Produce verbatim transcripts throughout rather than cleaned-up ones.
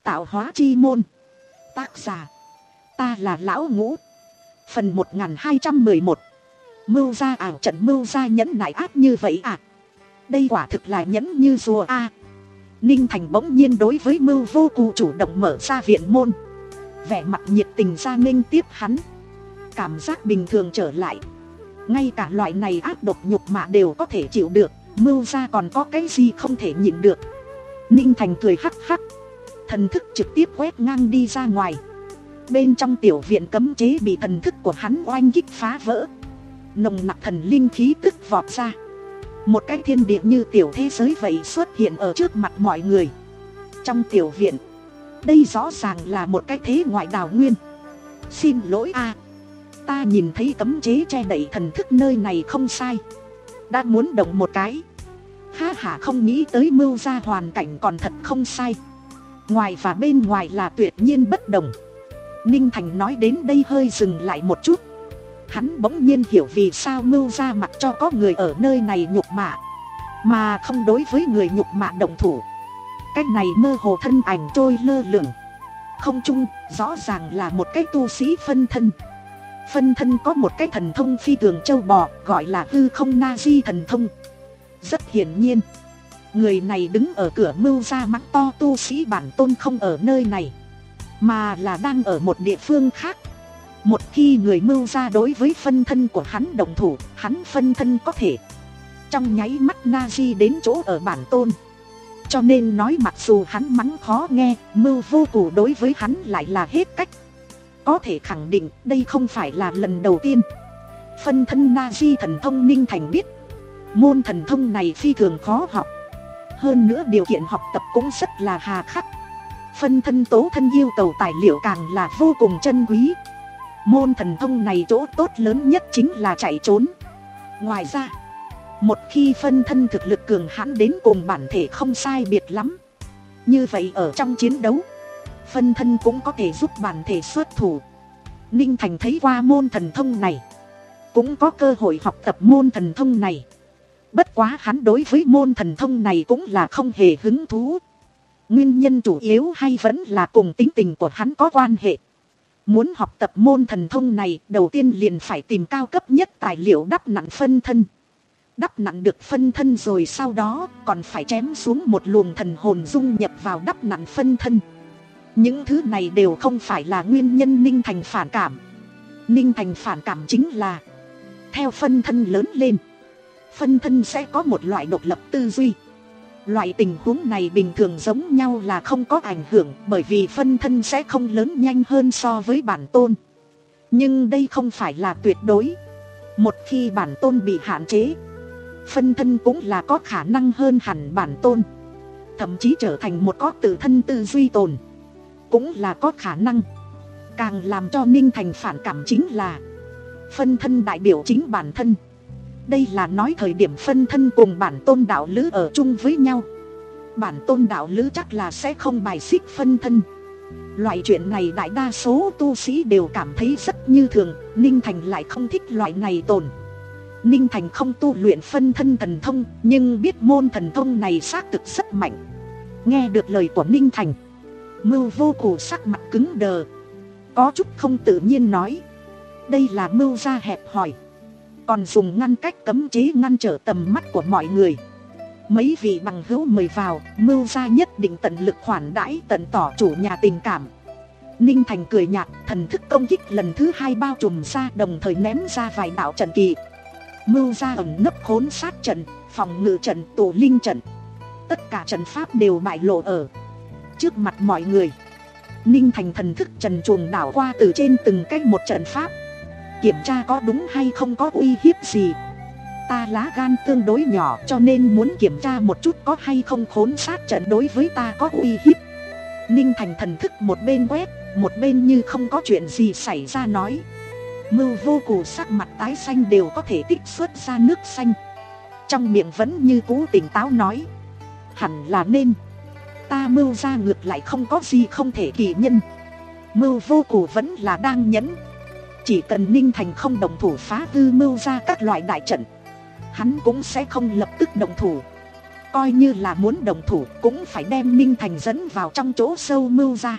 Tạo hóa chi môn. Tác giả, ta là Lão Ngũ. Phần một nghìn hai trăm mười một. Mưu gia ảo trận. Mưu gia nhẫn nại ác như vậy à? Đây quả thực là nhẫn như rùa a. À. Ninh Thành bỗng nhiên đối với Mưu Vô Cụ chủ động mở ra viện môn, vẻ mặt nhiệt tình ra nghênh tiếp hắn. Cảm giác bình thường trở lại. Ngay cả loại này ác độc nhục mạ đều có thể chịu được, Mưu gia còn có cái gì không thể nhịn được. Ninh Thành cười hắc hắc, thần thức trực tiếp quét ngang đi ra ngoài. Bên trong tiểu viện cấm chế bị thần thức của hắn oanh kích phá vỡ, nồng nặc thần linh khí tức vọt ra. Một cái thiên địa như tiểu thế giới vậy xuất hiện ở trước mặt mọi người. Trong tiểu viện, đây rõ ràng là một cái thế ngoại đào nguyên. Xin lỗi a, à, ta nhìn thấy cấm chế che đậy thần thức nơi này không sai, đã muốn động một cái. Ha hả, không nghĩ tới Mưu gia hoàn cảnh còn thật không sai. Ngoài và bên ngoài là tuyệt nhiên bất đồng. Ninh Thành nói đến đây hơi dừng lại một chút. Hắn bỗng nhiên hiểu vì sao Mưu gia mặc cho có người ở nơi này nhục mạ, mà không đối với người nhục mạ động thủ. Cái này mơ hồ thân ảnh trôi lơ lửng không trung, rõ ràng là một cái tu sĩ phân thân. Phân thân có một cái thần thông phi thường châu bò, gọi là hư không na di thần thông. Rất hiển nhiên, người này đứng ở cửa Mưu gia mắng to tu sĩ bản tôn không ở nơi này, mà là đang ở một địa phương khác. Một khi người Mưu gia đối với phân thân của hắn động thủ, hắn phân thân có thể trong nháy mắt na di đến chỗ ở bản tôn. Cho nên nói mặc dù hắn mắng khó nghe, Mưu Vô Cụ đối với hắn lại là hết cách. Có thể khẳng định đây không phải là lần đầu tiên. Phân thân na di thần thông Ninh Thành biết. Môn thần thông này phi thường khó học, hơn nữa điều kiện học tập cũng rất là hà khắc. Phân thân tố thân yêu cầu tài liệu càng là vô cùng chân quý. Môn thần thông này chỗ tốt lớn nhất chính là chạy trốn. Ngoài ra, một khi phân thân thực lực cường hãn đến cùng bản thể không sai biệt lắm, như vậy ở trong chiến đấu, phân thân cũng có thể giúp bản thể xuất thủ. Ninh Thành thấy qua môn thần thông này, cũng có cơ hội học tập môn thần thông này. Bất quá hắn đối với môn thần thông này cũng là không hề hứng thú. Nguyên nhân chủ yếu hay vẫn là cùng tính tình của hắn có quan hệ. Muốn học tập môn thần thông này, đầu tiên liền phải tìm cao cấp nhất tài liệu đắp nặn phân thân. Đắp nặn được phân thân rồi sau đó còn phải chém xuống một luồng thần hồn dung nhập vào đắp nặn phân thân. Những thứ này đều không phải là nguyên nhân Ninh Thành phản cảm. Ninh Thành phản cảm chính là theo phân thân lớn lên, phân thân sẽ có một loại độc lập tư duy. Loại tình huống này bình thường giống nhau là không có ảnh hưởng, bởi vì phân thân sẽ không lớn nhanh hơn so với bản tôn. Nhưng đây không phải là tuyệt đối. Một khi bản tôn bị hạn chế, phân thân cũng là có khả năng hơn hẳn bản tôn, thậm chí trở thành một có tự thân tư duy tồn, cũng là có khả năng. Càng làm cho Ninh Thành phản cảm chính là phân thân đại biểu chính bản thân. Đây là nói thời điểm phân thân cùng bản tôn đạo lữ ở chung với nhau, bản tôn đạo lữ chắc là sẽ không bài xích phân thân. Loại chuyện này đại đa số tu sĩ đều cảm thấy rất như thường. Ninh Thành lại không thích loại này tồn. Ninh Thành không tu luyện phân thân thần thông, nhưng biết môn thần thông này xác thực rất mạnh. Nghe được lời của Ninh Thành, Mưu Vô Cụ sắc mặt cứng đờ, có chút không tự nhiên nói: đây là Mưu gia hẹp hòi, còn dùng ngăn cách cấm chế ngăn trở tầm mắt của mọi người. Mấy vị bằng hữu mời vào, Mưu gia nhất định tận lực khoản đãi, tận tỏ chủ nhà tình cảm. Ninh Thành cười nhạt, thần thức công kích lần thứ hai bao trùm ra, đồng thời ném ra vài đạo trận kỳ. Mưu gia ẩn nấp khốn sát trận, phòng ngự trận, tụ linh trận, tất cả trận pháp đều bại lộ ở trước mặt mọi người. Ninh Thành thần thức trần truồng đảo qua từ trên từng cách một trận pháp, kiểm tra có đúng hay không có uy hiếp gì. Ta lá gan tương đối nhỏ, cho nên muốn kiểm tra một chút có hay không khốn sát trận đối với ta có uy hiếp. Ninh Thành thần thức một bên quét, một bên như không có chuyện gì xảy ra nói. Mưu Vô Cụ sắc mặt tái xanh đều có thể tích xuất ra nước xanh, trong miệng vẫn như cũ tỉnh táo nói: hẳn là nên. Ta Mưu gia ngược lại không có gì không thể kỳ nhân. Mưu Vô Cụ vẫn là đang nhẫn. Chỉ cần Ninh Thành không động thủ phá hư Mưu gia các loại đại trận, hắn cũng sẽ không lập tức động thủ. coi như là muốn đồng thủ cũng phải đem Ninh Thành dẫn vào trong chỗ sâu Mưu gia.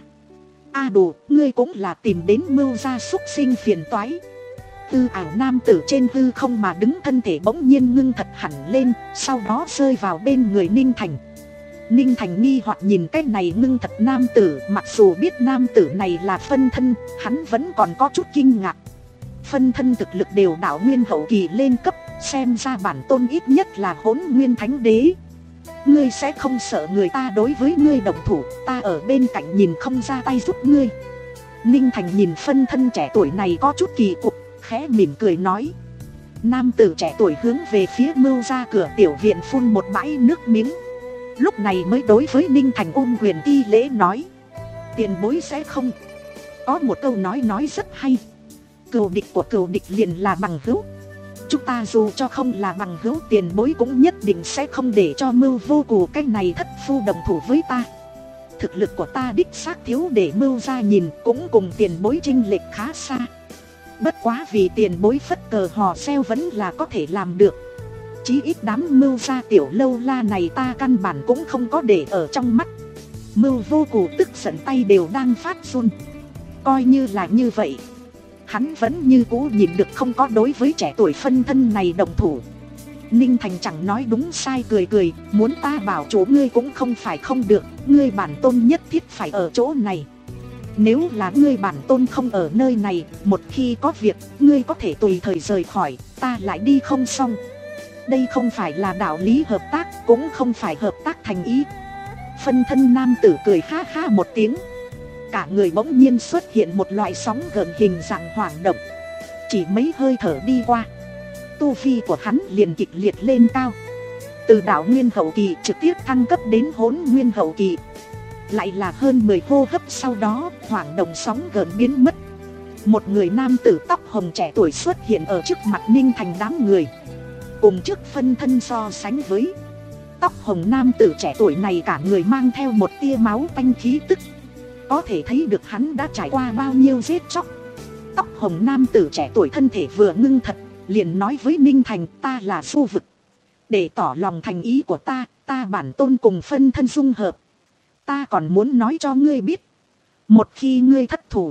A Đủ, ngươi cũng là tìm đến Mưu gia xúc sinh phiền toái. Tư ảo nam tử trên hư không mà đứng thân thể bỗng nhiên ngưng thật hẳn lên, sau đó rơi vào bên người Ninh Thành. Ninh Thành nghi hoặc nhìn cái này ngưng thật nam tử, mặc dù biết nam tử này là phân thân, hắn vẫn còn có chút kinh ngạc. Phân thân thực lực đều đạo nguyên hậu kỳ lên cấp, xem ra bản tôn ít nhất là Hỗn Nguyên Thánh Đế. Ngươi sẽ không sợ người ta đối với ngươi động thủ, ta ở bên cạnh nhìn không ra tay giúp ngươi. Ninh Thành nhìn phân thân trẻ tuổi này có chút kỳ cục, khẽ mỉm cười nói. Nam tử trẻ tuổi hướng về phía Mưu gia cửa tiểu viện phun một bãi nước miếng, lúc này mới đối với Ninh Thành ôm quyền thi lễ nói. Tiền bối sẽ không. Có một câu nói nói rất hay, cừu địch của cừu địch liền là bằng hữu. Chúng ta dù cho không là bằng hữu, tiền bối cũng nhất định sẽ không để cho Mưu Vô Cù cái này thất phu đồng thủ với ta. Thực lực của ta đích xác thiếu để Mưu gia nhìn, cũng cùng tiền bối chênh lệch khá xa. Bất quá vì tiền bối phất cờ hò reo vẫn là có thể làm được. Chí ít đám Mưu gia tiểu lâu la này ta căn bản cũng không có để ở trong mắt. Mưu Vô Cù tức giận tay đều đang phát run. Coi như là như vậy, hắn vẫn như cũ nhìn được không có đối với trẻ tuổi phân thân này đồng thủ. Ninh Thành chẳng nói đúng sai cười cười, muốn ta bảo chỗ ngươi cũng không phải không được, ngươi bản tôn nhất thiết phải ở chỗ này. Nếu là ngươi bản tôn không ở nơi này, một khi có việc, ngươi có thể tùy thời rời khỏi, ta lại đi không xong. Đây không phải là đạo lý hợp tác, cũng không phải hợp tác thành ý. Phân thân nam tử cười ha ha một tiếng, cả người bỗng nhiên xuất hiện một loại sóng gợn hình dạng hoảng động. Chỉ mấy hơi thở đi qua, tu vi của hắn liền kịch liệt lên cao, từ đạo nguyên hậu kỳ trực tiếp thăng cấp đến hỗn nguyên hậu kỳ. Lại là hơn mười hô hấp sau đó, hoảng động sóng gợn biến mất. Một người nam tử tóc hồng trẻ tuổi xuất hiện ở trước mặt Ninh Thành đám người. Cùng trước phân thân so sánh với, tóc hồng nam tử trẻ tuổi này cả người mang theo một tia máu tanh khí tức, có thể thấy được hắn đã trải qua bao nhiêu giết chóc. Tóc hồng nam tử trẻ tuổi thân thể vừa ngưng thật, liền nói với Ninh Thành, ta là Xu Vực. Để tỏ lòng thành ý của ta, ta bản tôn cùng phân thân dung hợp. Ta còn muốn nói cho ngươi biết, một khi ngươi thất thủ,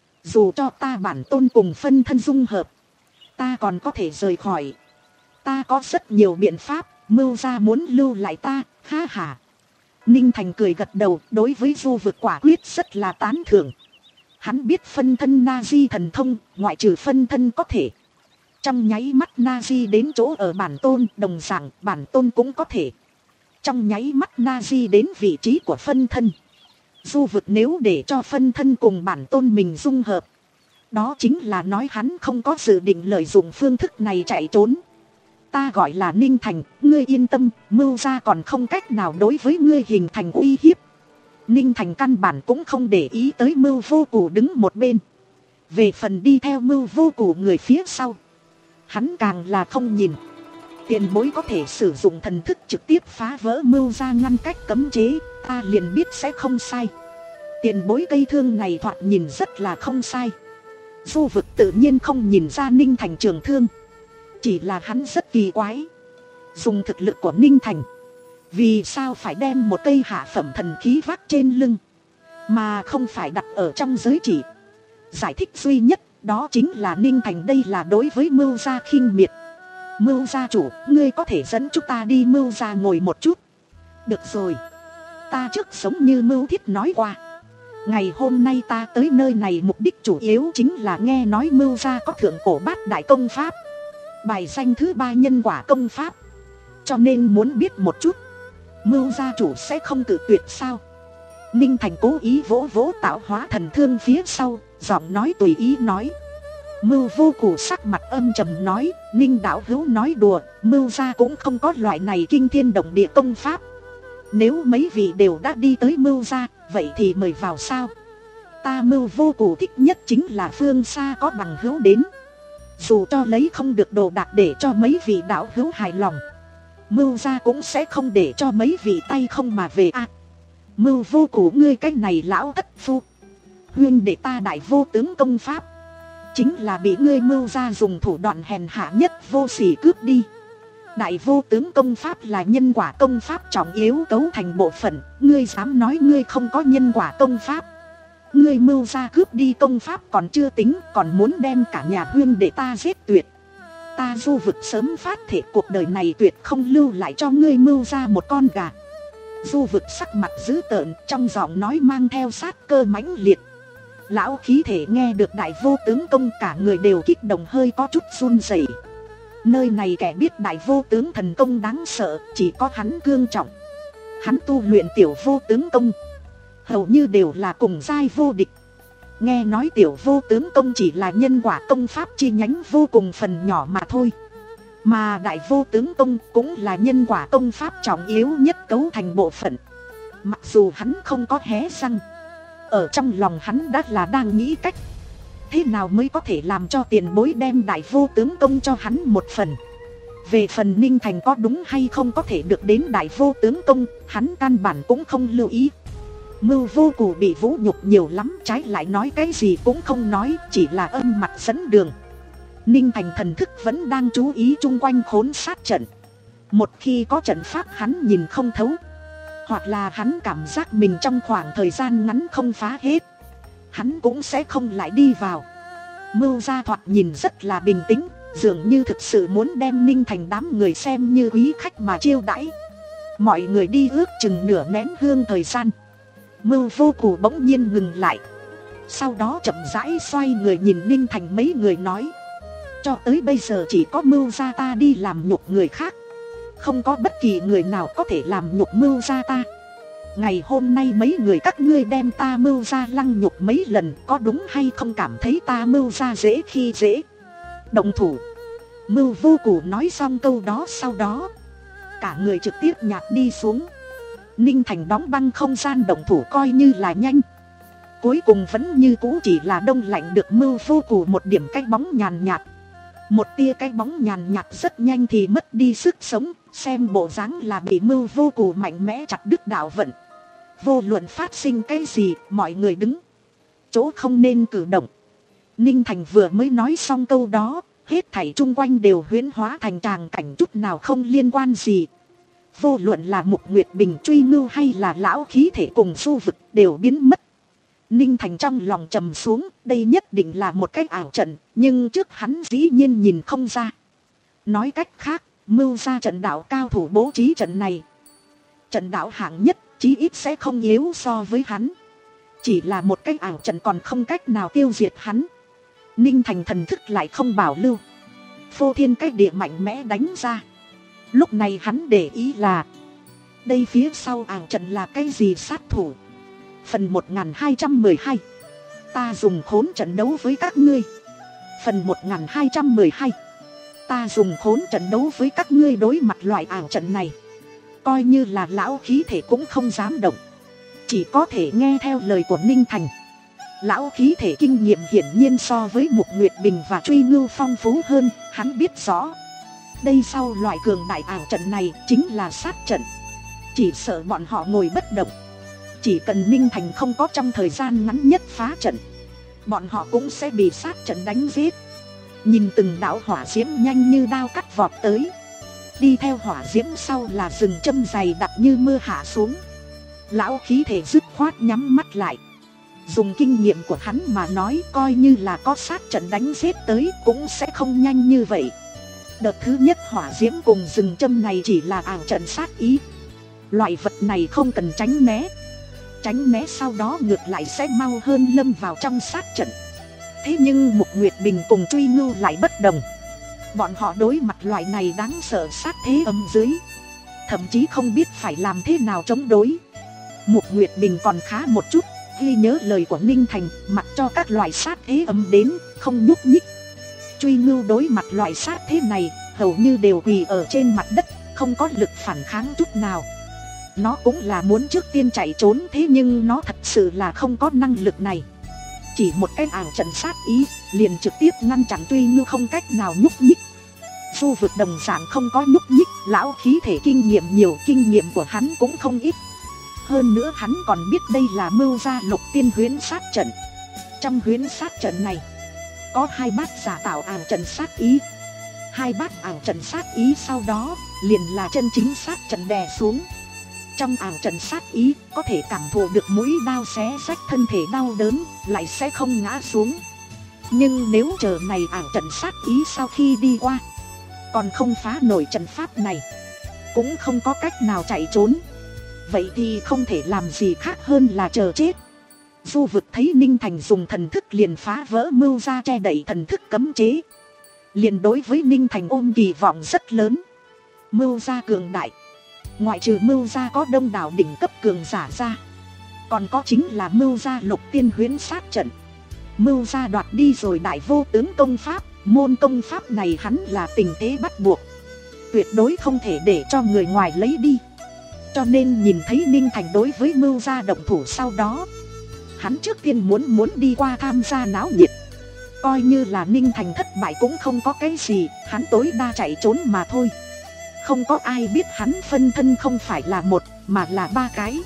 dù cho ta bản tôn cùng phân thân dung hợp, ta còn có thể rời khỏi. Ta có rất nhiều biện pháp, Mưu gia muốn lưu lại ta, ha ha. Ninh Thành cười gật đầu, đối với Du Vực quả quyết rất là tán thưởng. Hắn biết phân thân Na-di thần thông, ngoại trừ phân thân có thể trong nháy mắt Na-di đến chỗ ở bản tôn, đồng dạng bản tôn cũng có thể trong nháy mắt Na-di đến vị trí của phân thân. Du Vực nếu để cho phân thân cùng bản tôn mình dung hợp, đó chính là nói hắn không có dự định lợi dụng phương thức này chạy trốn. Ta gọi là Ninh Thành, ngươi yên tâm, Mưu gia còn không cách nào đối với ngươi hình thành uy hiếp. Ninh Thành căn bản cũng không để ý tới Mưu Vô Cù đứng một bên. Về phần đi theo Mưu Vô Cù người phía sau, hắn càng là không nhìn. Tiền bối có thể sử dụng thần thức trực tiếp phá vỡ Mưu gia ngăn cách cấm chế, ta liền biết sẽ không sai. Tiền bối cây thương này thoạt nhìn rất là không sai. Du Vực tự nhiên không nhìn ra Ninh Thành trường thương, chỉ là hắn rất kỳ quái. Dùng thực lực của Ninh Thành, vì sao phải đem một cây hạ phẩm thần khí vác trên lưng, mà không phải đặt ở trong giới chỉ? Giải thích duy nhất đó chính là Ninh Thành đây là đối với Mưu gia khinh miệt. Mưu gia chủ, ngươi có thể dẫn chúng ta đi Mưu gia ngồi một chút? Được rồi, ta trước sống như Mưu Thiết nói qua, ngày hôm nay ta tới nơi này mục đích chủ yếu chính là nghe nói Mưu gia có thượng cổ bát đại công pháp, bài danh thứ ba nhân quả công pháp, cho nên muốn biết một chút, Mưu gia chủ sẽ không cự tuyệt sao? Ninh Thành cố ý vỗ vỗ tạo hóa thần thương phía sau, giọng nói tùy ý nói. Mưu Vô Cù sắc mặt âm trầm nói, Ninh đạo hữu nói đùa, Mưu gia cũng không có loại này kinh thiên động địa công pháp. Nếu mấy vị đều đã đi tới Mưu gia, vậy thì mời vào sao? Ta Mưu Vô Cù thích nhất chính là phương xa có bằng hữu đến. Dù cho lấy không được đồ đạc để cho mấy vị đạo hữu hài lòng, Mưu gia cũng sẽ không để cho mấy vị tay không mà về a. À, Mưu Vô Cù ngươi cái này lão thất phu, huyên để ta đại vô tướng công pháp chính là bị ngươi Mưu gia dùng thủ đoạn hèn hạ nhất vô sỉ cướp đi. Đại vô tướng công pháp là nhân quả công pháp trọng yếu cấu thành bộ phận, ngươi dám nói ngươi không có nhân quả công pháp. Ngươi mưu ra cướp đi công pháp còn chưa tính, còn muốn đem cả nhà huynh để ta giết tuyệt. Ta Du Vực sớm phát thể cuộc đời này tuyệt không lưu lại cho ngươi mưu ra một con gà. Du Vực sắc mặt dữ tợn, trong giọng nói mang theo sát cơ mãnh liệt. Lão khí thể nghe được đại vô tướng công cả người đều kích động hơi có chút run rẩy. Nơi này kẻ biết đại vô tướng thần công đáng sợ, chỉ có hắn cương trọng. Hắn tu luyện tiểu vô tướng công, hầu như đều là cùng giai vô địch. Nghe nói tiểu vô tướng công chỉ là nhân quả công pháp chi nhánh vô cùng phần nhỏ mà thôi. Mà đại vô tướng công cũng là nhân quả công pháp trọng yếu nhất cấu thành bộ phận. Mặc dù hắn không có hé răng, ở trong lòng hắn đã là đang nghĩ cách thế nào mới có thể làm cho tiền bối đem đại vô tướng công cho hắn một phần. Về phần Ninh Thành có đúng hay không có thể được đến đại vô tướng công, hắn căn bản cũng không lưu ý. Mưu Vô Cù bị vũ nhục nhiều lắm, trái lại nói cái gì cũng không nói, chỉ là âm mặt dẫn đường. Ninh Thành thần thức vẫn đang chú ý chung quanh khốn sát trận. Một khi có trận pháp hắn nhìn không thấu, hoặc là hắn cảm giác mình trong khoảng thời gian ngắn không phá hết, hắn cũng sẽ không lại đi vào. Mưu gia thoạt nhìn rất là bình tĩnh, dường như thực sự muốn đem Ninh Thành đám người xem như quý khách mà chiêu đãi. Mọi người đi ước chừng nửa nén hương thời gian, Mưu Vô Cù bỗng nhiên ngừng lại. Sau đó chậm rãi xoay người nhìn Ninh Thành mấy người nói: cho tới bây giờ chỉ có Mưu gia ta đi làm nhục người khác, không có bất kỳ người nào có thể làm nhục Mưu gia ta. Ngày hôm nay mấy người các ngươi đem ta Mưu gia lăng nhục mấy lần, có đúng hay không cảm thấy ta Mưu gia dễ khi dễ? Động thủ. Mưu Vô Cù nói xong câu đó, sau đó cả người trực tiếp nhạt đi xuống. Ninh Thành đóng băng không gian động thủ coi như là nhanh, cuối cùng vẫn như cũ chỉ là đông lạnh được Mưu Vô Cù một điểm cái bóng nhàn nhạt. Một tia cái bóng nhàn nhạt rất nhanh thì mất đi sức sống, xem bộ dáng là bị Mưu Vô Cù mạnh mẽ chặt đứt đạo vận. Vô luận phát sinh cái gì, mọi người đứng chỗ không nên cử động. Ninh Thành vừa mới nói xong câu đó, hết thảy chung quanh đều huyễn hóa thành tràng cảnh chút nào không liên quan gì. Vô luận là Mục Nguyệt Bình, Truy Ngưu hay là lão khí thể cùng Du Vực đều biến mất. Ninh Thành trong lòng trầm xuống, đây nhất định là một cái ảo trận, nhưng trước hắn dĩ nhiên nhìn không ra. Nói cách khác, Mưu gia trận đạo cao thủ bố trí trận này, trận đạo hạng nhất chí ít sẽ không yếu so với hắn. Chỉ là một cái ảo trận còn không cách nào tiêu diệt hắn. Ninh Thành thần thức lại không bảo lưu, phô thiên cách địa mạnh mẽ đánh ra. Lúc này hắn để ý là đây phía sau ảo trận là cái gì sát thủ. Phần một nghìn hai trăm mười hai, ta dùng khốn trận đấu với các ngươi. Phần một nghìn hai trăm mười hai, ta dùng khốn trận đấu với các ngươi. Đối mặt loại ảo trận này, coi như là lão khí thể cũng không dám động, chỉ có thể nghe theo lời của Ninh Thành. Lão khí thể kinh nghiệm hiển nhiên so với Mục Nguyệt Bình và Truy Ngưu phong phú hơn, hắn biết rõ đây sau loại cường đại ảo trận này chính là sát trận. Chỉ sợ bọn họ ngồi bất động, chỉ cần Ninh Thành không có trong thời gian ngắn nhất phá trận, bọn họ cũng sẽ bị sát trận đánh giết. Nhìn từng đạo hỏa diễm nhanh như đao cắt vọt tới, đi theo hỏa diễm sau là rừng châm dày đặc như mưa hạ xuống. Lão khí thể dứt khoát nhắm mắt lại. Dùng kinh nghiệm của hắn mà nói, coi như là có sát trận đánh giết tới cũng sẽ không nhanh như vậy. Đợt thứ nhất hỏa diễm cùng rừng châm này chỉ là ảo trận sát ý. Loại vật này không cần tránh né, tránh né sau đó ngược lại sẽ mau hơn lâm vào trong sát trận. Thế nhưng Mục Nguyệt Bình cùng Truy Ngưu lại bất đồng. Bọn họ đối mặt loại này đáng sợ sát thế âm dưới, thậm chí không biết phải làm thế nào chống đối. Mục Nguyệt Bình còn khá một chút, ghi nhớ lời của Ninh Thành, mặc cho các loại sát thế âm đến, không nhúc nhích. Truy Ngưu đối mặt loại sát thế này, hầu như đều quỳ ở trên mặt đất, không có lực phản kháng chút nào. Nó cũng là muốn trước tiên chạy trốn, thế nhưng nó thật sự là không có năng lực này. Chỉ một cái ảo trận sát ý liền trực tiếp ngăn chặn Truy Ngưu không cách nào nhúc nhích. Du Vực đồng dạng không có nhúc nhích, lão khí thể kinh nghiệm nhiều, kinh nghiệm của hắn cũng không ít. Hơn nữa hắn còn biết đây là Mưu gia lục tiên huyễn sát trận. Trong huyễn sát trận này có hai bát giả tạo ảo trận sát ý, Hai bát ảo trận sát ý sau đó liền là chân chính sát trận đè xuống. Trong ảo trận sát ý có thể cảm thụ được mũi đao xé rách thân thể đau đớn, lại sẽ không ngã xuống. Nhưng nếu chờ này ảo trận sát ý sau khi đi qua còn không phá nổi trận pháp này, cũng không có cách nào chạy trốn, vậy thì không thể làm gì khác hơn là chờ chết. Du Vực thấy Ninh Thành dùng thần thức liền phá vỡ Mưu Gia che đậy thần thức cấm chế, liền đối với Ninh Thành ôm kỳ vọng rất lớn. Mưu Gia cường đại, ngoại trừ Mưu Gia có đông đảo đỉnh cấp cường giả ra, còn có chính là Mưu Gia Lục Tiên Huyễn sát trận. Mưu Gia đoạt đi rồi Đại Vô Tướng công pháp, môn công pháp này hắn là tình thế bắt buộc, tuyệt đối không thể để cho người ngoài lấy đi. Cho nên nhìn thấy Ninh Thành đối với Mưu Gia động thủ sau đó, hắn trước tiên muốn muốn đi qua tham gia náo nhiệt. Coi như là Ninh Thành thất bại cũng không có cái gì, hắn tối đa chạy trốn mà thôi. Không có ai biết hắn phân thân không phải là một, mà là ba cái.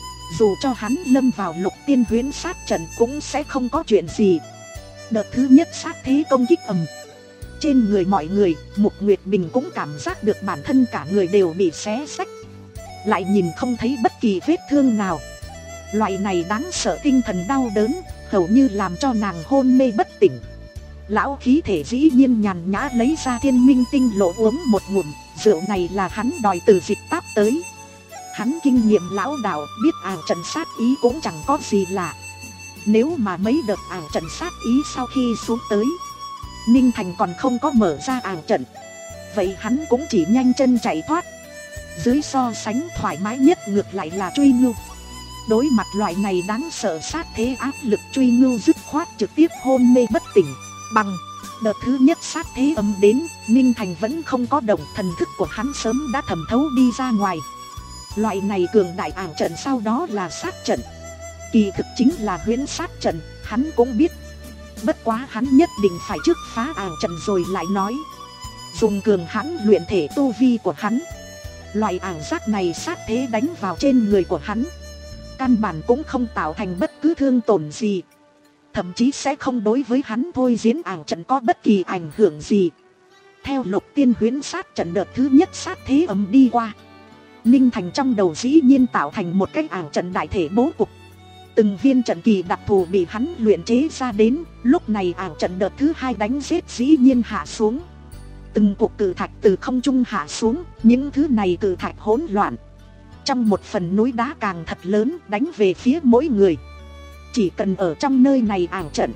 Dù cho hắn lâm vào Lục Tiên Huyễn sát trận cũng sẽ không có chuyện gì. Đợt thứ nhất sát thế công kích ầm, trên người mọi người, Mục Nguyệt Bình cũng cảm giác được bản thân cả người đều bị xé xách, lại nhìn không thấy bất kỳ vết thương nào. Loại này đáng sợ tinh thần đau đớn, hầu như làm cho nàng hôn mê bất tỉnh. Lão khí thể dĩ nhiên nhàn nhã lấy ra Thiên Minh tinh lộ uống một ngụm, rượu này là hắn đòi từ Dịch Táp tới. Hắn kinh nghiệm lão đạo, biết ảo trận sát ý cũng chẳng có gì lạ. Nếu mà mấy đợt ảo trận sát ý sau khi xuống tới, Ninh Thành còn không có mở ra ảo trận, vậy hắn cũng chỉ nhanh chân chạy thoát. Dưới so sánh thoải mái nhất ngược lại là Truy Ngưu. Đối mặt loại này đáng sợ sát thế áp lực, Truy Ngưu dứt khoát trực tiếp hôn mê bất tỉnh. Bằng đợt thứ nhất sát thế ấm đến, Ninh Thành vẫn không có động, thần thức của hắn sớm đã thẩm thấu đi ra ngoài. Loại này cường đại ảo trận sau đó là sát trận, kỳ thực chính là huyễn sát trận, hắn cũng biết. Bất quá hắn nhất định phải trước phá ảo trận rồi lại nói. Dùng cường hãn luyện thể tu vi của hắn, loại ảo giác này sát thế đánh vào trên người của hắn, căn bản cũng không tạo thành bất cứ thương tổn gì, thậm chí sẽ không đối với hắn thôi diễn ảo trận có bất kỳ ảnh hưởng gì. Theo Lục Tiên Huyễn sát trận đợt thứ nhất sát thế ấm đi qua, Ninh Thành trong đầu dĩ nhiên tạo thành một cái ảo trận đại thể bố cục. Từng viên trận kỳ đặc thù bị hắn luyện chế ra đến, lúc này ảo trận đợt thứ hai đánh giết dĩ nhiên hạ xuống. Từng cục cự thạch từ không trung hạ xuống, những thứ này cự thạch hỗn loạn, trong một phần núi đá càng thật lớn đánh về phía mỗi người. Chỉ cần ở trong nơi này ảo trận,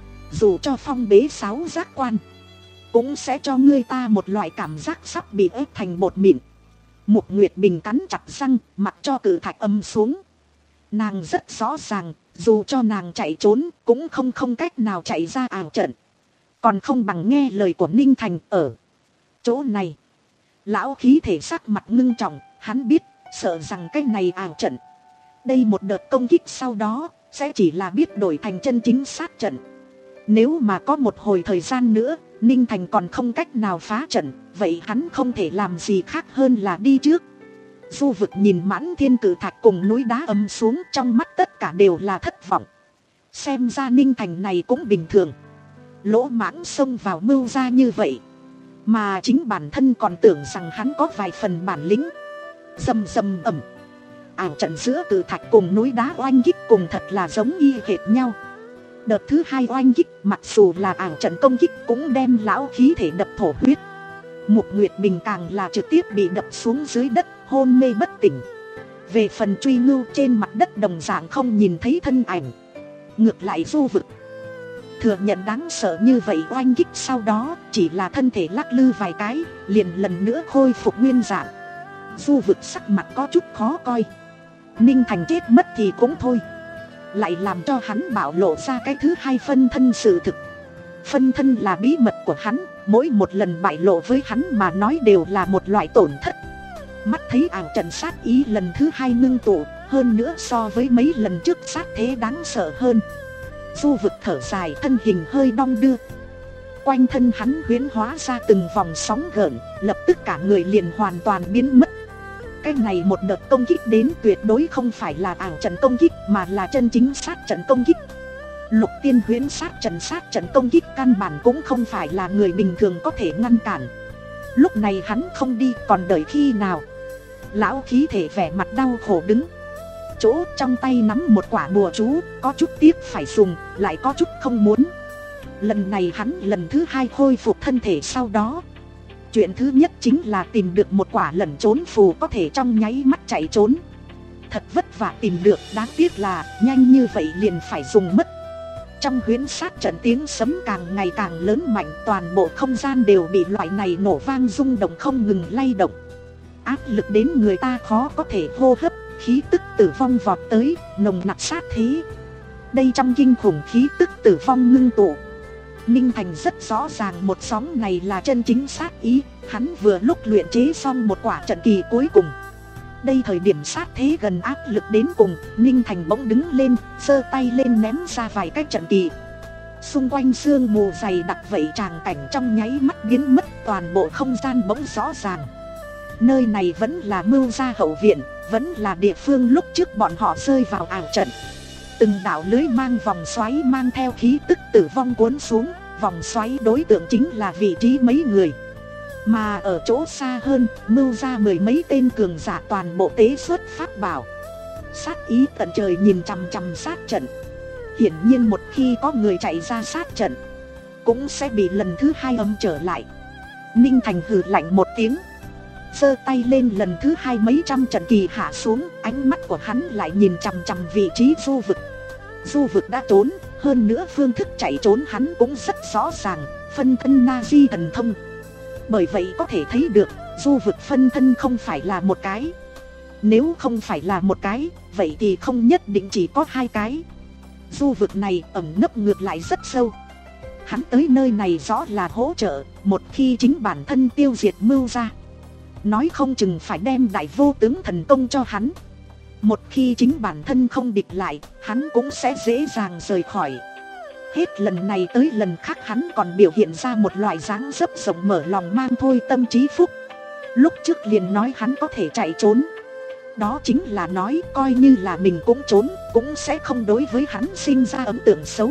dù cho phong bế sáu giác quan, cũng sẽ cho người ta một loại cảm giác sắp bị ép thành bột mịn. Mục Nguyệt Bình cắn chặt răng, mặc cho cự thạch âm xuống. Nàng rất rõ ràng, dù cho nàng chạy trốn cũng không không cách nào chạy ra ảo trận, còn không bằng nghe lời của Ninh Thành. Ở chỗ này, lão khí thể sắc mặt ngưng trọng, hắn biết sợ rằng cái này ảo trận, đây một đợt công kích sau đó sẽ chỉ là biết đổi thành chân chính sát trận. Nếu mà có một hồi thời gian nữa Ninh Thành còn không cách nào phá trận, vậy hắn không thể làm gì khác hơn là đi trước. Du Vực nhìn mãn thiên cử thạch cùng núi đá âm xuống, trong mắt tất cả đều là thất vọng. Xem ra Ninh Thành này cũng bình thường, lỗ mãng xông vào Mưu Gia như vậy, mà chính bản thân còn tưởng rằng hắn có vài phần bản lĩnh. Rầm rầm ầm, ảo trận giữa cử thạch cùng núi đá oanh kích cùng thật là giống y hệt nhau. Đợt thứ hai oanh kích, mặc dù là ảo trận công kích cũng đem lão khí thể đập thổ huyết. Mục Nguyệt Bình càng là trực tiếp bị đập xuống dưới đất, hôn mê bất tỉnh. Về phần Truy Ngưu trên mặt đất đồng dạng không nhìn thấy thân ảnh. Ngược lại Du Vực thừa nhận đáng sợ như vậy oanh kích sau đó chỉ là thân thể lắc lư vài cái, liền lần nữa khôi phục nguyên dạng. Du Vực sắc mặt có chút khó coi. Ninh Thành chết mất thì cũng thôi, lại làm cho hắn bảo lộ ra cái thứ hai phân thân sự thực. Phân thân là bí mật của hắn, mỗi một lần bại lộ với hắn mà nói đều là một loại tổn thất. Mắt thấy ảo trận sát ý lần thứ hai ngưng tụ, hơn nữa so với mấy lần trước sát thế đáng sợ hơn. Du Vực thở dài, thân hình hơi đong đưa. Quanh thân hắn huyễn hóa ra từng vòng sóng gợn, lập tức cả người liền hoàn toàn biến mất. Cái này một đợt công kích đến tuyệt đối không phải là ảo trận công kích, mà là chân chính sát trận công kích. Lục Tiên Huyễn sát trận sát trận công kích căn bản cũng không phải là người bình thường có thể ngăn cản. Lúc này hắn không đi còn đợi khi nào? Lão khí thể vẻ mặt đau khổ đứng chỗ, trong tay nắm một quả bùa chú, có chút tiếc phải dùng, lại có chút không muốn. Lần này hắn lần thứ hai khôi phục thân thể sau đó. Chuyện thứ nhất chính là tìm được một quả lẩn trốn phù có thể trong nháy mắt chạy trốn. Thật vất vả tìm được, đáng tiếc là nhanh như vậy liền phải dùng mất. Trong huyễn sát trận tiếng sấm càng ngày càng lớn mạnh, toàn bộ không gian đều bị loại này nổ vang rung động không ngừng lay động. Áp lực đến người ta khó có thể hô hấp, khí tức tử vong vọt tới, nồng nặc sát khí. Đây trong kinh khủng khí tức tử vong ngưng tụ, Ninh Thành rất rõ ràng một sóng này là chân chính sát ý. Hắn vừa lúc luyện chế xong một quả trận kỳ cuối cùng. Đây thời điểm sát thế gần áp lực đến cùng, Ninh Thành bỗng đứng lên, giơ tay lên ném ra vài cái trận kỳ. Xung quanh sương mù dày đặc vậy, tràng cảnh trong nháy mắt biến mất, toàn bộ không gian bỗng rõ ràng. Nơi này vẫn là Mưu Gia hậu viện, vẫn là địa phương lúc trước bọn họ rơi vào ảo trận. Từng đạo lưới mang vòng xoáy mang theo khí tức tử vong cuốn xuống, vòng xoáy đối tượng chính là vị trí mấy người. Mà ở chỗ xa hơn, Mưu Gia mười mấy tên cường giả toàn bộ tế xuất pháp bảo. Sát ý tận trời nhìn chằm chằm sát trận. Hiển nhiên một khi có người chạy ra sát trận, cũng sẽ bị lần thứ hai âm trở lại. Ninh Thành hừ lạnh một tiếng, giơ tay lên lần thứ hai, mấy trăm trận kỳ hạ xuống. Ánh mắt của hắn lại nhìn chằm chằm vị trí du vực. Du vực đã trốn, hơn nữa phương thức chạy trốn hắn cũng rất rõ ràng, phân thân na di thần thông. Bởi vậy có thể thấy được, du vực phân thân không phải là một cái. Nếu không phải là một cái, vậy thì không nhất định chỉ có hai cái. Du vực này ẩn nấp ngược lại rất sâu. Hắn tới nơi này rõ là hỗ trợ, một khi chính bản thân tiêu diệt Mưu Gia, nói không chừng phải đem đại vô tướng thần công cho hắn. Một khi chính bản thân không địch lại, hắn cũng sẽ dễ dàng rời khỏi. Hết lần này tới lần khác hắn còn biểu hiện ra một loại dáng dấp rộng mở lòng mang thôi tâm trí phúc. Lúc trước liền nói hắn có thể chạy trốn, đó chính là nói coi như là mình cũng trốn, cũng sẽ không đối với hắn sinh ra ấn tượng xấu.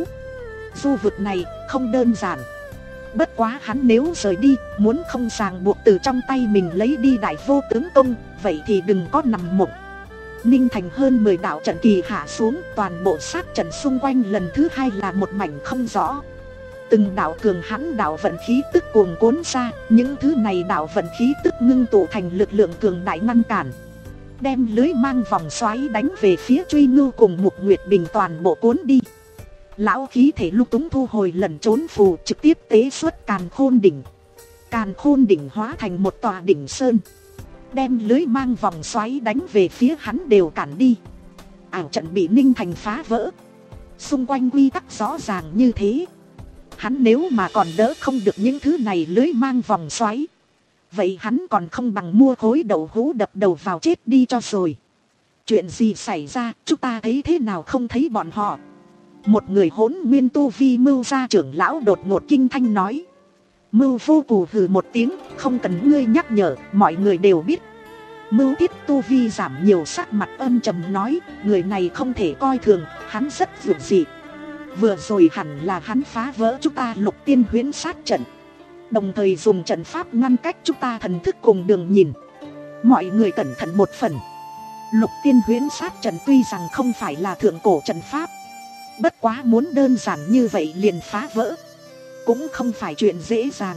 Du vực này không đơn giản. Bất quá hắn nếu rời đi, muốn không ràng buộc từ trong tay mình lấy đi đại vô tướng công, vậy thì đừng có nằm mộng. Ninh Thành hơn mười đạo trận kỳ hạ xuống, toàn bộ sát trận xung quanh lần thứ hai là một mảnh không rõ. Từng đạo cường hãn đạo vận khí tức cuồng cuốn ra, những thứ này đạo vận khí tức ngưng tụ thành lực lượng cường đại ngăn cản, đem lưới mang vòng xoáy đánh về phía Truy Ngưu cùng Mục Nguyệt Bình toàn bộ cuốn đi. Lão khí thể lung túng thu hồi lần trốn phù, trực tiếp tế xuất Càn Khôn đỉnh. Càn Khôn đỉnh hóa thành một tòa đỉnh sơn, đem lưới mang vòng xoáy đánh về phía hắn đều cản đi. Ảo trận bị Ninh Thành phá vỡ. Xung quanh quy tắc rõ ràng như thế, hắn nếu mà còn đỡ không được những thứ này lưới mang vòng xoáy, vậy hắn còn không bằng mua khối đậu hũ đập đầu vào chết đi cho rồi. Chuyện gì xảy ra, chúng ta thấy thế nào không thấy bọn họ? Một người hỗn nguyên tu vi Mưu Gia trưởng lão đột ngột kinh thanh nói. Mưu Vô Cù hừ một tiếng, không cần ngươi nhắc nhở, mọi người đều biết. Mưu Thiết tu vi giảm nhiều, sắc mặt âm trầm nói, người này không thể coi thường, hắn rất dữ dị. Vừa rồi hẳn là hắn phá vỡ chúng ta Lục Tiên huyễn sát trận, đồng thời dùng trận pháp ngăn cách chúng ta thần thức cùng đường nhìn. Mọi người cẩn thận một phần. Lục Tiên huyễn sát trận tuy rằng không phải là thượng cổ trận pháp, bất quá muốn đơn giản như vậy liền phá vỡ cũng không phải chuyện dễ dàng.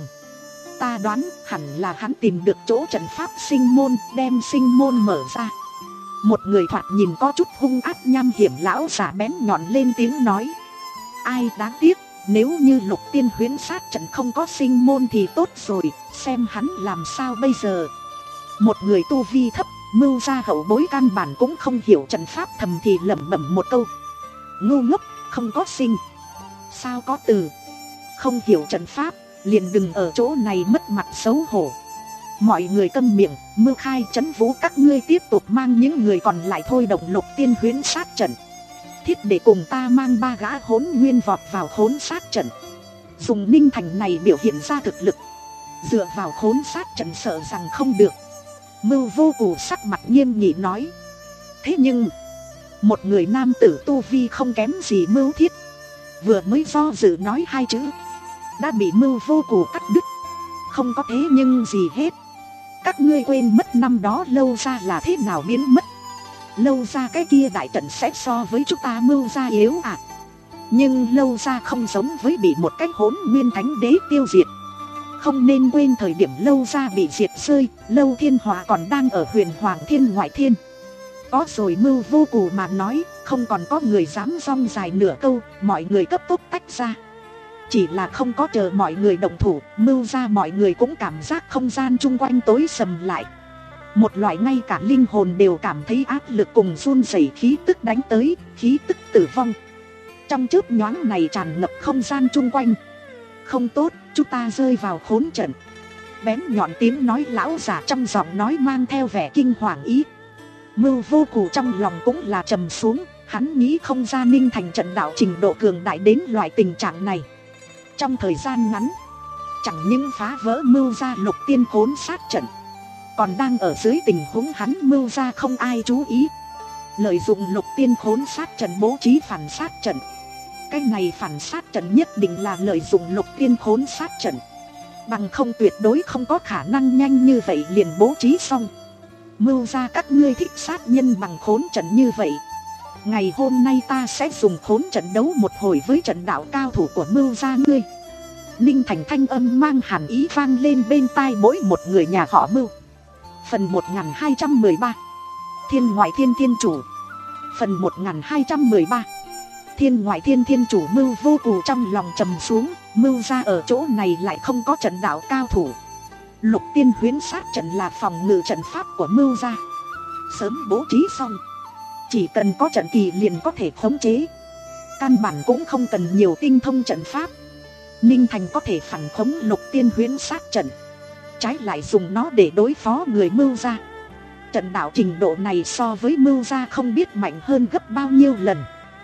Ta đoán hẳn là hắn tìm được chỗ trận pháp sinh môn, đem sinh môn mở ra. Một người thoạt nhìn có chút hung ác nham hiểm lão giả bén nhọn lên tiếng nói. Ai đáng tiếc, nếu như Lục Tiên huyễn sát trận không có sinh môn thì tốt rồi, xem hắn làm sao bây giờ. Một người tu vi thấp, Mưu Gia hậu bối căn bản cũng không hiểu trận pháp, thầm thì lẩm bẩm một câu. Ngu ngốc, không có sinh, sao có từ. Không hiểu trận pháp, liền đừng ở chỗ này mất mặt xấu hổ. Mọi người câm miệng, Mưu Khai trấn vũ các ngươi tiếp tục mang những người còn lại thôi động Lục Tiên huyễn sát trận. Thiết để cùng ta mang ba gã hỗn nguyên vọt vào khốn sát trận. Dùng Ninh Thành này biểu hiện ra thực lực, dựa vào khốn sát trận sợ rằng không được. Mưu Vô Cù sắc mặt nghiêm nghị nói. Thế nhưng một người nam tử tu vi không kém gì Mưu Thiết, vừa mới do dự nói hai chữ, đã bị Mưu Vô Cù cắt đứt. không có thế nhưng gì hết. Các ngươi quên mất năm đó Lâu Gia là thế nào biến mất. Lâu Gia cái kia đại trận sẽ so với chúng ta Mưu Gia yếu à. Nhưng Lâu Gia không giống với bị một cái Hỗn Nguyên Thánh Đế tiêu diệt. Không nên quên thời điểm Lâu Gia bị diệt rơi, Lâu Thiên Hòa còn đang ở Huyền Hoàng Thiên ngoại thiên. Có rồi Mưu Vô Cù mà nói, không còn có người dám rong dài nửa câu, mọi người cấp tốc tách ra. Chỉ là không có chờ mọi người động thủ, Mưu Gia mọi người cũng cảm giác không gian chung quanh tối sầm lại. Một loại ngay cả linh hồn đều cảm thấy áp lực cùng run rẩy khí tức đánh tới, khí tức tử vong. Trong chớp nhoáng này tràn ngập không gian chung quanh. Không tốt, chúng ta rơi vào khốn trận. Bén nhọn tiếng nói lão giả trong giọng nói mang theo vẻ kinh hoàng ý. Mưu Vô Cù trong lòng cũng là trầm xuống, hắn nghĩ không ra Ninh Thành trận đạo trình độ cường đại đến loại tình trạng này. Trong thời gian ngắn, chẳng những phá vỡ Mưu Gia Lục Tiên khốn sát trận, còn đang ở dưới tình huống hắn Mưu Gia không ai chú ý, lợi dụng Lục Tiên khốn sát trận bố trí phản sát trận. Cái này phản sát trận nhất định là lợi dụng Lục Tiên khốn sát trận, bằng không tuyệt đối không có khả năng nhanh như vậy liền bố trí xong. Mưu Gia các ngươi thích sát nhân bằng khốn trận như vậy, ngày hôm nay ta sẽ dùng khốn trận đấu một hồi với trận đạo cao thủ của Mưu Gia ngươi. Ninh Thành thanh âm mang hàn ý vang lên bên tai mỗi một người nhà họ Mưu. Phần một nghìn hai trăm mười ba Thiên Ngoại Thiên Thiên Chủ. Phần một nghìn hai trăm mười ba Thiên Ngoại Thiên Thiên Chủ. Mưu Vô Cù trong lòng trầm xuống, Mưu Gia ở chỗ này lại không có trận đạo cao thủ. Lục Tiên huyễn sát trận là phòng ngự trận pháp của Mưu Gia, sớm bố trí xong, chỉ cần có trận kỳ liền có thể khống chế. Căn bản cũng không cần nhiều tinh thông trận pháp. Ninh Thành có thể phản khống Lục Tiên huyễn sát trận, trái lại dùng nó để đối phó người Mưu Gia. Trận đạo trình độ này so với Mưu Gia không biết mạnh hơn gấp bao nhiêu lần.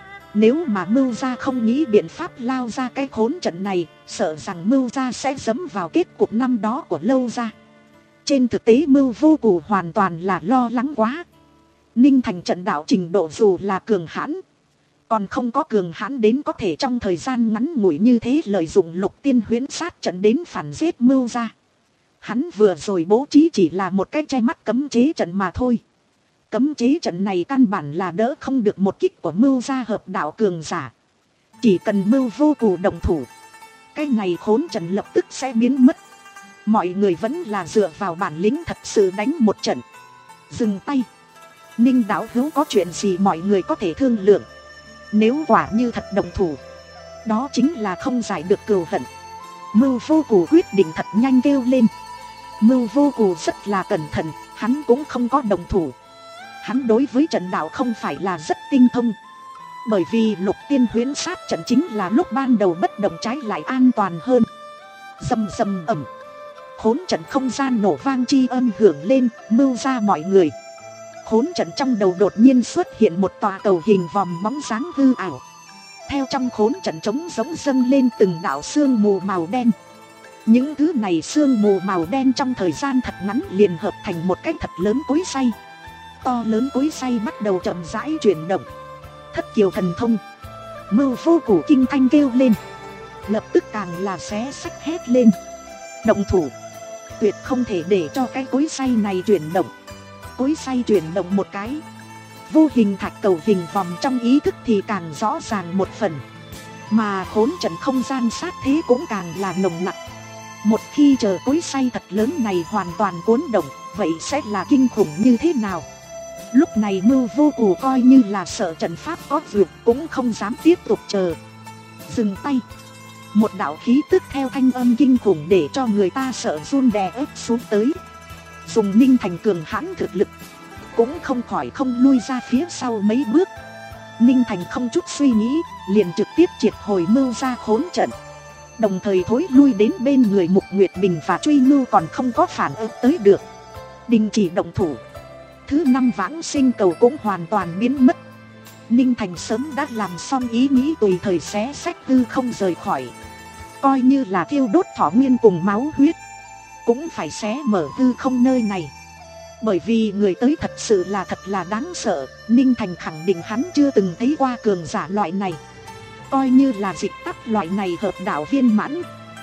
Nếu mà Mưu Gia không nghĩ biện pháp lao ra cái khốn trận này, sợ rằng Mưu Gia sẽ dẫm vào kết cục năm đó của Lâu Gia. Trên thực tế Mưu Vô Cù hoàn toàn là lo lắng quá. Ninh Thành trận đạo trình độ dù là cường hãn, còn không có cường hãn đến có thể trong thời gian ngắn ngủi như thế lợi dụng Lục Tiên huyễn sát trận đến phản giết Mưu Gia. Hắn vừa rồi bố trí chỉ là một cái che mắt cấm chế trận mà thôi. Cấm chế trận này căn bản là đỡ không được một kích của Mưu Gia hợp đạo cường giả. Chỉ cần Mưu Vô Cù động thủ, cái này khốn trận lập tức sẽ biến mất. Mọi người vẫn là dựa vào bản lĩnh thật sự đánh một trận. Dừng tay. Ninh đạo hữu có chuyện gì mọi người có thể thương lượng. Nếu quả như thật động thủ, đó chính là không giải được cừu hận. Mưu Vô Cù quyết định thật nhanh kêu lên. Mưu Vô Cù rất là cẩn thận, hắn cũng không có động thủ. Hắn đối với trận đạo không phải là rất tinh thông, bởi vì Lục Tiên huyễn sát trận chính là lúc ban đầu bất động trái lại an toàn hơn. Rầm rầm ầm, khốn trận không gian nổ vang chi âm hưởng lên. Mưu Gia mọi người, khốn trận trong đầu đột nhiên xuất hiện một tòa cầu hình vòm bóng dáng hư ảo. Theo trong khốn trận trống rỗng dâng lên từng đạo sương mù màu đen. Những thứ này sương mù màu đen trong thời gian thật ngắn liền hợp thành một cái thật lớn cối xay. To lớn cối xay bắt đầu chậm rãi chuyển động. Thất kiều thần thông. Mưu Vô Cù kinh thanh kêu lên, lập tức càng là xé xách hét lên. Động thủ, tuyệt không thể để cho cái cối xay này chuyển động. Cối xay chuyển động một cái, vô hình thạch cầu hình vòng trong ý thức thì càng rõ ràng một phần. Mà khốn trận không gian sát thế cũng càng là nồng nặc. Một khi chờ cối xay thật lớn này hoàn toàn cuốn động, vậy sẽ là kinh khủng như thế nào. Lúc này Mưu Vô Cù coi như là sợ trận pháp có dược, cũng không dám tiếp tục chờ. Dừng tay. Một đạo khí tức theo thanh âm kinh khủng để cho người ta sợ run đè ép xuống tới. Dùng Ninh Thành cường hãn thực lực, cũng không khỏi không lui ra phía sau mấy bước. Ninh Thành không chút suy nghĩ, liền trực tiếp triệt hồi Mưu Gia khốn trận, đồng thời thối lui đến bên người Mục Nguyệt Bình và Truy Ngưu còn không có phản ứng tới được. Đình chỉ động thủ. Thứ năm vãng sinh cầu cũng hoàn toàn biến mất. Ninh Thành sớm đã làm xong ý nghĩ tùy thời xé sách hư không rời khỏi. Coi như là thiêu đốt thọ nguyên cùng máu huyết, cũng phải xé mở hư không nơi này. Bởi vì người tới thật sự là thật là đáng sợ. Ninh Thành khẳng định hắn chưa từng thấy qua cường giả loại này. Coi như là dịch tắc loại này hợp đạo viên mãn,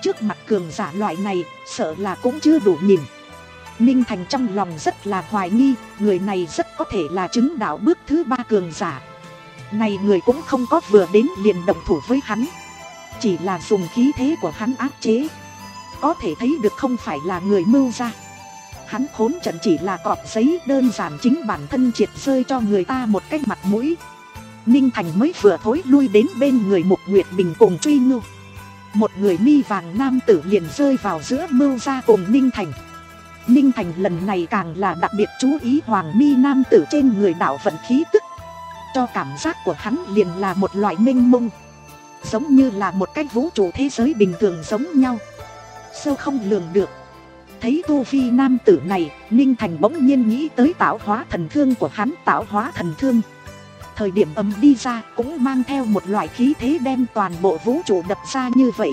trước mặt cường giả loại này sợ là cũng chưa đủ nhìn. Ninh Thành trong lòng rất là hoài nghi, người này rất có thể là chứng đạo bước thứ ba cường giả. Này người cũng không có vừa đến liền động thủ với hắn, chỉ là dùng khí thế của hắn áp chế. Có thể thấy được không phải là người mưu ra. Hắn khốn trận chỉ là cọp giấy đơn giản, chính bản thân triệt rơi cho người ta một cái mặt mũi. Ninh Thành mới vừa thối lui đến bên người Mục Nguyệt Bình cùng Truy Ngưu. Một người mi vàng nam tử liền rơi vào giữa mưu ra cùng Ninh Thành. Ninh Thành lần này càng là đặc biệt chú ý hoàng mi nam tử trên người đạo vận khí tức. Cho cảm giác của hắn liền là một loại mênh mông, giống như là một cái vũ trụ thế giới bình thường giống nhau, sâu không lường được. Thấy tu vi nam tử này, Ninh Thành bỗng nhiên nghĩ tới tạo hóa thần thương của hắn. Tạo hóa thần thương thời điểm âm đi ra cũng mang theo một loại khí thế đem toàn bộ vũ trụ đập ra như vậy.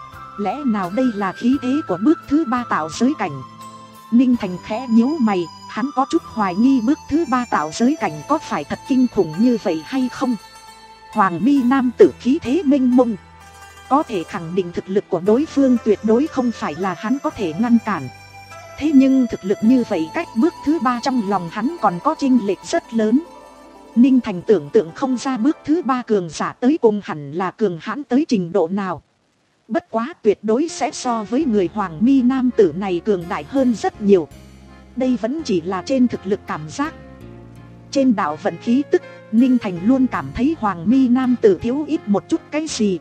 Lẽ nào đây là khí thế của bước thứ ba tạo giới cảnh? Ninh Thành khẽ nhíu mày, hắn có chút hoài nghi bước thứ ba tạo giới cảnh có phải thật kinh khủng như vậy hay không. Hoàng mi nam tử khí thế mênh mông, có thể khẳng định thực lực của đối phương tuyệt đối không phải là hắn có thể ngăn cản. Thế nhưng thực lực như vậy cách bước thứ ba trong lòng hắn còn có chênh lệch rất lớn. Ninh Thành tưởng tượng không ra bước thứ ba cường giả tới cùng hẳn là cường hãn tới trình độ nào. Bất quá tuyệt đối sẽ so với người hoàng mi nam tử này cường đại hơn rất nhiều. Đây vẫn chỉ là trên thực lực cảm giác. Trên đạo vận khí tức, Ninh Thành luôn cảm thấy hoàng mi nam tử thiếu ít một chút cái gì.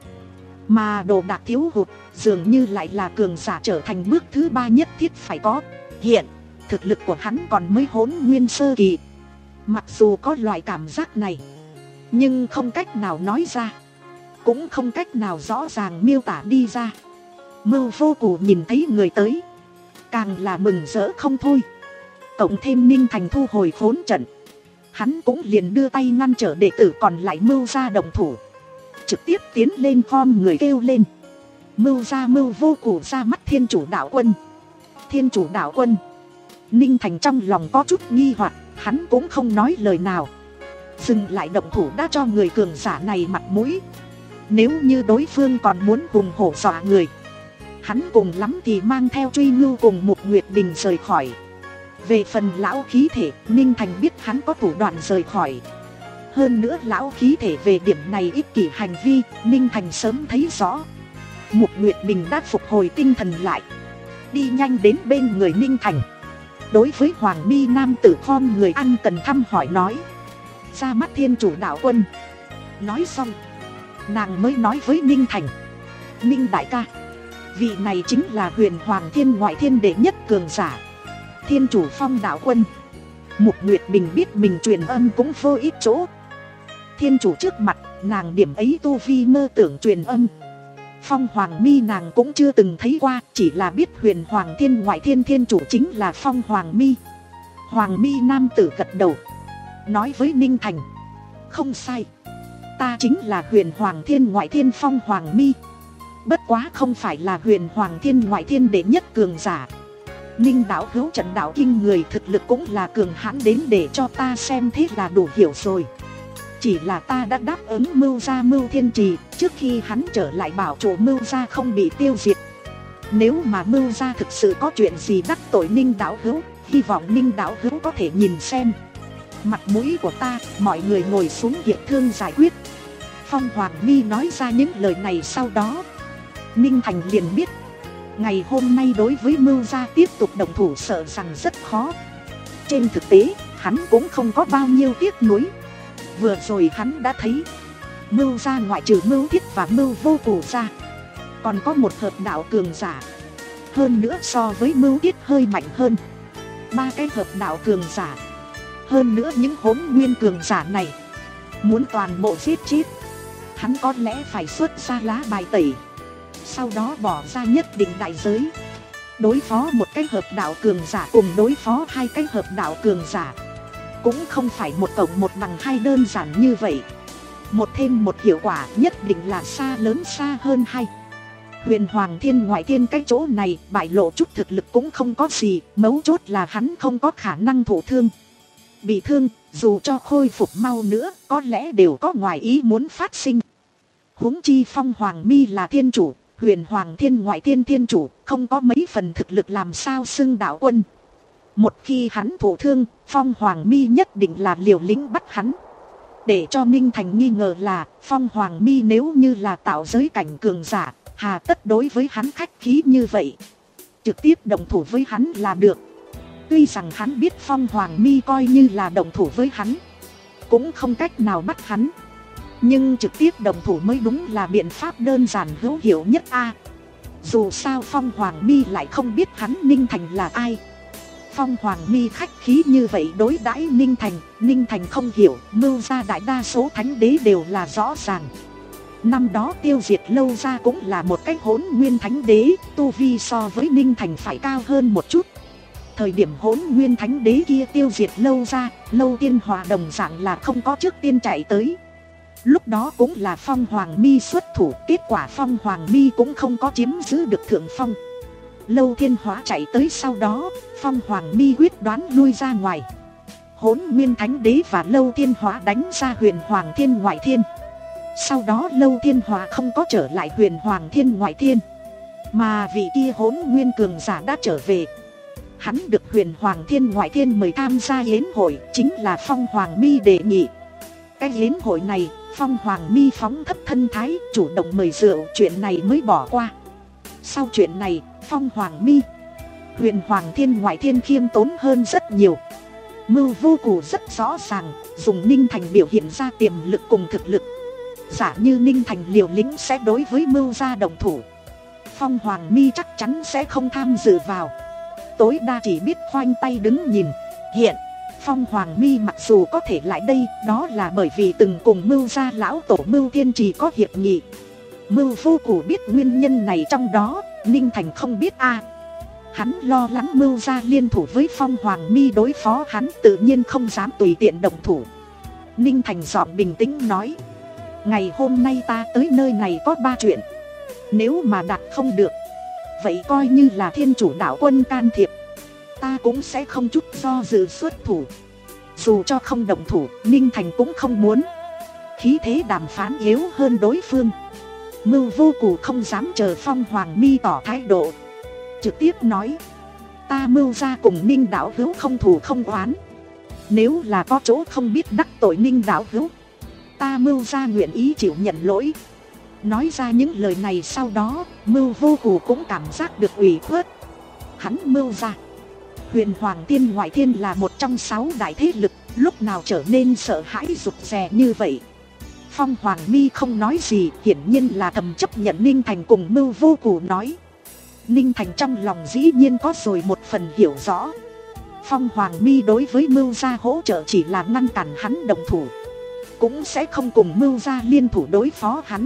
Mà đồ đạc thiếu hụt dường như lại là cường giả trở thành bước thứ ba nhất thiết phải có. Hiện thực lực của hắn còn mới hỗn nguyên sơ kỳ. Mặc dù có loại cảm giác này, nhưng không cách nào nói ra, cũng không cách nào rõ ràng miêu tả đi ra. Mưu Vô Cù nhìn thấy người tới, càng là mừng rỡ không thôi. Cộng thêm Ninh Thành thu hồi khốn trận, hắn cũng liền đưa tay ngăn trở đệ tử còn lại Mưu ra đồng thủ, trực tiếp tiến lên khom người kêu lên: Mưu ra Mưu Vô Cù ra mắt Thiên Chủ Đạo Quân. Thiên Chủ Đạo Quân. Ninh Thành trong lòng có chút nghi hoặc, hắn cũng không nói lời nào. Dừng lại động thủ đã cho người cường giả này mặt mũi. Nếu như đối phương còn muốn hùng hổ dọa người, hắn cùng lắm thì mang theo Truy Ngưu cùng Mục Nguyệt Bình rời khỏi. Về phần lão khí thể, Ninh Thành biết hắn có thủ đoạn rời khỏi. Hơn nữa lão khí thể về điểm này ích kỷ hành vi, Ninh Thành sớm thấy rõ. Mục Nguyệt Bình đã phục hồi tinh thần lại, đi nhanh đến bên người Ninh Thành. Đối với hoàng mi nam tử khom người ăn cần thăm hỏi nói: ra mắt Thiên Chủ Đạo Quân. Nói xong, nàng mới nói với Ninh Thành: Ninh đại ca, vị này chính là huyền hoàng thiên ngoại thiên đệ nhất cường giả, Thiên Chủ Phong Đạo Quân. Mục Nguyệt Bình biết mình truyền âm cũng vô ích chỗ. Thiên chủ trước mặt, nàng điểm ấy tu vi mơ tưởng truyền âm. Phong Hoàng Mi nàng cũng chưa từng thấy qua, chỉ là biết huyền hoàng thiên ngoại thiên thiên chủ chính là Phong Hoàng Mi. Hoàng Mi nam tử gật đầu, nói với Ninh Thành: không sai, ta chính là huyền hoàng thiên ngoại thiên Phong Hoàng Mi. Bất quá không phải là huyền hoàng thiên ngoại thiên đệ nhất cường giả. Ninh đạo hữu trận đạo kinh người, thực lực cũng là cường hãn đến để cho ta xem thế là đủ hiểu rồi. Chỉ là ta đã đáp ứng Mưu gia Mưu Thiên Trì, trước khi hắn trở lại bảo chủ Mưu gia không bị tiêu diệt. Nếu mà Mưu gia thực sự có chuyện gì đắc tội Ninh đạo hữu, hy vọng Ninh đạo hữu có thể nhìn xem. Mặt mũi của ta, mọi người ngồi xuống hiệp thương giải quyết. Phong Hoàng Mi nói ra những lời này, sau đó Ninh Thành liền biết ngày hôm nay đối với Mưu gia tiếp tục động thủ sợ rằng rất khó. Trên thực tế, hắn cũng không có bao nhiêu tiếc nuối. Vừa rồi hắn đã thấy Mưu gia ngoại trừ Mưu Thiết và Mưu Vô Cù gia, còn có một hợp đạo cường giả, hơn nữa so với Mưu Thiết hơi mạnh hơn. Ba cái hợp đạo cường giả, hơn nữa những hỗn nguyên cường giả này, muốn toàn bộ giết chết, hắn có lẽ phải xuất ra lá bài tẩy, sau đó bỏ ra nhất định đại giới, đối phó một cái hợp đạo cường giả cùng đối phó hai cái hợp đạo cường giả. Cũng không phải một cộng một bằng hai đơn giản như vậy. Một thêm một hiệu quả nhất định là xa lớn xa hơn hai. Huyền hoàng thiên ngoại thiên cái chỗ này bại lộ chút thực lực cũng không có gì, mấu chốt là hắn không có khả năng thụ thương. Bị thương, dù cho khôi phục mau nữa, có lẽ đều có ngoài ý muốn phát sinh. Huống chi Phong Hoàng Mi là thiên chủ, Huyền Hoàng Thiên Ngoại Thiên Thiên Chủ không có mấy phần thực lực làm sao xưng đạo quân. Một khi hắn thụ thương, Phong Hoàng Mi nhất định là liều lĩnh bắt hắn. Để cho Ninh Thành nghi ngờ là Phong Hoàng Mi nếu như là tạo giới cảnh cường giả, hà tất đối với hắn khách khí như vậy. Trực tiếp động thủ với hắn là được. Tuy rằng hắn biết Phong Hoàng Mi coi như là động thủ với hắn, cũng không cách nào bắt hắn. Nhưng trực tiếp động thủ mới đúng là biện pháp đơn giản hữu hiệu nhất a. Dù sao Phong Hoàng Mi lại không biết hắn Ninh Thành là ai. Phong Hoàng Mi khách khí như vậy đối đãi Ninh Thành, Ninh Thành không hiểu, mưu gia đại đa số thánh đế đều là rõ ràng. Năm đó tiêu diệt Lâu Gia cũng là một cái hỗn nguyên thánh đế, tu vi so với Ninh Thành phải cao hơn một chút. Thời điểm hỗn nguyên thánh đế kia tiêu diệt Lâu Gia, Lâu Tiên Hòa đồng dạng là không có trước tiên chạy tới. Lúc đó cũng là Phong Hoàng Mi xuất thủ, kết quả Phong Hoàng Mi cũng không có chiếm giữ được thượng phong. Lâu Thiên Hóa chạy tới sau đó, Phong Hoàng Mi quyết đoán lui ra ngoài. Hỗn nguyên thánh đế và Lâu Thiên Hóa đánh ra Huyền Hoàng Thiên Ngoại Thiên. Sau đó Lâu Thiên Hóa không có trở lại Huyền Hoàng Thiên Ngoại Thiên, mà vị kia hỗn nguyên cường giả đã trở về. Hắn được Huyền Hoàng Thiên Ngoại Thiên mời tham gia yến hội, chính là Phong Hoàng Mi đề nghị. Cái yến hội này, Phong Hoàng Mi phóng thấp thân thái, chủ động mời rượu, chuyện này mới bỏ qua. Sau chuyện này, Phong Hoàng Mi, Huyền Hoàng Thiên Ngoại Thiên khiêm tốn hơn rất nhiều. Mưu Vô Cù rất rõ ràng, dùng Ninh Thành biểu hiện ra tiềm lực cùng thực lực. Giả như Ninh Thành liều lĩnh sẽ đối với Mưu gia động thủ, Phong Hoàng Mi chắc chắn sẽ không tham dự vào, tối đa chỉ biết khoanh tay đứng nhìn. Hiện Phong Hoàng Mi mặc dù có thể lại đây, đó là bởi vì từng cùng Mưu gia lão tổ Mưu Tiên Trì có hiệp nghị. Mưu Vô Cù biết nguyên nhân này trong đó, Ninh Thành không biết a. Hắn lo lắng Mưu gia liên thủ với Phong Hoàng Mi đối phó hắn, tự nhiên không dám tùy tiện động thủ. Ninh Thành giọng bình tĩnh nói: ngày hôm nay ta tới nơi này có ba chuyện. Nếu mà đạt không được, vậy coi như là thiên chủ đạo quân can thiệp, ta cũng sẽ không chút do dự xuất thủ. Dù cho không động thủ, Ninh Thành cũng không muốn khí thế đàm phán yếu hơn đối phương. Mưu Vô Cù không dám chờ Phong Hoàng Mi tỏ thái độ, trực tiếp nói: ta Mưu gia cùng Ninh đạo hữu không thù không oán, nếu là có chỗ không biết đắc tội Ninh đạo hữu, ta Mưu gia nguyện ý chịu nhận lỗi. Nói ra những lời này sau đó, Mưu Vô Cù cũng cảm giác được ủy khuất. Hắn Mưu gia, Huyền Hoàng Thiên Ngoại Thiên là một trong sáu đại thế lực, lúc nào trở nên sợ hãi rụt rè như vậy. Phong Hoàng Mi không nói gì, hiển nhiên là thầm chấp nhận Ninh Thành cùng Mưu Vô Cù nói. Ninh Thành trong lòng dĩ nhiên có rồi một phần hiểu rõ. Phong Hoàng Mi đối với Mưu gia hỗ trợ chỉ là ngăn cản hắn động thủ, cũng sẽ không cùng Mưu gia liên thủ đối phó hắn.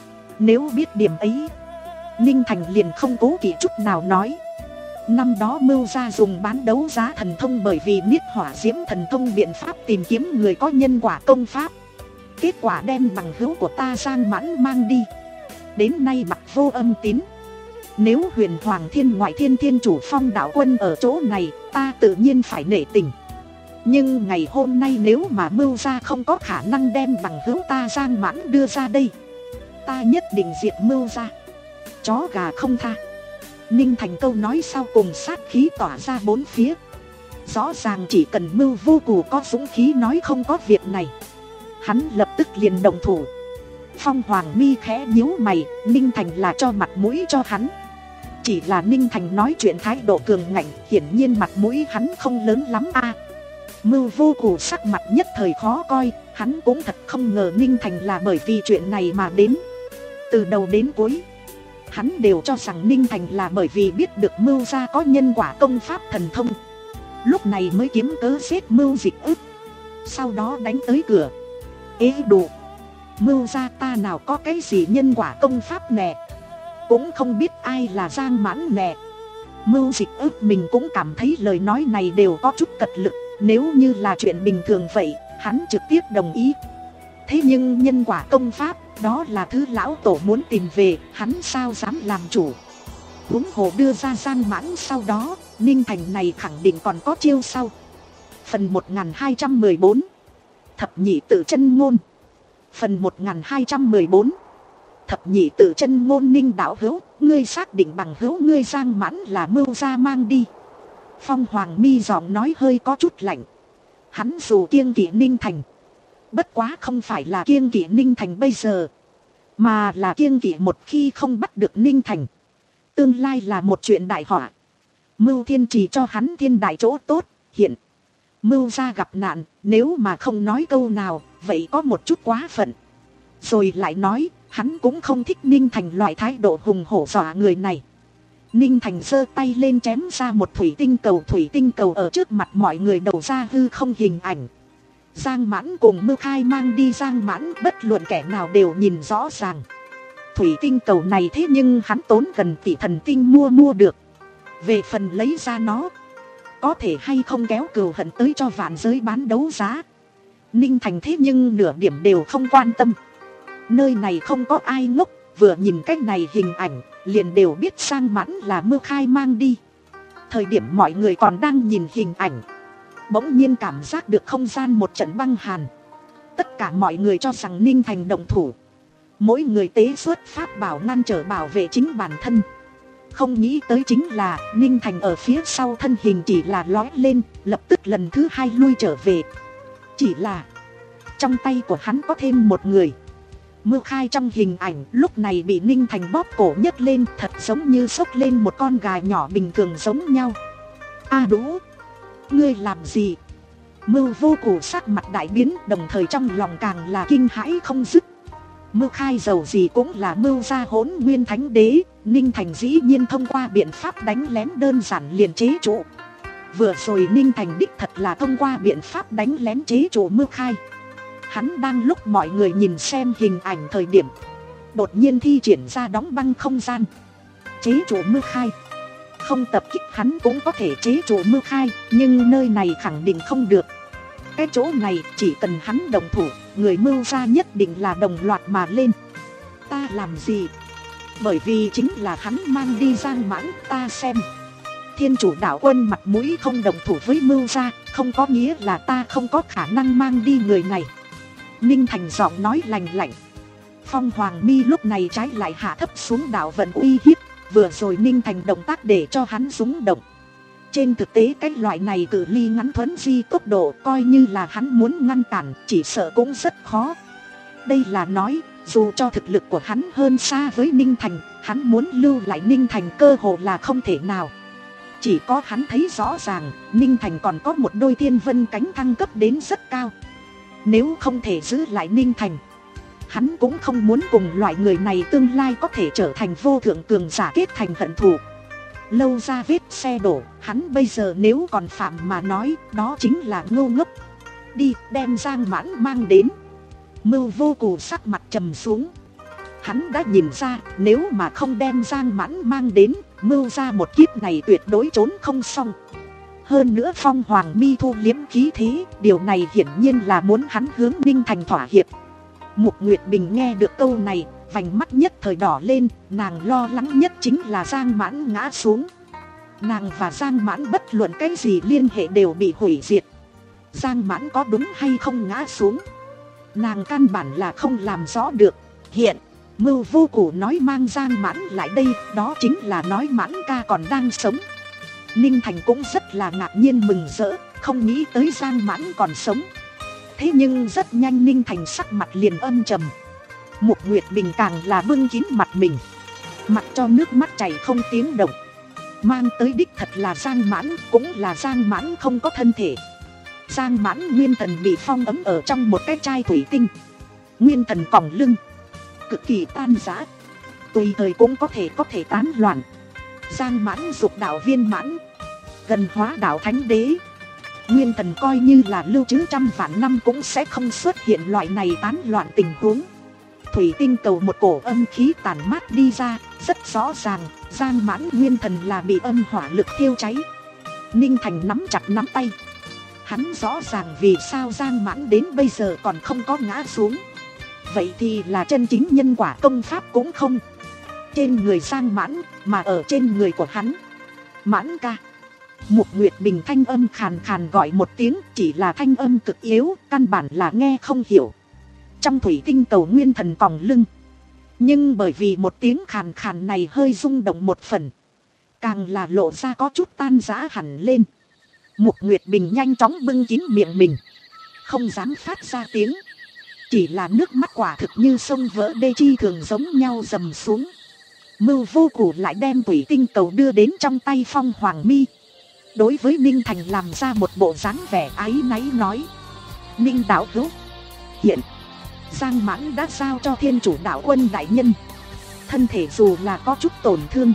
Nếu biết điểm ấy, Ninh Thành liền không cố kỵ chút nào nói: năm đó Mưu gia dùng bán đấu giá thần thông, bởi vì niết hỏa diễm thần thông biện pháp tìm kiếm người có nhân quả công pháp, kết quả đem bằng hữu của ta Giang Mãn mang đi, đến nay mặc vô âm tín. Nếu Huyền Hoàng Thiên Ngoại Thiên Thiên chủ Phong đạo quân ở chỗ này, ta tự nhiên phải nể tình. Nhưng ngày hôm nay nếu mà Mưu gia không có khả năng đem bằng hữu ta Giang Mãn đưa ra đây, ta nhất định diệt Mưu gia, chó gà không tha. Ninh Thành câu nói sau cùng sát khí tỏa ra bốn phía. Rõ ràng chỉ cần Mưu Vô Cù có dũng khí nói không có việc này, hắn lập tức liền động thủ. Phong Hoàng Mi khẽ nhíu mày, Ninh Thành là cho mặt mũi cho hắn. Chỉ là Ninh Thành nói chuyện thái độ cường ngạnh, hiển nhiên mặt mũi hắn không lớn lắm a. Mưu Vô Cù sắc mặt nhất thời khó coi, hắn cũng thật không ngờ Ninh Thành là bởi vì chuyện này mà đến. Từ đầu đến cuối, hắn đều cho rằng Ninh Thành là bởi vì biết được Mưu gia có nhân quả công pháp thần thông, lúc này mới kiếm cớ giết Mưu Dịch Ức, sau đó đánh tới cửa. Ê đủ, Mưu gia ta nào có cái gì nhân quả công pháp nè, cũng không biết ai là Giang Mãn nè. Mưu Dịch Ức mình cũng cảm thấy lời nói này đều có chút cật lực. Nếu như là chuyện bình thường vậy, hắn trực tiếp đồng ý. Thế nhưng nhân quả công pháp, đó là thứ lão tổ muốn tìm về, hắn sao dám làm chủ. Huống hồ đưa ra Giang Mãn sau đó, Ninh Thành này khẳng định còn có chiêu sau. Phần một nghìn hai trăm mười bốn, Thập nhị tự chân ngôn. Phần một nghìn hai trăm mười bốn, Thập nhị tự chân ngôn. Ninh đạo hữu, Ngươi xác định bằng hữu ngươi Giang Mãn là Mưu gia mang đi? Phong Hoàng Mi giọng nói hơi có chút lạnh. Hắn dù kiêng kỵ Ninh Thành, bất quá không phải là kiêng kỵ Ninh Thành bây giờ, mà là kiêng kỵ một khi không bắt được Ninh Thành, tương lai là một chuyện đại họa. Mưu Thiên chỉ cho hắn thiên đại chỗ tốt. Hiện Mưu gia gặp nạn, nếu mà không nói câu nào, vậy có một chút quá phận. Rồi lại nói, hắn cũng không thích Ninh Thành loại thái độ hùng hổ dọa người này. Ninh Thành giơ tay lên chém ra một thủy tinh cầu. Thủy tinh cầu ở trước mặt mọi người đầu ra hư không hình ảnh. Giang Mãn cùng Mưu Khai mang đi Giang Mãn, bất luận kẻ nào đều nhìn rõ ràng. Thủy tinh cầu này thế nhưng hắn tốn gần tỷ thần tinh mua mua được. Về phần lấy ra nó, có thể hay không kéo cừu hận tới cho vạn giới bán đấu giá, Ninh Thành thế nhưng nửa điểm đều không quan tâm. Nơi này không có ai ngốc, vừa nhìn cách này hình ảnh liền đều biết Giang Mãn là Mưu Khai mang đi. Thời điểm mọi người còn đang nhìn hình ảnh, bỗng nhiên cảm giác được không gian một trận băng hàn. Tất cả mọi người cho rằng Ninh Thành động thủ, mỗi người tế xuất pháp bảo ngăn trở bảo vệ chính bản thân. Không nghĩ tới chính là Ninh Thành ở phía sau thân hình chỉ là lói lên, lập tức lần thứ hai lui trở về. Chỉ là trong tay của hắn có thêm một người. Mưu Khai trong hình ảnh lúc này bị Ninh Thành bóp cổ nhấc lên, thật giống như xốc lên một con gà nhỏ bình thường giống nhau. A à Đũ, ngươi làm gì? Mưu Vô Củ sắc mặt đại biến, đồng thời trong lòng càng là kinh hãi không dứt. Mưu Khai dầu gì cũng là Mưu gia Hỗn Nguyên Thánh Đế, Ninh Thành dĩ nhiên thông qua biện pháp đánh lén đơn giản liền chế trụ. Vừa rồi Ninh Thành đích thật là thông qua biện pháp đánh lén chế trụ Mưu Khai. Hắn đang lúc mọi người nhìn xem hình ảnh thời điểm, đột nhiên thi triển ra đóng băng không gian, chế trụ Mưu Khai. Không tập kích hắn cũng có thể chế trụ Mưu Khai, nhưng nơi này khẳng định không được. Cái chỗ này chỉ cần hắn đồng thủ, người Mưu gia nhất định là đồng loạt mà lên. Ta làm gì? Bởi vì chính là hắn mang đi Giang Mãn, ta xem. Thiên Chủ Đạo Quân mặt mũi không đồng thủ với Mưu gia, không có nghĩa là ta không có khả năng mang đi người này. Ninh Thành giọng nói lành lạnh. Phong Hoàng Mi lúc này trái lại hạ thấp xuống đạo vận uy hiếp. Vừa rồi Ninh Thành động tác để cho hắn rúng động. Trên thực tế cái loại này cự ly ngắn thuấn di tốc độ, coi như là hắn muốn ngăn cản chỉ sợ cũng rất khó. Đây là nói, dù cho thực lực của hắn hơn xa với Ninh Thành, hắn muốn lưu lại Ninh Thành cơ hồ là không thể nào. Chỉ có hắn thấy rõ ràng, Ninh Thành còn có một đôi thiên vân cánh thăng cấp đến rất cao. Nếu không thể giữ lại Ninh Thành, hắn cũng không muốn cùng loại người này tương lai có thể trở thành vô thượng cường giả kết thành hận thù. Lâu ra vết xe đổ, hắn bây giờ nếu còn phạm mà nói, đó chính là ngô ngốc. Đi, đem Giang Mãn mang đến. Mưu Vô Củ sắc mặt trầm xuống. Hắn đã nhìn ra, nếu mà không đem Giang Mãn mang đến, Mưu ra một kiếp này tuyệt đối trốn không xong. Hơn nữa Phong Hoàng Mi thu liếm khí thế, điều này hiển nhiên là muốn hắn hướng Ninh Thành thỏa hiệp. Mục Nguyệt Bình nghe được câu này, vành mắt nhất thời đỏ lên, nàng lo lắng nhất chính là Giang Mãn ngã xuống. Nàng và Giang Mãn bất luận cái gì liên hệ đều bị hủy diệt. Giang Mãn có đúng hay không ngã xuống, nàng căn bản là không làm rõ được. Hiện Mưu Vô Củ nói mang Giang Mãn lại đây, đó chính là nói Mãn ca còn đang sống. Ninh Thành cũng rất là ngạc nhiên mừng rỡ, không nghĩ tới Giang Mãn còn sống. Thế nhưng rất nhanh Ninh Thành sắc mặt liền âm trầm. Mục Nguyệt Bình càng là bưng kín mặt mình, mặc cho nước mắt chảy không tiếng động. Mang tới đích thật là Giang Mãn, cũng là Giang Mãn không có thân thể. Giang Mãn nguyên thần bị phong ấm ở trong một cái chai thủy tinh. Nguyên thần còng lưng, cực kỳ tan rã, tùy thời cũng có thể có thể tán loạn. Giang Mãn dục đạo viên mãn, gần hóa đạo thánh đế. Nguyên thần coi như là lưu trữ trăm vạn năm cũng sẽ không xuất hiện loại này tán loạn tình huống. Thủy tinh cầu một cổ âm khí tàn mát đi ra, rất rõ ràng, Giang Mãn nguyên thần là bị âm hỏa lực thiêu cháy. Ninh Thành nắm chặt nắm tay. Hắn rõ ràng vì sao Giang Mãn đến bây giờ còn không có ngã xuống. Vậy thì là chân chính nhân quả công pháp cũng không trên người Giang Mãn, mà ở trên người của hắn. Mãn ca. Mục Nguyệt Bình thanh âm khàn khàn gọi một tiếng, chỉ là thanh âm cực yếu, căn bản là nghe không hiểu. Trong thủy tinh cầu nguyên thần còng lưng, Nhưng bởi vì một tiếng khàn khàn này hơi rung động một phần, càng là lộ ra có chút tan rã hẳn lên. Mục Nguyệt Bình nhanh chóng bưng kín miệng mình, không dám phát ra tiếng. Chỉ là nước mắt quả thực như sông vỡ đê chi thường giống nhau dầm xuống. Mưu Vô Củ lại đem thủy tinh cầu đưa đến trong tay Phong Hoàng Mi. Đối với Ninh Thành làm ra một bộ dáng vẻ áy náy nói: Ninh đạo hữu, hiện Giang Mãn đã giao cho Thiên Chủ đạo quân đại nhân. Thân thể dù là có chút tổn thương,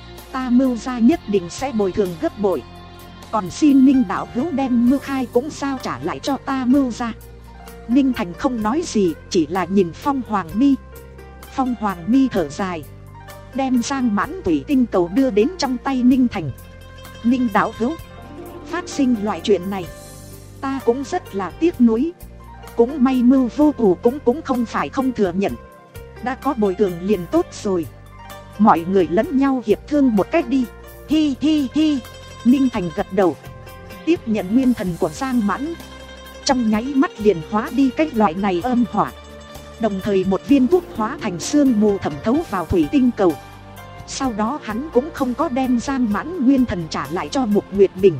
ta Mưu gia nhất định sẽ bồi thường gấp bội. Còn xin Ninh đạo hữu đem Mưu Khai cũng giao trả lại cho ta Mưu gia. Ninh Thành không nói gì, chỉ là nhìn Phong Hoàng Mi. Phong Hoàng Mi thở dài, đem Giang Mãn thủy tinh cầu đưa đến trong tay Ninh Thành. Ninh đạo hữu, phát sinh loại chuyện này ta cũng rất là tiếc nuối. Cũng may Mưu Vô Củ cũng cũng không phải không thừa nhận, đã có bồi thường liền tốt rồi. Mọi người lẫn nhau hiệp thương một cách đi. Hi hi hi. Ninh Thành gật đầu, tiếp nhận nguyên thần của Giang Mãn. Trong nháy mắt liền hóa đi cái loại này âm hỏa. Đồng thời một viên thuốc hóa thành sương mù thẩm thấu vào thủy tinh cầu. Sau đó hắn cũng không có đem Giang Mãn nguyên thần trả lại cho Mục Nguyệt Bình,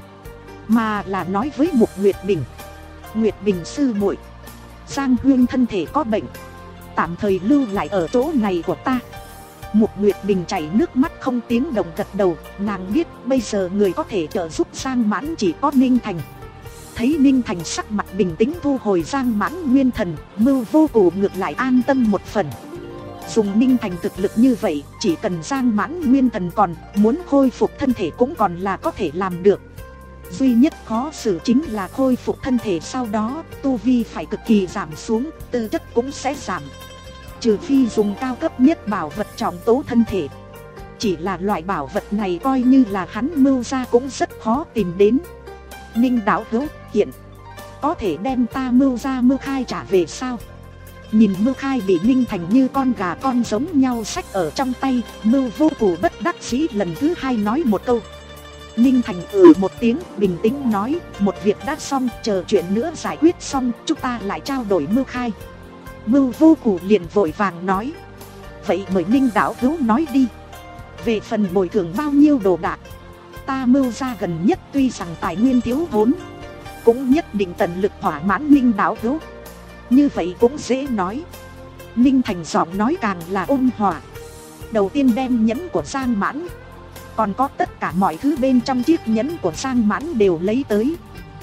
mà là nói với Mục Nguyệt Bình: Nguyệt Bình sư muội, Giang huynh thân thể có bệnh, tạm thời lưu lại ở chỗ này của ta. Mục Nguyệt Bình chảy nước mắt không tiếng động gật đầu. Nàng biết bây giờ người có thể trợ giúp Giang Mãn chỉ có Ninh Thành. Thấy Ninh Thành sắc mặt bình tĩnh thu hồi Giang Mãn nguyên thần, Mưu Vô Củ ngược lại an tâm một phần. Dùng Ninh Thành thực lực như vậy, chỉ cần Giang Mãn nguyên thần còn, muốn khôi phục thân thể cũng còn là có thể làm được. Duy nhất khó xử chính là khôi phục thân thể sau đó, tu vi phải cực kỳ giảm xuống, tư chất cũng sẽ giảm. Trừ phi dùng cao cấp nhất bảo vật trọng tố thân thể. Chỉ là loại bảo vật này coi như là hắn Mưu ra cũng rất khó tìm đến. Ninh đạo hữu, hiện có thể đem ta Mưu ra Mưu Khai trả về sao? Nhìn Mưu Khai bị Ninh Thành như con gà con giống nhau xách ở trong tay, Mưu Vô Củ bất đắc dĩ lần thứ hai nói một câu. Ninh Thành ừ một tiếng, bình tĩnh nói: một việc đã xong, chờ chuyện nữa giải quyết xong, chúng ta lại trao đổi Mưu Khai. Mưu Vô Củ liền vội vàng nói: vậy mời Ninh đạo hữu nói đi. Về phần bồi thường bao nhiêu đồ đạc, ta Mưu ra gần nhất tuy rằng tài nguyên thiếu thốn, cũng nhất định tận lực thỏa mãn Ninh đạo hữu. Như vậy cũng dễ nói. Ninh Thành giọng nói càng là ôn hòa. Đầu tiên đem nhẫn của Giang Mãn, còn có tất cả mọi thứ bên trong chiếc nhẫn của Giang Mãn đều lấy tới.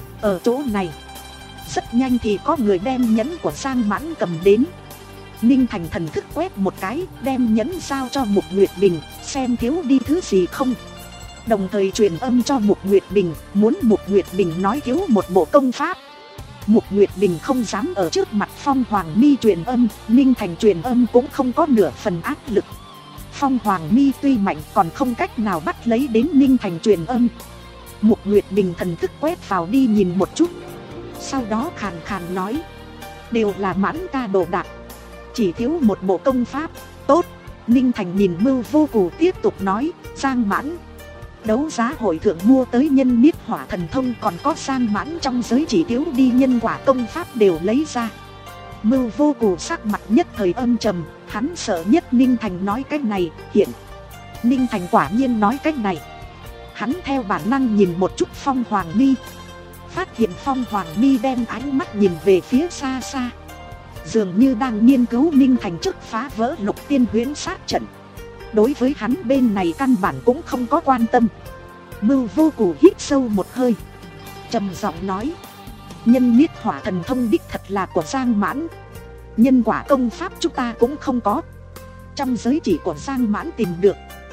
Ở chỗ này rất nhanh thì có người đem nhẫn của Giang Mãn cầm đến. Ninh Thành thần thức quét một cái, đem nhẫn giao cho Mục Nguyệt Bình, xem thiếu đi thứ gì không. Đồng thời truyền âm cho Mục Nguyệt Bình, muốn Mục Nguyệt Bình nói thiếu một bộ công pháp. Mục Nguyệt Bình không dám ở trước mặt Phong Hoàng Mi truyền âm, Ninh Thành truyền âm cũng không có nửa phần áp lực. Phong Hoàng Mi tuy mạnh còn không cách nào bắt lấy đến Ninh Thành truyền âm. Mục Nguyệt Bình thần thức quét vào đi nhìn một chút, sau đó khàn khàn nói: đều là Mãn ca đồ đạc, chỉ thiếu một bộ công pháp. Tốt. Ninh Thành nhìn Mưu Vô Củ tiếp tục nói: Giang Mãn đấu giá hội thượng mua tới nhân niết hỏa thần thông, còn có Giang Mãn trong giới chỉ thiếu đi nhân quả công pháp đều lấy ra. Mưu Vô Củ sắc mặt nhất thời âm trầm, hắn sợ nhất Ninh Thành nói cái này. Hiện Ninh Thành quả nhiên nói cái này. Hắn theo bản năng nhìn một chút Phong Hoàng Mi, phát hiện Phong Hoàng Mi đem ánh mắt nhìn về phía xa xa, dường như đang nghiên cứu Ninh Thành trước phá vỡ Lục Tiên Huyễn sát trận. Đối với hắn bên này căn bản cũng không có quan tâm. Mưu Vô Củ hít sâu một hơi, trầm giọng nói: nhân niết hỏa thần thông đích thật là của Giang Mãn, nhân quả công pháp chúng ta cũng không có, trong giới chỉ của Giang Mãn tìm được.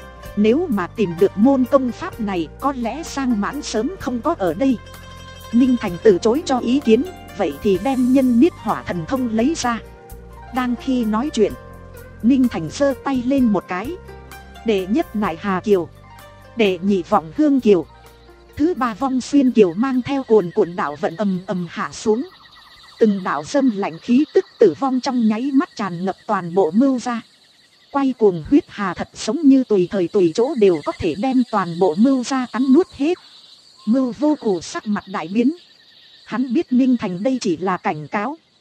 Nếu mà tìm được môn công pháp này, có lẽ Giang Mãn sớm không có ở đây. Ninh Thành từ chối cho ý kiến, vậy thì đem nhân niết hỏa thần thông lấy ra. Đang khi nói chuyện, Ninh Thành giơ tay lên một cái: đệ nhất Nại Hà Kiều, đệ nhị Vọng Hương Kiều, thứ ba Vong Xuyên Kiều mang theo cuồn cuộn đạo vận ầm ầm hạ xuống. Từng đạo dâm lạnh khí tức tử vong trong nháy mắt tràn ngập toàn bộ Mưu ra. Quay cuồng huyết hà thật giống như tùy thời tùy chỗ đều có thể đem toàn bộ Mưu ra cắn nuốt hết. Mưu Vô Củ sắc mặt đại biến. Hắn biết Ninh Thành đây chỉ là cảnh cáo,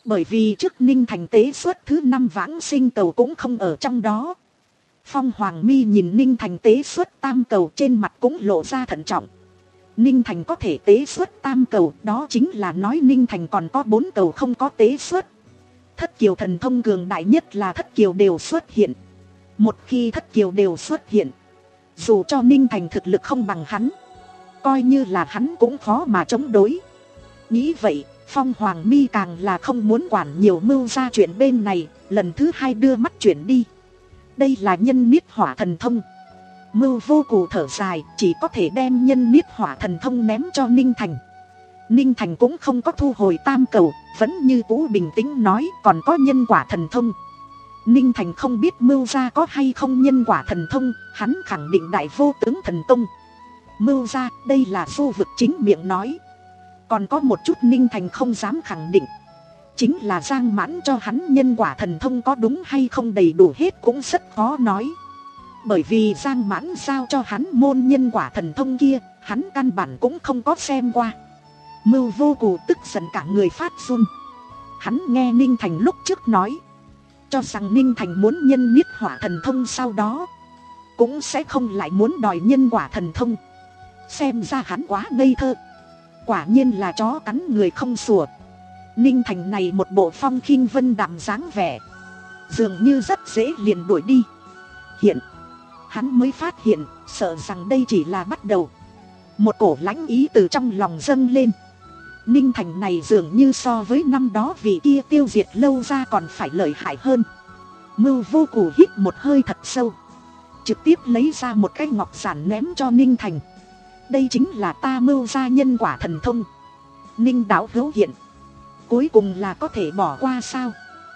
Bởi vì trước Ninh Thành tế xuất thứ năm vãng sinh cầu cũng không ở trong đó. Phong Hoàng Mi nhìn Ninh Thành tế xuất tam cầu trên mặt cũng lộ ra thận trọng. Ninh Thành có thể tế xuất tam cầu, đó chính là nói Ninh Thành còn có bốn cầu không có tế xuất. Thất kiều thần thông cường đại nhất là thất kiều đều xuất hiện. Một khi thất kiều đều xuất hiện, dù cho Ninh Thành thực lực không bằng hắn, coi như là hắn cũng khó mà chống đối. Nghĩ vậy, Phong Hoàng Mi càng là không muốn quản nhiều mưu ra chuyện bên này, lần thứ hai đưa mắt chuyển đi. Đây là nhân niết hỏa thần thông. Mưu vô cù thở dài, chỉ có thể đem nhân niết hỏa thần thông ném cho Ninh Thành. Ninh Thành cũng không có thu hồi tam cầu, vẫn như cũ bình tĩnh nói còn có nhân quả thần thông. Ninh Thành không biết mưu ra có hay không nhân quả thần thông, hắn khẳng định đại vô tướng thần công. Mưu ra, đây là Du Vực chính miệng nói. Còn có một chút Ninh Thành không dám khẳng định, chính là Giang Mãn cho hắn nhân quả thần thông có đúng hay không đầy đủ hết cũng rất khó nói. Bởi vì Giang Mãn giao cho hắn môn nhân quả thần thông kia, hắn căn bản cũng không có xem qua. Mưu vô cù tức giận cả người phát run. Hắn nghe Ninh Thành lúc trước nói, cho rằng Ninh Thành muốn nhân niết hỏa thần thông, sau đó cũng sẽ không lại muốn đòi nhân quả thần thông. Xem ra hắn quá ngây thơ. Quả nhiên là chó cắn người không sủa. Ninh Thành này một bộ phong khinh vân đạm dáng vẻ, dường như rất dễ liền đuổi đi. Hiện hắn mới phát hiện, sợ rằng đây chỉ là bắt đầu. Một cổ lãnh ý từ trong lòng dâng lên. Ninh Thành này dường như so với năm đó vị kia tiêu diệt lâu ra còn phải lợi hại hơn. Mưu vô cù hít một hơi thật sâu, trực tiếp lấy ra một cái ngọc giản ném cho Ninh Thành. Đây chính là ta mưu ra nhân quả thần thông. Ninh đạo hữu hiện cuối cùng là có thể bỏ qua sao?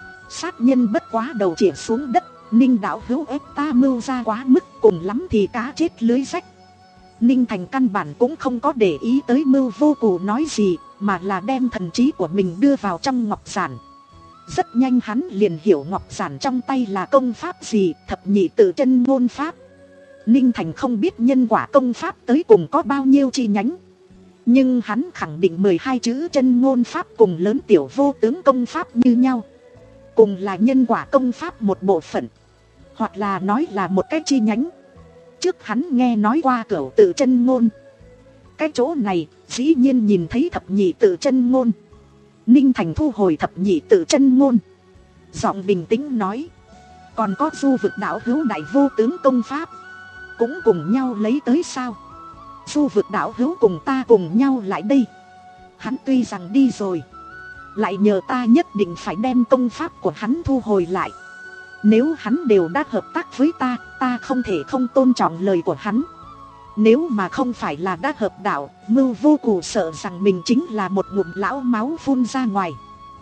Sát nhân bất quá đầu chĩa xuống đất. Ninh đạo hữu ép ta mưu ra quá mức, cùng lắm thì cá chết lưới rách. Ninh Thành căn bản cũng không có để ý tới mưu vô cù nói gì, mà là đem thần trí của mình đưa vào trong ngọc giản. Rất nhanh hắn liền hiểu ngọc giản trong tay là công pháp gì, thập nhị tự chân ngôn pháp. Ninh Thành không biết nhân quả công pháp tới cùng có bao nhiêu chi nhánh, nhưng hắn khẳng định mười hai chữ chân ngôn pháp cùng lớn tiểu vô tướng công pháp như nhau, cùng là nhân quả công pháp một bộ phận, hoặc là nói là một cái chi nhánh. Trước hắn nghe nói qua cửu tự chân ngôn, cái chỗ này dĩ nhiên nhìn thấy thập nhị tự chân ngôn. Ninh Thành thu hồi thập nhị tự chân ngôn, giọng bình tĩnh nói, còn có Du Vực đạo hữu đại vô tướng công pháp, cũng cùng nhau lấy tới sao? Du Vực đạo hữu cùng ta cùng nhau lại đây. Hắn tuy rằng đi rồi, lại nhờ ta nhất định phải đem công pháp của hắn thu hồi lại. Nếu hắn đều đã hợp tác với ta, ta không thể không tôn trọng lời của hắn. Nếu mà không phải là đã hợp đạo, Mưu vô cù sợ rằng mình chính là một ngụm lão máu phun ra ngoài.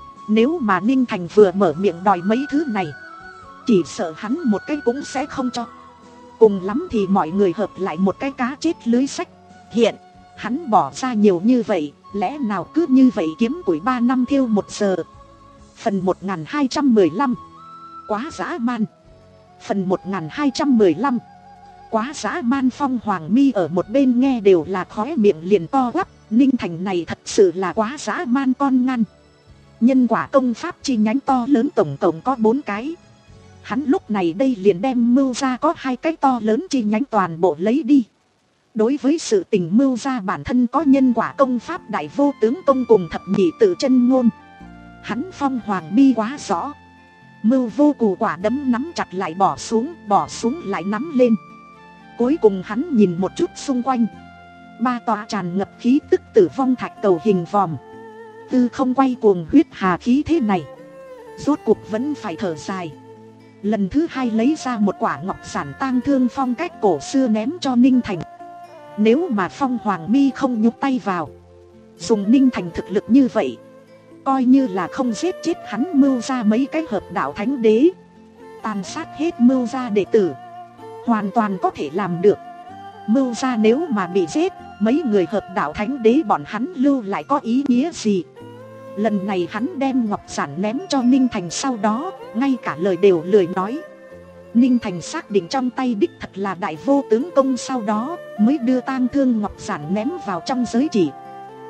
Nếu mà Ninh Thành vừa mở miệng đòi mấy thứ này, chỉ sợ hắn một cái cũng sẽ không cho. Cùng lắm thì mọi người hợp lại một cái cá chết lưới sách. Hiện hắn bỏ ra nhiều như vậy, lẽ nào cứ như vậy kiếm củi ba năm thiêu một giờ. Phần một nghìn hai trăm mười lăm quá dã man. Phần một nghìn hai trăm mười lăm quá dã man. Phong Hoàng Mi ở một bên nghe đều là khóe miệng liền to quắp. Ninh Thành này thật sự là quá dã man con ngăn. Nhân quả công pháp chi nhánh to lớn tổng cộng có bốn cái. Hắn lúc này đây liền đem mưu ra có hai cái to lớn chi nhánh toàn bộ lấy đi. Đối với sự tình mưu ra bản thân có nhân quả công pháp đại vô tướng công cùng thập nhị tự chân ngôn, hắn Phong Hoàng Mi quá rõ. Mưu vô cù quả đấm nắm chặt lại bỏ xuống, bỏ xuống lại nắm lên. Cuối cùng hắn nhìn một chút xung quanh, ba tòa tràn ngập khí tức tử vong thạch cầu hình vòm, tư không quay cuồng huyết hà khí thế này, rốt cuộc vẫn phải thở dài. Lần thứ hai lấy ra một quả ngọc giản tang thương phong cách cổ xưa ném cho Ninh Thành. Nếu mà Phong Hoàng Mi không nhúc tay vào, dùng Ninh Thành thực lực như vậy, coi như là không giết chết hắn mưu ra mấy cái hợp đạo thánh đế, tàn sát hết mưu ra đệ tử, hoàn toàn có thể làm được. Mưu ra nếu mà bị giết, mấy người hợp đạo thánh đế bọn hắn lưu lại có ý nghĩa gì? Lần này hắn đem ngọc giản ném cho Ninh Thành, sau đó ngay cả lời đều lười nói. Ninh Thành xác định trong tay đích thật là đại vô tướng công, sau đó mới đưa tang thương ngọc giản ném vào trong giới chỉ.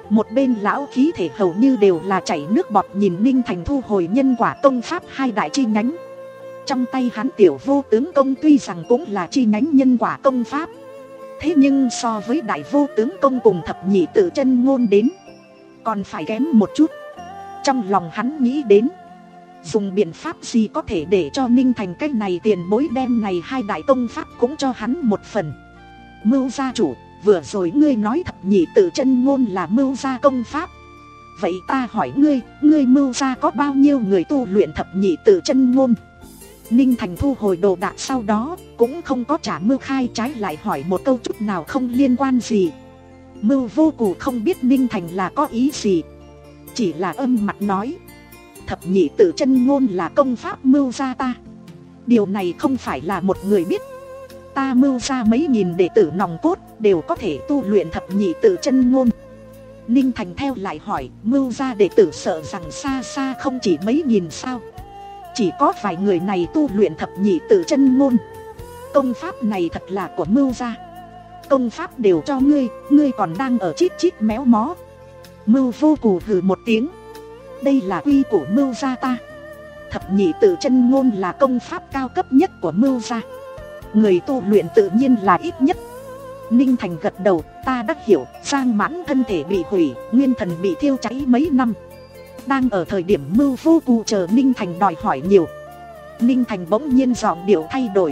Một bên lão khí thể hầu như đều là chảy nước bọt nhìn Ninh Thành thu hồi nhân quả công pháp hai đại chi nhánh. Trong tay hắn tiểu vô tướng công tuy rằng cũng là chi nhánh nhân quả công pháp, thế nhưng so với đại vô tướng công cùng thập nhị tự chân ngôn đến còn phải kém một chút. Trong lòng hắn nghĩ đến dùng biện pháp gì có thể để cho Ninh Thành cái này tiền bối đem này hai đại công pháp cũng cho hắn một phần. Mưu gia chủ, vừa rồi ngươi nói thập nhị tự chân ngôn là mưu gia công pháp, vậy ta hỏi ngươi, ngươi mưu gia có bao nhiêu người tu luyện thập nhị tự chân ngôn? Ninh Thành thu hồi đồ đạc sau đó cũng không có trả Mưu Khai, trái lại hỏi một câu chút nào không liên quan gì. Mưu Vô Cù không biết Ninh Thành là có ý gì, chỉ là âm mặt nói thập nhị tự chân ngôn là công pháp mưu gia ta, điều này không phải là một người biết. Ta mưu gia mấy nghìn đệ tử nòng cốt đều có thể tu luyện thập nhị tự chân ngôn. Ninh Thành theo lại hỏi, mưu gia đệ tử sợ rằng xa xa không chỉ mấy nghìn sao? Chỉ có vài người này tu luyện thập nhị tự chân ngôn. Công pháp này thật là của mưu gia. Công pháp đều cho ngươi, ngươi còn đang ở chít chít méo mó. Mưu Vô Cù hừ một tiếng, đây là quy của mưu gia ta. Thập nhị tự chân ngôn là công pháp cao cấp nhất của mưu gia, người tu luyện tự nhiên là ít nhất. Ninh Thành gật đầu, ta đã hiểu. Giang Mãn thân thể bị hủy, nguyên thần bị thiêu cháy mấy năm. Đang ở thời điểm Mưu Vô Cù chờ Ninh Thành đòi hỏi nhiều, Ninh Thành bỗng nhiên giọng điệu thay đổi.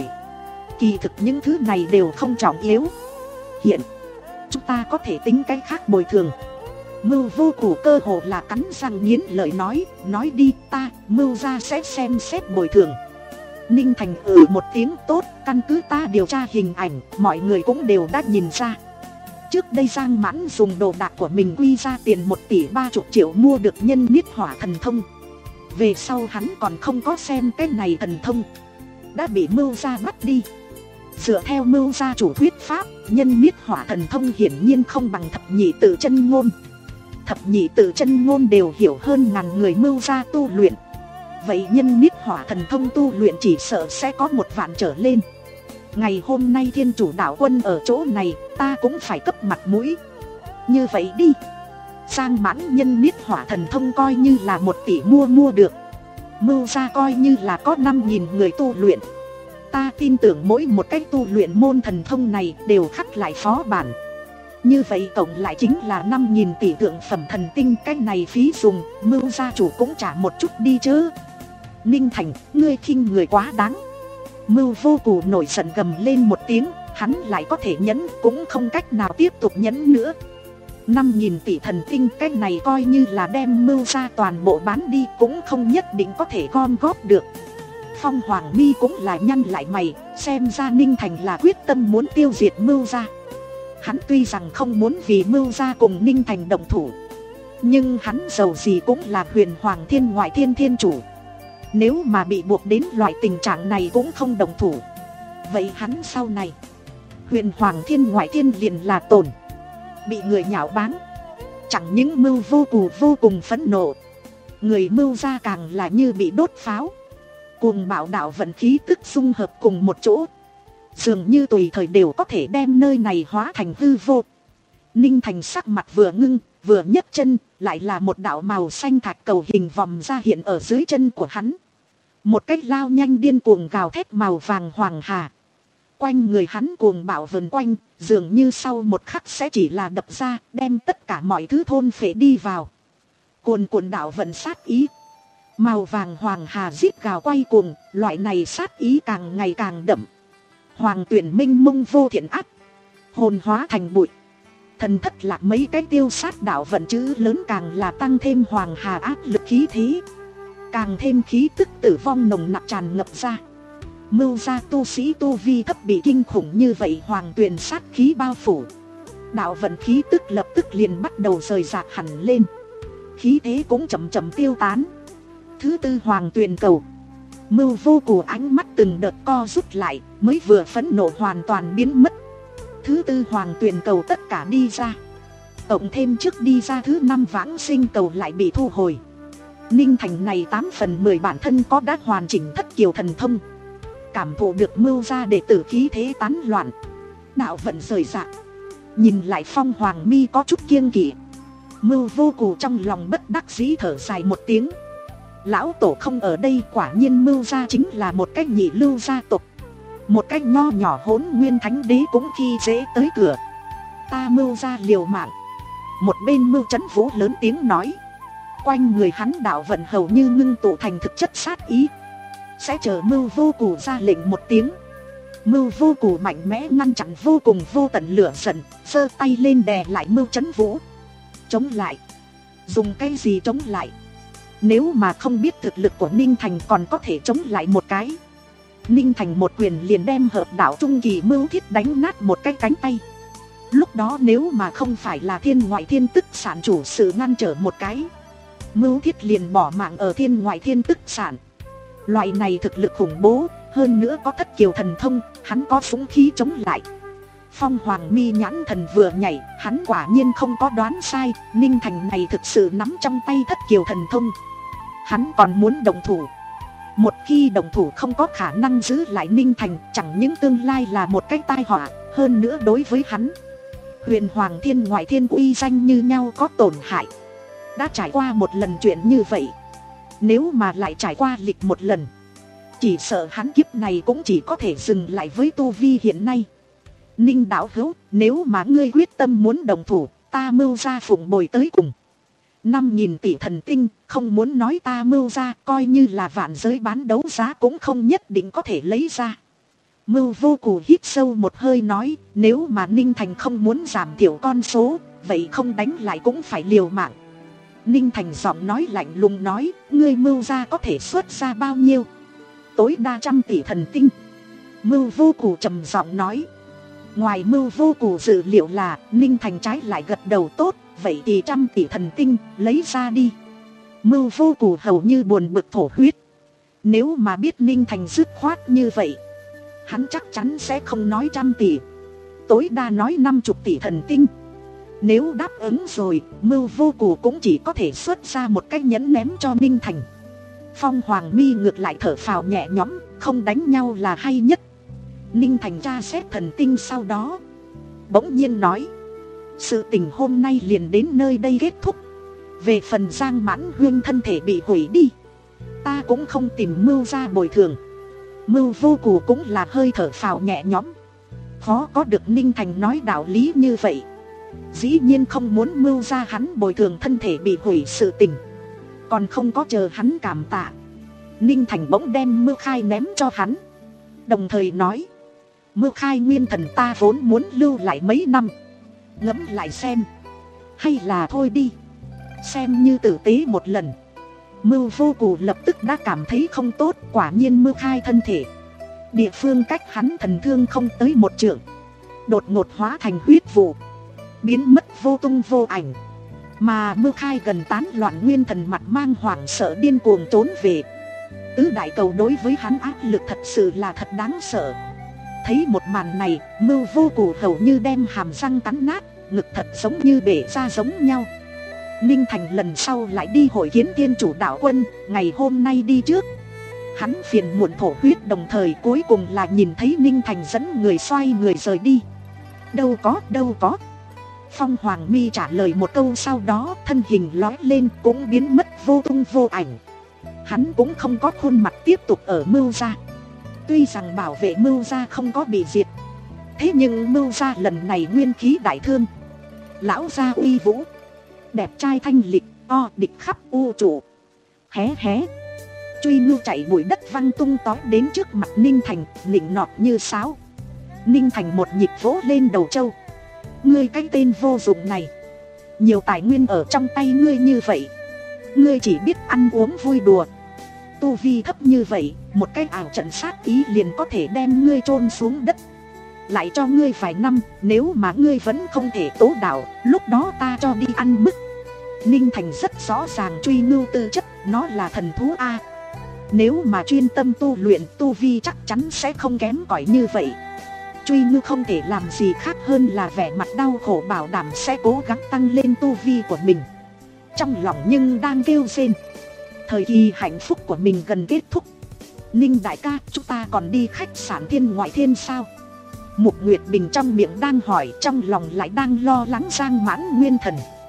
Kỳ thực những thứ này đều không trọng yếu, hiện chúng ta có thể tính cái khác bồi thường. Mưu Vô Cù cơ hồ là cắn răng nghiến lợi nói, nói đi, ta Mưu gia sẽ xem xét bồi thường. Ninh Thành ừ một tiếng, tốt, căn cứ ta điều tra hình ảnh, mọi người cũng đều đã nhìn ra. Trước đây Giang Mãn dùng đồ đạc của mình quy ra tiền một tỷ ba chục triệu mua được nhân niết hỏa thần thông. Về sau hắn còn không có xem cái này thần thông, đã bị Mưu gia bắt đi. Dựa theo Mưu gia chủ thuyết pháp, nhân niết hỏa thần thông hiển nhiên không bằng thập nhị tự chân ngôn. Thập nhị tự chân ngôn đều hiểu hơn ngàn người Mưu gia tu luyện, vậy nhân niết hỏa thần thông tu luyện chỉ sợ sẽ có một vạn trở lên. Ngày hôm nay Thiên Chủ Đạo Quân ở chỗ này, ta cũng phải cấp mặt mũi. Như vậy đi, Giang Mãn nhân niết hỏa thần thông coi như là một tỷ mua mua được, Mưu gia coi như là có năm nghìn người tu luyện. Ta tin tưởng mỗi một cách tu luyện môn thần thông này đều khắc lại phó bản. Như vậy tổng lại chính là năm nghìn tỷ thượng phẩm thần tinh. Cái này phí dùng, Mưu gia chủ cũng trả một chút đi chứ. Ninh Thành, ngươi khinh người quá đáng. Mưu Vô Cù nổi giận gầm lên một tiếng, hắn lại có thể nhẫn, cũng không cách nào tiếp tục nhẫn nữa. Năm nghìn tỷ thần tinh, cái này coi như là đem Mưu gia toàn bộ bán đi cũng không nhất định có thể gom góp được. Phong Hoàng Mi cũng là nhăn lại mày, xem ra Ninh Thành là quyết tâm muốn tiêu diệt Mưu gia. Hắn tuy rằng không muốn vì Mưu gia cùng Ninh Thành động thủ, nhưng hắn dầu gì cũng là Huyền Hoàng Thiên Ngoại Thiên Thiên Chủ. Nếu mà bị buộc đến loại tình trạng này cũng không đồng thủ, vậy hắn sau này Huyền Hoàng Thiên Ngoại Thiên liền là tổn, bị người nhạo báng. Chẳng những Mưu Vô Cù vô cùng phẫn nộ, người Mưu gia càng là như bị đốt pháo, cuồng bạo đạo vận khí tức dung hợp cùng một chỗ, dường như tùy thời đều có thể đem nơi này hóa thành hư vô. Ninh Thành sắc mặt vừa ngưng, vừa nhấc chân, lại là một đạo màu xanh thạch cầu hình vòng ra hiện ở dưới chân của hắn. Một cách lao nhanh điên cuồng gào thét màu vàng hoàng hà, quanh người hắn cuồng bạo vần quanh, dường như sau một khắc sẽ chỉ là đập ra, đem tất cả mọi thứ thôn phệ đi vào. Cuồn cuộn đạo vận sát ý, màu vàng hoàng hà rít gào quay cuồng, loại này sát ý càng ngày càng đậm. Hoàng tuyển minh mông vô thiện ác, hồn hóa thành bụi. Thần thất lạc mấy cái tiêu sát đạo vận chữ lớn càng là tăng thêm hoàng hà áp lực khí thế, càng thêm khí tức tử vong nồng nặc tràn ngập ra. Mưu gia tu sĩ tu vi thấp bị kinh khủng như vậy hoàng tuyền sát khí bao phủ, đạo vận khí tức lập tức liền bắt đầu rời rạc hẳn lên, khí thế cũng chậm chậm tiêu tán. Thứ tư hoàng tuyền cầu, Mưu Vô Cù ánh mắt từng đợt co rút lại, mới vừa phẫn nộ hoàn toàn biến mất. Thứ tư hoàng tuyền cầu tất cả đi ra, cộng thêm trước đi ra thứ năm vãng sinh cầu lại bị thu hồi. Ninh Thành này tám phần mười bản thân có đã hoàn chỉnh thất kiều thần thông, cảm thụ được Mưu gia đệ tử khí thế tán loạn, đạo vận rời rạc. Nhìn lại Phong Hoàng Mi có chút kiêng kỵ, Mưu Vô Cù trong lòng bất đắc dĩ thở dài một tiếng. Lão tổ không ở đây, quả nhiên Mưu gia chính là một cái nhị lưu gia tộc. Một cái nho nhỏ Hỗn Nguyên Thánh Đế cũng khi dễ tới cửa. Ta Mưu gia liều mạng. Một bên Mưu Chấn Vũ lớn tiếng nói. Quanh người hắn đạo vận hầu như ngưng tụ thành thực chất sát ý. Sẽ chờ Mưu Vô Cù ra lệnh một tiếng. Mưu Vô Cù mạnh mẽ ngăn chặn vô cùng vô tận lửa giận, giơ tay lên đè lại Mưu Chấn Vũ. Chống lại? Dùng cái gì chống lại? Nếu mà không biết thực lực của Ninh Thành còn có thể chống lại một cái. Ninh Thành một quyền liền đem hợp đạo trung kỳ Mưu Thiết đánh nát một cái cánh tay. Lúc đó nếu mà không phải là Thiên Ngoại Thiên Tức Sản chủ sự ngăn trở một cái, Mưu Thiết liền bỏ mạng ở Thiên Ngoại Thiên Tức Sản. Loại này thực lực khủng bố, hơn nữa có thất kiều thần thông, hắn có súng khí chống lại. Phong Hoàng Mi nhãn thần vừa nhảy, hắn quả nhiên không có đoán sai, Ninh Thành này thực sự nắm trong tay thất kiều thần thông. Hắn còn muốn đồng thủ. Một khi đồng thủ không có khả năng giữ lại Ninh Thành, chẳng những tương lai là một cái tai họa, hơn nữa đối với hắn, Huyền Hoàng Thiên Ngoại Thiên uy danh như nhau có tổn hại. Đã trải qua một lần chuyện như vậy, nếu mà lại trải qua lịch một lần, chỉ sợ hắn kiếp này cũng chỉ có thể dừng lại với tu vi hiện nay. Ninh đạo hữu, nếu mà ngươi quyết tâm muốn đồng thủ, ta Mưu gia phụng bồi tới cùng. Năm nghìn tỷ thần tinh, không muốn nói ta Mưu gia, coi như là vạn giới bán đấu giá cũng không nhất định có thể lấy ra. Mưu Vô Cù hít sâu một hơi nói, nếu mà Ninh Thành không muốn giảm thiểu con số, vậy không đánh lại cũng phải liều mạng. Ninh Thành giọng nói lạnh lùng nói, ngươi Mưu gia có thể xuất ra bao nhiêu? Tối đa trăm tỷ thần tinh. Mưu Vô Cù trầm giọng nói. Ngoài Mưu Vô Cù dự liệu là Ninh Thành trái lại gật đầu tốt, vậy thì trăm tỷ thần tinh, lấy ra đi. Mưu Vô Cù hầu như buồn bực thổ huyết. Nếu mà biết Ninh Thành dứt khoát như vậy, hắn chắc chắn sẽ không nói trăm tỷ, tối đa nói năm chục tỷ thần tinh. Nếu đáp ứng rồi, Mưu Vô Cù cũng chỉ có thể xuất ra một cái nhẫn ném cho Ninh Thành. Phong Hoàng Mi ngược lại thở phào nhẹ nhõm, không đánh nhau là hay nhất. Ninh Thành tra xét thần tinh sau đó, bỗng nhiên nói, sự tình hôm nay liền đến nơi đây kết thúc. Về phần Giang Mãn Huyên thân thể bị hủy đi, ta cũng không tìm Mưu gia bồi thường. Mưu Vô Cù cũng là hơi thở phào nhẹ nhõm. Khó có được Ninh Thành nói đạo lý như vậy. Dĩ nhiên không muốn Mưu gia hắn bồi thường thân thể bị hủy sự tình. Còn không có chờ hắn cảm tạ, Ninh Thành bỗng đem Mưu Khai ném cho hắn, đồng thời nói, Mưu Khai nguyên thần ta vốn muốn lưu lại mấy năm, ngẫm lại xem, hay là thôi đi, xem như tử tế một lần. Mưu Vô Cù lập tức đã cảm thấy không tốt. Quả nhiên Mưu Khai thân thể địa phương cách hắn thần thương không tới một trượng, đột ngột hóa thành huyết vụ, biến mất vô tung vô ảnh. Mà Mưu Khai gần tán loạn nguyên thần, mặt mang hoảng sợ điên cuồng trốn về. Tứ đại cầu đối với hắn áp lực thật sự là thật đáng sợ. Thấy một màn này, Mưu Vô Cù hầu như đem hàm răng cắn nát, ngực thật giống như bể ra giống nhau. Ninh Thành lần sau lại đi hội kiến Tiên Chủ đạo quân, ngày hôm nay đi trước. Hắn phiền muộn thổ huyết, đồng thời cuối cùng là nhìn thấy Ninh Thành dẫn người xoay người rời đi. Đâu có, đâu có. Phong Hoàng Mi trả lời một câu, sau đó thân hình lói lên cũng biến mất vô tung vô ảnh. Hắn cũng không có khuôn mặt tiếp tục ở Mưu gia. Tuy rằng bảo vệ Mưu gia không có bị diệt, thế nhưng Mưu gia lần này nguyên khí đại thương. Lão gia uy vũ, đẹp trai thanh lịch, o địch khắp u trụ. Hé hé. Truy Ngưu chạy bụi đất văng tung tói đến trước mặt Ninh Thành, nịnh nọt như sáo. Ninh Thành một nhịp vỗ lên đầu trâu. Ngươi cái tên vô dụng này, nhiều tài nguyên ở trong tay ngươi như vậy, ngươi chỉ biết ăn uống vui đùa. Tu vi thấp như vậy, một cái ảo trận sát ý liền có thể đem ngươi chôn xuống đất. Lại cho ngươi vài năm, nếu mà ngươi vẫn không thể tố đạo, lúc đó ta cho đi ăn mứt. Ninh Thành rất rõ ràng Truy Ngưu tư chất, nó là thần thú A. Nếu mà chuyên tâm tu luyện, tu vi chắc chắn sẽ không kém cỏi như vậy. Truy Ngưu không thể làm gì khác hơn là vẻ mặt đau khổ, bảo đảm sẽ cố gắng tăng lên tu vi của mình. Trong lòng nhưng đang kêu rên, thời kỳ hạnh phúc của mình gần kết thúc. Ninh đại ca, chúng ta còn đi khách sạn Thiên Ngoại Thiên sao? Mục Nguyệt Bình trong miệng đang hỏi, trong lòng lại đang lo lắng Giang Mãn Nguyên thần.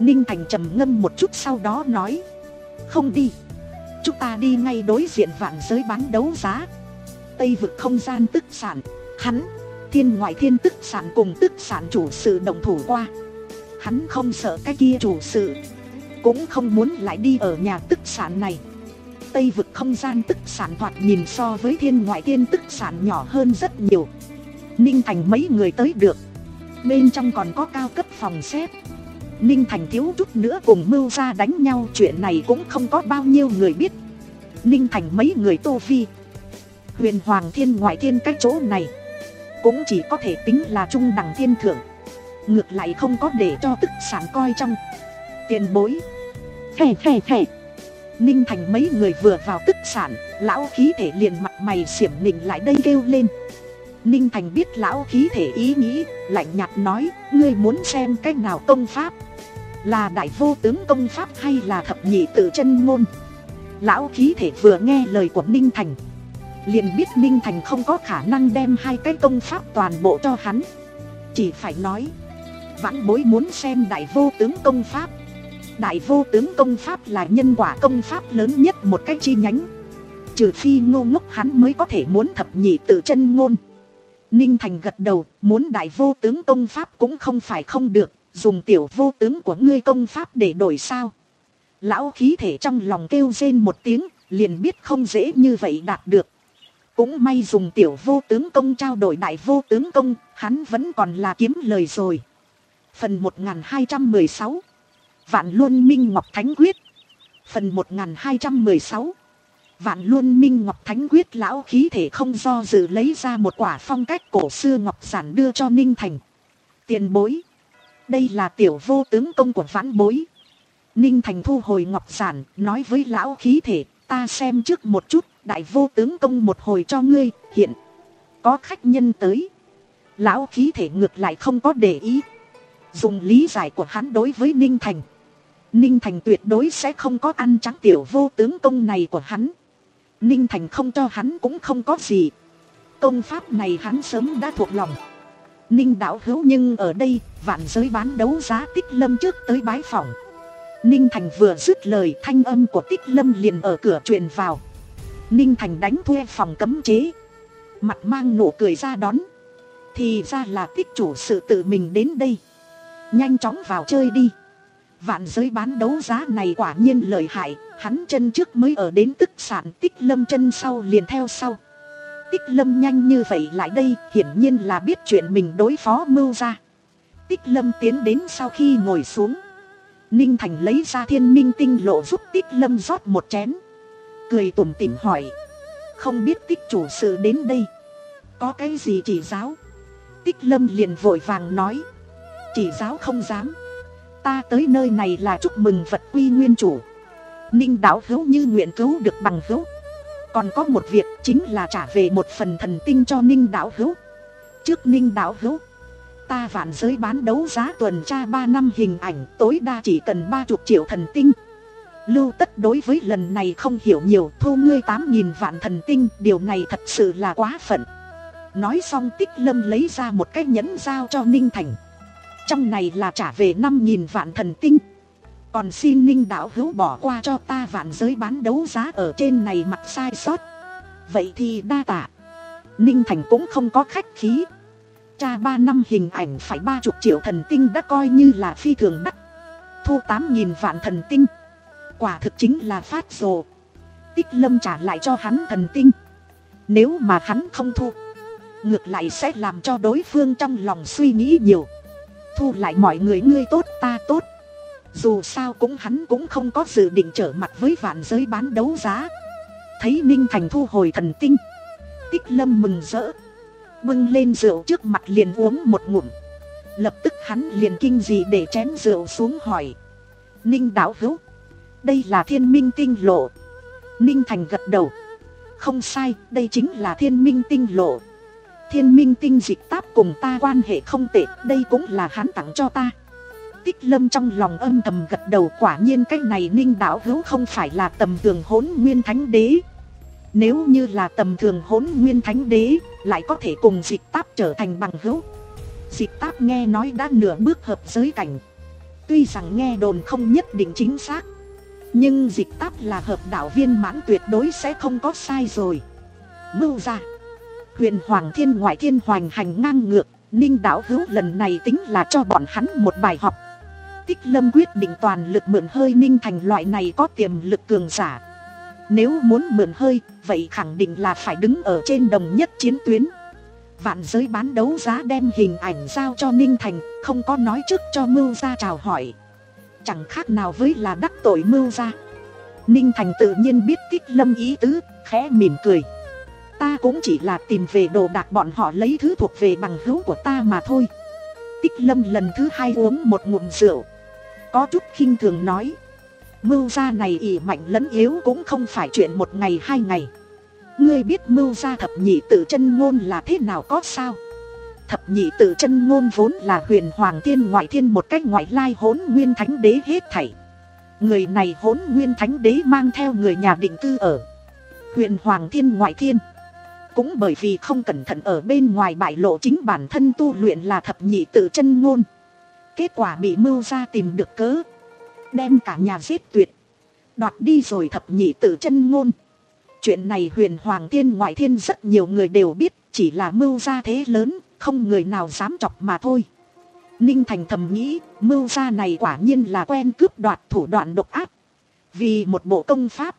Ninh Thành trầm ngâm một chút sau đó nói, không đi, chúng ta đi ngay đối diện vạn giới bán đấu giá, Tây vực không gian tức sản. Hắn, Thiên Ngoại Thiên tức sản cùng tức sản chủ sự động thủ qua. Hắn không sợ cái kia chủ sự, cũng không muốn lại đi ở nhà tức sản này. Tây vực không gian tức sản thoạt nhìn so với Thiên Ngoại Thiên tức sản nhỏ hơn rất nhiều. Ninh Thành mấy người tới được, bên trong còn có cao cấp phòng xếp. Ninh Thành thiếu chút nữa cùng Mưu Gia đánh nhau, chuyện này cũng không có bao nhiêu người biết. Ninh Thành mấy người Tô Vi, Huyền Hoàng Thiên Ngoại Thiên cái chỗ này cũng chỉ có thể tính là trung đẳng thiên thượng, ngược lại không có để cho tức sản coi trong. Tiền bối, khè khè khè. Ninh Thành mấy người vừa vào tức sản, lão khí thể liền mặt mày xiểm nịnh lại đây kêu lên. Ninh Thành biết lão khí thể ý nghĩ, lạnh nhạt nói, ngươi muốn xem cách nào công pháp, là đại vô tướng công pháp hay là thập nhị tự chân ngôn? Lão khí thể vừa nghe lời của Ninh Thành, liền biết Ninh Thành không có khả năng đem hai cái công pháp toàn bộ cho hắn, chỉ phải nói, vãn bối muốn xem đại vô tướng công pháp. Đại vô tướng công pháp là nhân quả công pháp lớn nhất một cái chi nhánh, trừ phi ngô ngốc hắn mới có thể muốn thập nhị tự chân ngôn. Ninh Thành gật đầu, muốn đại vô tướng công pháp cũng không phải không được, dùng tiểu vô tướng của ngươi công pháp để đổi sao? Lão khí thể trong lòng kêu rên một tiếng, liền biết không dễ như vậy đạt được. Cũng may dùng tiểu vô tướng công trao đổi đại vô tướng công, hắn vẫn còn là kiếm lời rồi. Phần một nghìn hai trăm mười sáu, Vạn Luân Minh Ngọc Thánh Quyết. Phần một nghìn hai trăm mười sáu, Vạn Luân Minh Ngọc Thánh Quyết. Lão khí thể không do dự lấy ra một quả phong cách cổ xưa ngọc giản đưa cho Ninh Thành. Tiền bối, đây là tiểu vô tướng công của vãn bối. Ninh Thành thu hồi ngọc giản, nói với lão khí thể, ta xem trước một chút, đại vô tướng công một hồi cho ngươi. Hiện có khách nhân tới. Lão khí thể ngược lại không có để ý, dùng lý giải của hắn đối với Ninh Thành, Ninh Thành tuyệt đối sẽ không có ăn trắng tiểu vô tướng công này của hắn. Ninh Thành không cho hắn cũng không có gì, công pháp này hắn sớm đã thuộc lòng. Ninh đạo hữu, nhưng ở đây vạn giới bán đấu giá Tích Lâm trước tới bái phỏng. Ninh Thành vừa dứt lời, thanh âm của Tích Lâm liền ở cửa truyền vào. Ninh Thành đánh thuê phòng cấm chế, mặt mang nụ cười ra đón. Thì ra là Tích chủ sự tự mình đến đây, nhanh chóng vào chơi đi. Vạn giới bán đấu giá này quả nhiên lợi hại, hắn chân trước mới ở đến tức sản, Tích Lâm chân sau liền theo sau. Tích Lâm nhanh như vậy lại đây, hiển nhiên là biết chuyện mình đối phó Mưu Gia. Tích Lâm tiến đến sau khi ngồi xuống, Ninh Thành lấy ra Thiên Minh Tinh Lộ giúp Tích Lâm rót một chén, cười tủm tỉm hỏi, không biết Tích chủ sự đến đây có cái gì chỉ giáo? Tích Lâm liền vội vàng nói, chỉ giáo không dám, ta tới nơi này là chúc mừng vật quy nguyên chủ. Ninh đạo hữu như nguyện cứu được bằng hữu. Còn có một việc, chính là trả về một phần thần tinh cho Ninh đạo hữu. Trước Ninh đạo hữu, ta vạn giới bán đấu giá tuần tra ba năm hình ảnh, tối đa chỉ cần ba mươi triệu thần tinh. Lưu Tất đối với lần này không hiểu nhiều, thu ngươi tám nghìn vạn thần tinh, điều này thật sự là quá phận. Nói xong Tích Lâm lấy ra một cái nhẫn giao cho Ninh Thành, trong này là trả về năm nghìn vạn thần tinh, còn xin Ninh đạo hữu bỏ qua cho ta vạn giới bán đấu giá ở trên này mặt sai sót. Vậy thì đa tạ. Ninh Thành cũng không có khách khí, tra ba năm hình ảnh phải ba mươi triệu thần tinh đã coi như là phi thường đắt, thu tám nghìn vạn thần tinh quả thực chính là phát rồ. Tích Lâm trả lại cho hắn thần tinh, nếu mà hắn không thu, ngược lại sẽ làm cho đối phương trong lòng suy nghĩ nhiều. Thu lại mọi người, ngươi tốt ta tốt, dù sao cũng hắn cũng không có dự định trở mặt với vạn giới bán đấu giá. Thấy Ninh Thành thu hồi thần tinh, Tích Lâm mừng rỡ, bưng lên rượu trước mặt liền uống một ngụm. Lập tức hắn liền kinh dị để chén rượu xuống hỏi, Ninh đạo hữu, đây là Thiên Minh Tinh Lộ? Ninh Thành gật đầu, không sai, đây chính là Thiên Minh Tinh Lộ. Thiên Minh Tinh dịch táp cùng ta quan hệ không tệ, đây cũng là hắn tặng cho ta. Tích Lâm trong lòng âm thầm gật đầu, quả nhiên cái này Ninh đạo hữu không phải là tầm thường Hỗn Nguyên Thánh Đế. Nếu như là tầm thường Hỗn Nguyên Thánh Đế, lại có thể cùng dịch táp trở thành bằng hữu. Dịch táp nghe nói đã nửa bước hợp giới cảnh, Tuy rằng nghe đồn không nhất định chính xác, nhưng Dịch Táp là hợp đạo viên mãn tuyệt đối sẽ không có sai rồi. Mưu ra huyền hoàng thiên ngoại thiên hoành hành ngang ngược, Ninh đạo hữu lần này tính là cho bọn hắn một bài học. Tích Lâm quyết định toàn lực mượn hơi Ninh Thành loại này có tiềm lực cường giả. Nếu muốn mượn hơi, vậy khẳng định là phải đứng ở trên đồng nhất chiến tuyến. Vạn giới bán đấu giá đem hình ảnh giao cho Ninh Thành, không có nói trước cho Mưu gia chào hỏi, chẳng khác nào với là đắc tội Mưu gia. Ninh Thành tự nhiên biết Tích Lâm ý tứ, khẽ mỉm cười. Ta cũng chỉ là tìm về đồ đạc bọn họ lấy thứ thuộc về bằng hữu của ta mà thôi. Tích Lâm lần thứ hai uống một ngụm rượu, có chút khinh thường nói. Mưu gia này ỷ mạnh lẫn yếu cũng không phải chuyện một ngày hai ngày. Ngươi biết Mưu gia thập nhị tự chân ngôn là thế nào có sao? Thập nhị tự chân ngôn vốn là huyền hoàng thiên ngoại thiên một cách ngoại lai hỗn nguyên thánh đế hết thảy. Người này hỗn nguyên thánh đế mang theo người nhà định cư ở huyền hoàng thiên ngoại thiên. Cũng bởi vì không cẩn thận ở bên ngoài bại lộ chính bản thân tu luyện là thập nhị tự chân ngôn, kết quả bị Mưu gia tìm được cớ, đem cả nhà giết tuyệt, đoạt đi rồi thập nhị tự chân ngôn. Chuyện này huyền hoàng thiên ngoại thiên rất nhiều người đều biết, chỉ là Mưu gia thế lớn, không người nào dám chọc mà thôi. Ninh Thành thầm nghĩ, Mưu gia này quả nhiên là quen cướp đoạt, thủ đoạn độc ác. Vì một bộ công pháp,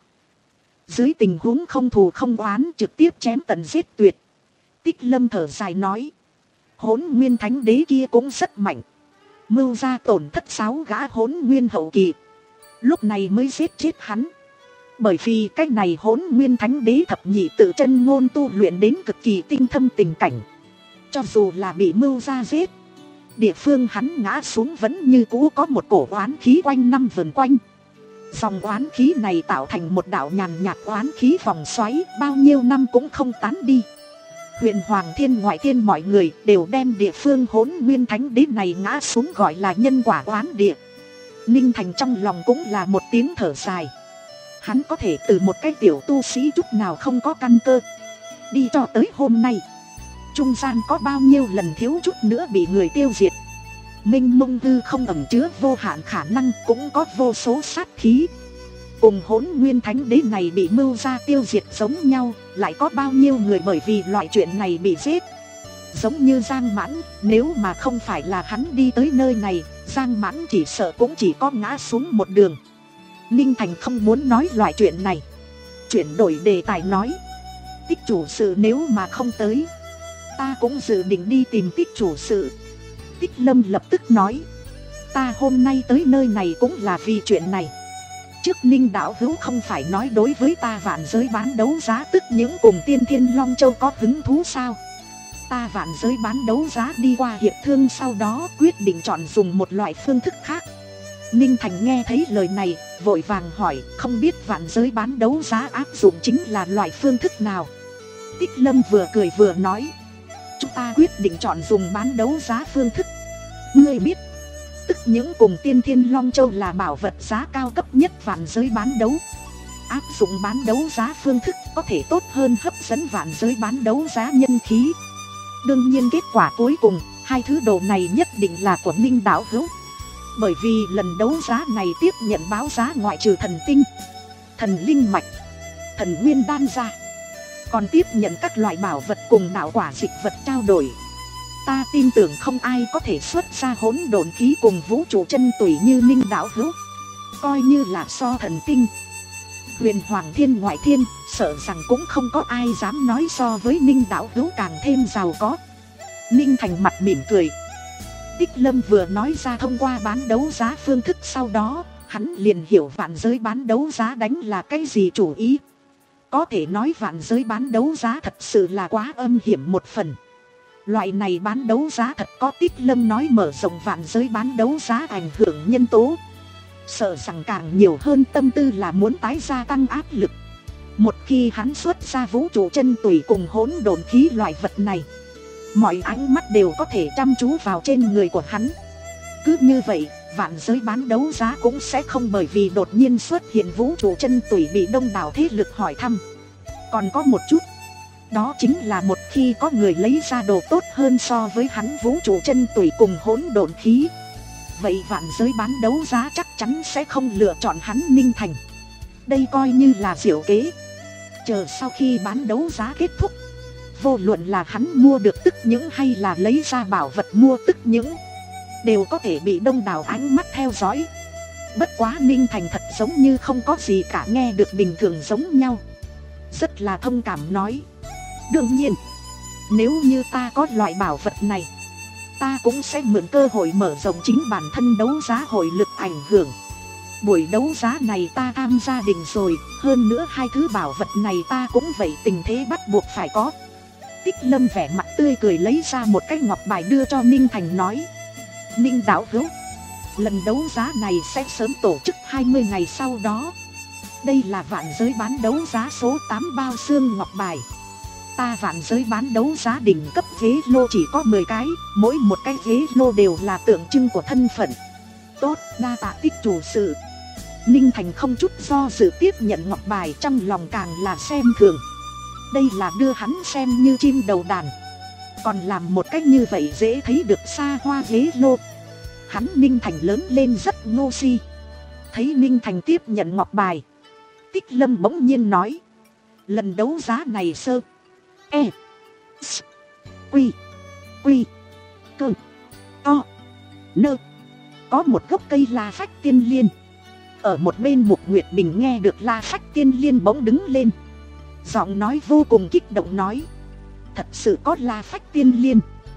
dưới tình huống không thù không oán trực tiếp chém tận giết tuyệt. Tích Lâm thở dài nói, hỗn nguyên thánh đế kia cũng rất mạnh. Mưu gia tổn thất sáu gã hỗn nguyên hậu kỳ, lúc này mới giết chết hắn. Bởi vì cách này hỗn nguyên thánh đế thập nhị tự chân ngôn tu luyện đến cực kỳ tinh thâm tình cảnh, cho dù là bị Mưu gia giết, địa phương hắn ngã xuống vẫn như cũ có một cổ oán khí quanh năm vần quanh. Dòng oán khí này tạo thành một đạo nhàn nhạt oán khí vòng xoáy, bao nhiêu năm cũng không tán đi. Huyền hoàng thiên ngoại thiên mọi người đều đem địa phương hỗn nguyên thánh đế này ngã xuống gọi là nhân quả oán địa. Ninh Thành trong lòng cũng là một tiếng thở dài. Hắn có thể từ một cái tiểu tu sĩ chút nào không có căn cơ đi cho tới hôm nay, trung gian có bao nhiêu lần thiếu chút nữa bị người tiêu diệt. Minh mông hư không ẩn chứa vô hạn khả năng, cũng có vô số sát khí. Cùng hỗn nguyên thánh đế này bị Mưu gia tiêu diệt giống nhau, lại có bao nhiêu người bởi vì loại chuyện này bị giết. Giống như Giang Mãn, nếu mà không phải là hắn đi tới nơi này, Giang Mãn chỉ sợ cũng chỉ có ngã xuống một đường. Ninh Thành không muốn nói loại chuyện này, chuyển đổi đề tài nói, Tích chủ sự nếu mà không tới, ta cũng dự định đi tìm Tích chủ sự. Tích Lâm lập tức nói, ta hôm nay tới nơi này cũng là vì chuyện này. Trước Ninh đạo hữu không phải nói đối với ta vạn giới bán đấu giá tức những cùng Tiên Thiên Long Châu có hứng thú sao? Ta vạn giới bán đấu giá đi qua hiệp thương sau đó quyết định chọn dùng một loại phương thức khác. Ninh Thành nghe thấy lời này, vội vàng hỏi, không biết vạn giới bán đấu giá áp dụng chính là loại phương thức nào? Tích Lâm vừa cười vừa nói, chúng ta quyết định chọn dùng bán đấu giá phương thức. Ngươi biết, tức những cùng Tiên Thiên Long Châu là bảo vật giá cao cấp nhất vạn giới bán đấu. Áp dụng bán đấu giá phương thức có thể tốt hơn hấp dẫn vạn giới bán đấu giá nhân khí. Đương nhiên kết quả cuối cùng, hai thứ đồ này nhất định là của Ninh đạo hữu. Bởi vì lần đấu giá này tiếp nhận báo giá ngoại trừ thần tinh, thần linh mạch, thần nguyên đan ra, còn tiếp nhận các loại bảo vật cùng đạo quả dịch vật trao đổi. Ta tin tưởng không ai có thể xuất ra hỗn độn khí cùng vũ trụ chân tủy như Ninh đạo hữu. Coi như là so thần tinh, huyền hoàng thiên ngoại thiên, sợ rằng cũng không có ai dám nói so với Ninh đạo hữu càng thêm giàu có. Ninh Thành mặt mỉm cười. Tích Lâm vừa nói ra thông qua bán đấu giá phương thức, sau đó hắn liền hiểu vạn giới bán đấu giá đánh là cái gì chủ ý. Có thể nói vạn giới bán đấu giá thật sự là quá âm hiểm một phần. Loại này bán đấu giá thật có Tích Lâm nói mở rộng vạn giới bán đấu giá ảnh hưởng nhân tố, sợ rằng càng nhiều hơn tâm tư là muốn tái gia tăng áp lực. Một khi hắn xuất ra vũ trụ chân tủy cùng hỗn độn khí loại vật này, mọi ánh mắt đều có thể chăm chú vào trên người của hắn. Cứ như vậy, vạn giới bán đấu giá cũng sẽ không bởi vì đột nhiên xuất hiện vũ trụ chân tủy bị đông đảo thế lực hỏi thăm. Còn có một chút, đó chính là một khi có người lấy ra đồ tốt hơn so với hắn vũ trụ chân tủy cùng hỗn độn khí, vậy vạn giới bán đấu giá chắc chắn sẽ không lựa chọn hắn Ninh Thành. Đây coi như là diệu kế. Chờ sau khi bán đấu giá kết thúc, vô luận là hắn mua được tức những hay là lấy ra bảo vật mua tức những, đều có thể bị đông đảo ánh mắt theo dõi. Bất quá Ninh Thành thật giống như không có gì cả, nghe được bình thường giống nhau, rất là thông cảm nói: đương nhiên, nếu như ta có loại bảo vật này, ta cũng sẽ mượn cơ hội mở rộng chính bản thân đấu giá hội lực ảnh hưởng. Buổi đấu giá này ta tham gia định rồi, hơn nữa hai thứ bảo vật này ta cũng vậy, tình thế bắt buộc phải có. Tích Lâm vẻ mặt tươi cười lấy ra một cái ngọc bài đưa cho Ninh Thành nói: Ninh đạo hữu, lần đấu giá này sẽ sớm tổ chức hai mươi ngày sau đó. Đây là vạn giới bán đấu giá số tám bao xương ngọc bài. Ta vạn giới bán đấu giá đỉnh cấp ghế lô chỉ có mười cái, mỗi một cái ghế lô đều là tượng trưng của thân phận. Tốt, đa tạ Tích chủ sự. Ninh Thành không chút do dự tiếp nhận ngọc bài, trong lòng càng là xem thường. Đây là đưa hắn xem như chim đầu đàn, còn làm một cách như vậy dễ thấy được xa hoa ghế lô. Hắn Ninh Thành lớn lên rất ngô si. Thấy Ninh Thành tiếp nhận ngọc bài, Tích Lâm bỗng nhiên nói: lần đấu giá này sơ E S Quy Quy Cơ To Nơ có một gốc cây la phách tiên liên. Ở một bên Mục Nguyệt Bình nghe được la phách tiên liên bỗng đứng lên, giọng nói vô cùng kích động nói: thật sự có la phách tiên liên.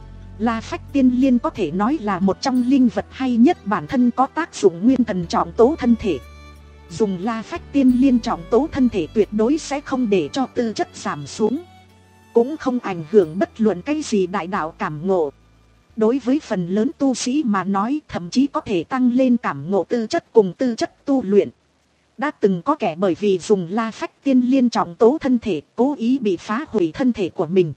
La phách tiên liên có thể nói là một trong linh vật hay nhất, bản thân có tác dụng nguyên thần trọng tố thân thể. Dùng la phách tiên liên trọng tố thân thể tuyệt đối sẽ không để cho tư chất giảm xuống, cũng không ảnh hưởng bất luận cái gì đại đạo cảm ngộ. Đối với phần lớn tu sĩ mà nói, thậm chí có thể tăng lên cảm ngộ tư chất cùng tư chất tu luyện. Đã từng có kẻ bởi vì dùng la phách tiên liên trọng tố thân thể, cố ý bị phá hủy thân thể của mình.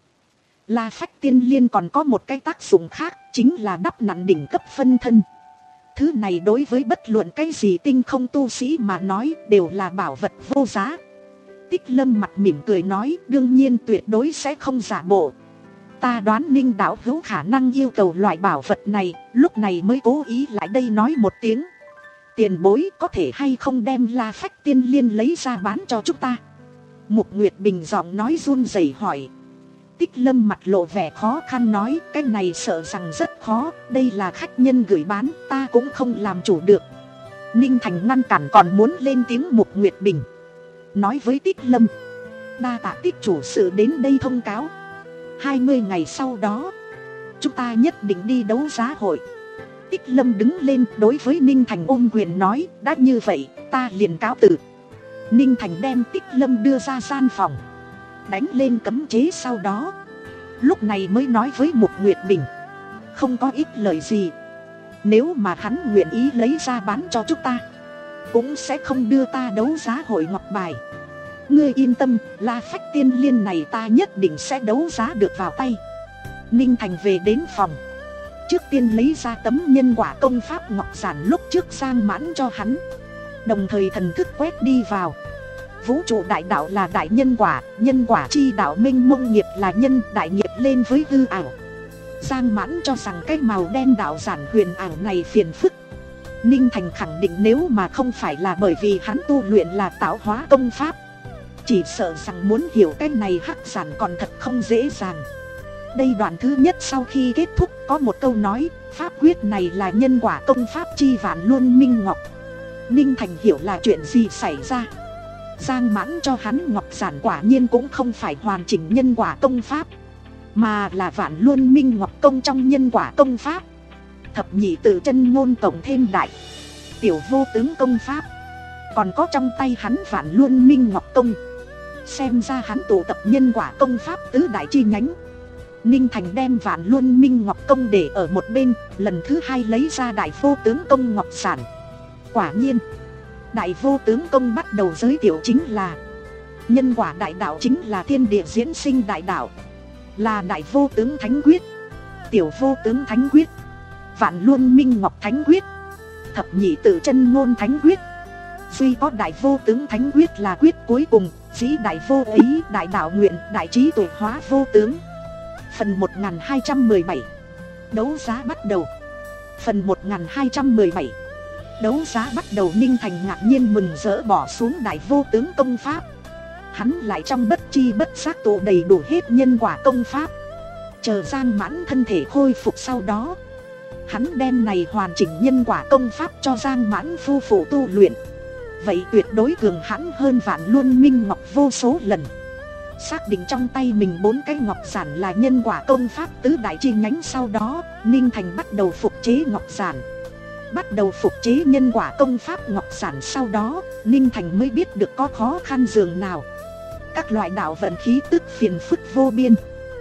La phách tiên liên còn có một cái tác dụng khác, chính là đắp nặn đỉnh cấp phân thân. Thứ này đối với bất luận cái gì tinh không tu sĩ mà nói đều là bảo vật vô giá. Tích Lâm mặt mỉm cười nói: đương nhiên tuyệt đối sẽ không giả bộ. Ta đoán Ninh đạo hữu khả năng yêu cầu loại bảo vật này, lúc này mới cố ý lại đây nói một tiếng: tiền bối có thể hay không đem la phách tiên liên lấy ra bán cho chúng ta? Mục Nguyệt Bình giọng nói run rẩy hỏi. Tích Lâm mặt lộ vẻ khó khăn nói: cái này sợ rằng rất khó, đây là khách nhân gửi bán, ta cũng không làm chủ được. Ninh Thành ngăn cản còn muốn lên tiếng Mục Nguyệt Bình, nói với Tích Lâm: đa tạ Tích chủ sự đến đây thông cáo. Hai mươi ngày sau đó, chúng ta nhất định đi đấu giá hội. Tích Lâm đứng lên đối với Ninh Thành ôm quyền nói: đã như vậy, ta liền cáo từ. Ninh Thành đem Tích Lâm đưa ra gian phòng, đánh lên cấm chế, sau đó lúc này mới nói với Mục Nguyệt Bình: không có ích lợi gì, nếu mà hắn nguyện ý lấy ra bán cho chúng ta, cũng sẽ không đưa ta đấu giá hội ngọc bài. Ngươi yên tâm, la phách tiên liên này ta nhất định sẽ đấu giá được vào tay. Ninh Thành về đến phòng, trước tiên lấy ra tấm nhân quả công pháp ngọc giản lúc trước Giang Mãn cho hắn, đồng thời thần thức quét đi vào. Vũ trụ đại đạo là đại nhân quả, nhân quả chi đạo minh mông, nghiệp là nhân, đại nghiệp lên với hư ảo. Giang Mãn cho rằng cái màu đen đạo giản huyền ảo này phiền phức. Ninh Thành khẳng định nếu mà không phải là bởi vì hắn tu luyện là tạo hóa công pháp, chỉ sợ rằng muốn hiểu cái này hắc giản còn thật không dễ dàng. Đây đoạn thứ nhất sau khi kết thúc có một câu nói: pháp quyết này là nhân quả công pháp chi vạn luân minh ngọc. Ninh Thành hiểu là chuyện gì xảy ra. Giang Mãn cho hắn ngọc giản quả nhiên cũng không phải hoàn chỉnh nhân quả công pháp, mà là vạn luân minh ngọc công trong nhân quả công pháp. Thập nhị tự chân ngôn tổng thêm đại tiểu vô tướng công pháp, còn có trong tay hắn vạn luân minh ngọc công. Xem ra hắn tụ tập nhân quả công pháp tứ đại chi nhánh. Ninh Thành đem vạn luân minh ngọc công để ở một bên, lần thứ hai lấy ra đại vô tướng công ngọc giản. Quả nhiên, đại vô tướng công bắt đầu giới thiệu chính là nhân quả đại đạo, chính là thiên địa diễn sinh đại đạo, là đại vô tướng thánh quyết, tiểu vô tướng thánh quyết, vạn luân minh ngọc thánh quyết, thập nhị tự chân ngôn thánh quyết. Duy có đại vô tướng thánh quyết là quyết cuối cùng, dĩ đại vô ý, đại đạo nguyện, đại trí tuệ hóa vô tướng. Phần một nghìn hai trăm mười bảy đấu giá bắt đầu. Phần một nghìn hai trăm mười bảy. Đấu giá bắt đầu. Ninh Thành ngạc nhiên mừng rỡ bỏ xuống đại vô tướng công pháp. Hắn lại trong bất chi bất giác tụ đầy đủ hết nhân quả công pháp. Chờ Giang Mãn thân thể khôi phục sau đó, hắn đem này hoàn chỉnh nhân quả công pháp cho Giang Mãn phu phụ tu luyện. Vậy tuyệt đối cường hãn hơn Vạn Luân Minh Ngọc vô số lần. Xác định trong tay mình bốn cái ngọc giản là nhân quả công pháp tứ đại chi nhánh. Sau đó Ninh Thành bắt đầu phục chế ngọc giản. Bắt đầu phục chế nhân quả công pháp ngọc giản. Sau đó Ninh Thành mới biết được có khó khăn dường nào. Các loại đạo vận khí tức phiền phức vô biên.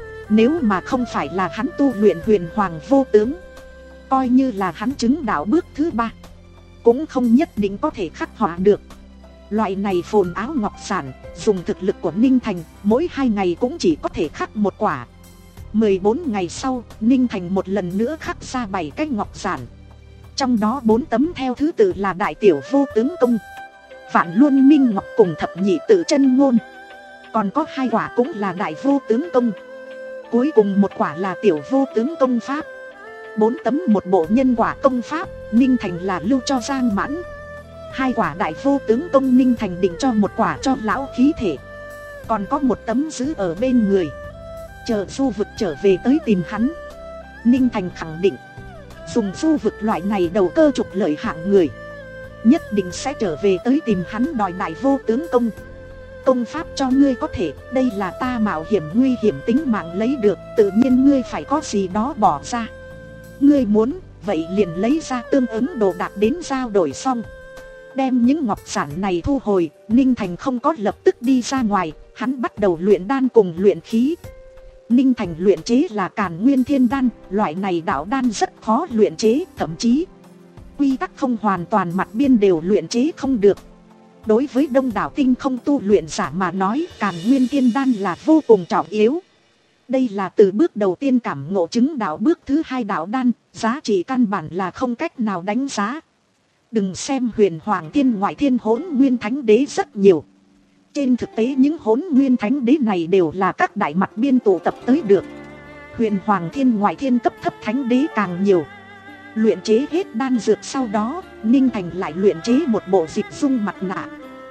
Nếu mà không phải là hắn tu luyện huyền hoàng vô tướng, coi như là hắn chứng đạo bước thứ ba, cũng không nhất định có thể khắc họa được. Loại này phồn áo ngọc giản, dùng thực lực của Ninh Thành, mỗi hai ngày cũng chỉ có thể khắc một quả. Mười bốn ngày sau, Ninh Thành một lần nữa khắc ra bảy cái ngọc giản. Trong đó bốn tấm theo thứ tự là Đại Tiểu Vô Tướng Công, Vạn Luân Minh Ngọc cùng Thập Nhị Tự Chân Ngôn. Còn có hai quả cũng là Đại Vô Tướng Công. Cuối cùng một quả là Tiểu Vô Tướng Công Pháp. Bốn tấm một bộ nhân quả công pháp, Ninh Thành là lưu cho Giang Mãn. Hai quả Đại Vô Tướng Công Ninh Thành định cho một quả cho lão khí thể. Còn có một tấm giữ ở bên người, chờ du vực trở về tới tìm hắn. Ninh Thành khẳng định, dùng du vực loại này đầu cơ trục lợi hạng người, nhất định sẽ trở về tới tìm hắn đòi Đại Vô Tướng Công. Công pháp cho ngươi có thể, đây là ta mạo hiểm nguy hiểm tính mạng lấy được, tự nhiên ngươi phải có gì đó bỏ ra. Ngươi muốn, vậy liền lấy ra tương ứng đồ đạc đến giao đổi xong. Đem những ngọc giản này thu hồi, Ninh Thành không có lập tức đi ra ngoài, hắn bắt đầu luyện đan cùng luyện khí. Ninh Thành luyện chế là Càn Nguyên Thiên Đan, loại này đạo đan rất khó luyện chế, thậm chí quy tắc không hoàn toàn mặt biên đều luyện chế không được. Đối với đông đảo tinh không tu luyện giả mà nói, Càn Nguyên Thiên Đan là vô cùng trọng yếu. Đây là từ bước đầu tiên cảm ngộ chứng đạo bước thứ hai đạo đan, giá trị căn bản là không cách nào đánh giá. Đừng xem huyền hoàng thiên ngoại thiên hỗn nguyên thánh đế rất nhiều. Trên thực tế những hỗn nguyên thánh đế này đều là các đại mặt biên tụ tập tới được. Huyền hoàng thiên ngoại thiên cấp thấp thánh đế càng nhiều. Luyện chế hết đan dược sau đó, Ninh Thành lại luyện chế một bộ dịch dung mặt nạ.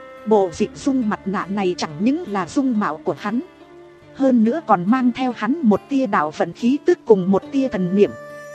Bộ dịch dung mặt nạ này chẳng những là dung mạo của hắn, hơn nữa còn mang theo hắn một tia đạo vận khí tức cùng một tia thần niệm.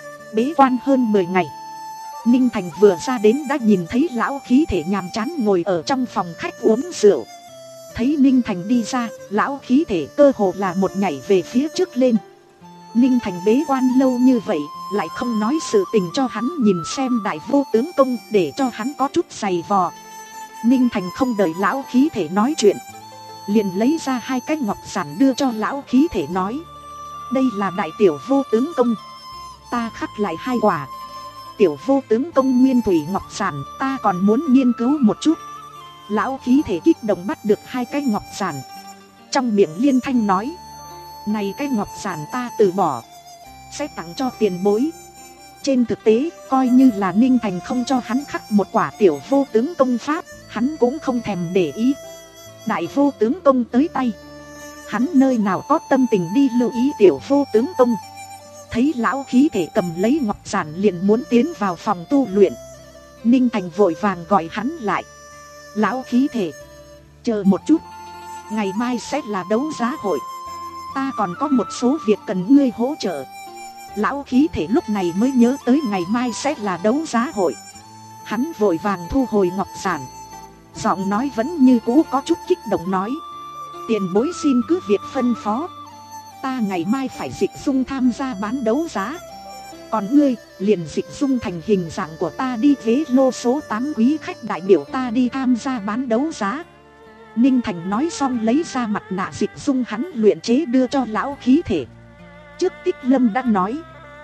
Bế quan hơn mười ngày, Ninh Thành vừa ra đến đã nhìn thấy lão khí thể nhàm chán ngồi ở trong phòng khách uống rượu. Thấy Ninh Thành đi ra, lão khí thể cơ hồ là một nhảy về phía trước lên. Ninh Thành bế quan lâu như vậy, lại không nói sự tình cho hắn nhìn xem Đại Vô Tướng Công để cho hắn có chút giày vò. Ninh Thành không đợi lão khí thể nói chuyện, liền lấy ra hai cái ngọc giản đưa cho lão khí thể nói: đây là Đại Tiểu Vô Tướng Công, ta khắc lại hai quả. Tiểu Vô Tướng Công nguyên thủy ngọc giản ta còn muốn nghiên cứu một chút. Lão khí thể kích động bắt được hai cái ngọc giản, trong miệng liên thanh nói: này cái ngọc giản ta từ bỏ, sẽ tặng cho tiền bối. Trên thực tế, coi như là Ninh Thành không cho hắn khắc một quả Tiểu Vô Tướng Công pháp, hắn cũng không thèm để ý. Đại Vô Tướng Công tới tay, hắn nơi nào có tâm tình đi lưu ý Tiểu Vô Tướng Công. Thấy lão khí thể cầm lấy ngọc giản liền muốn tiến vào phòng tu luyện, Ninh Thành vội vàng gọi hắn lại: lão khí thể, chờ một chút, ngày mai sẽ là đấu giá hội, ta còn có một số việc cần ngươi hỗ trợ. Lão khí thể lúc này mới nhớ tới ngày mai sẽ là đấu giá hội. Hắn vội vàng thu hồi ngọc giản, giọng nói vẫn như cũ có chút kích động nói: tiền bối xin cứ việc phân phó, ta ngày mai phải dịch dung tham gia bán đấu giá. Còn ngươi, liền dịch dung thành hình dạng của ta đi ghế lô số tám quý khách đại biểu ta đi tham gia bán đấu giá. Ninh Thành nói xong lấy ra mặt nạ dịch dung hắn luyện chế đưa cho lão khí thể. Trước Tích Lâm đã nói,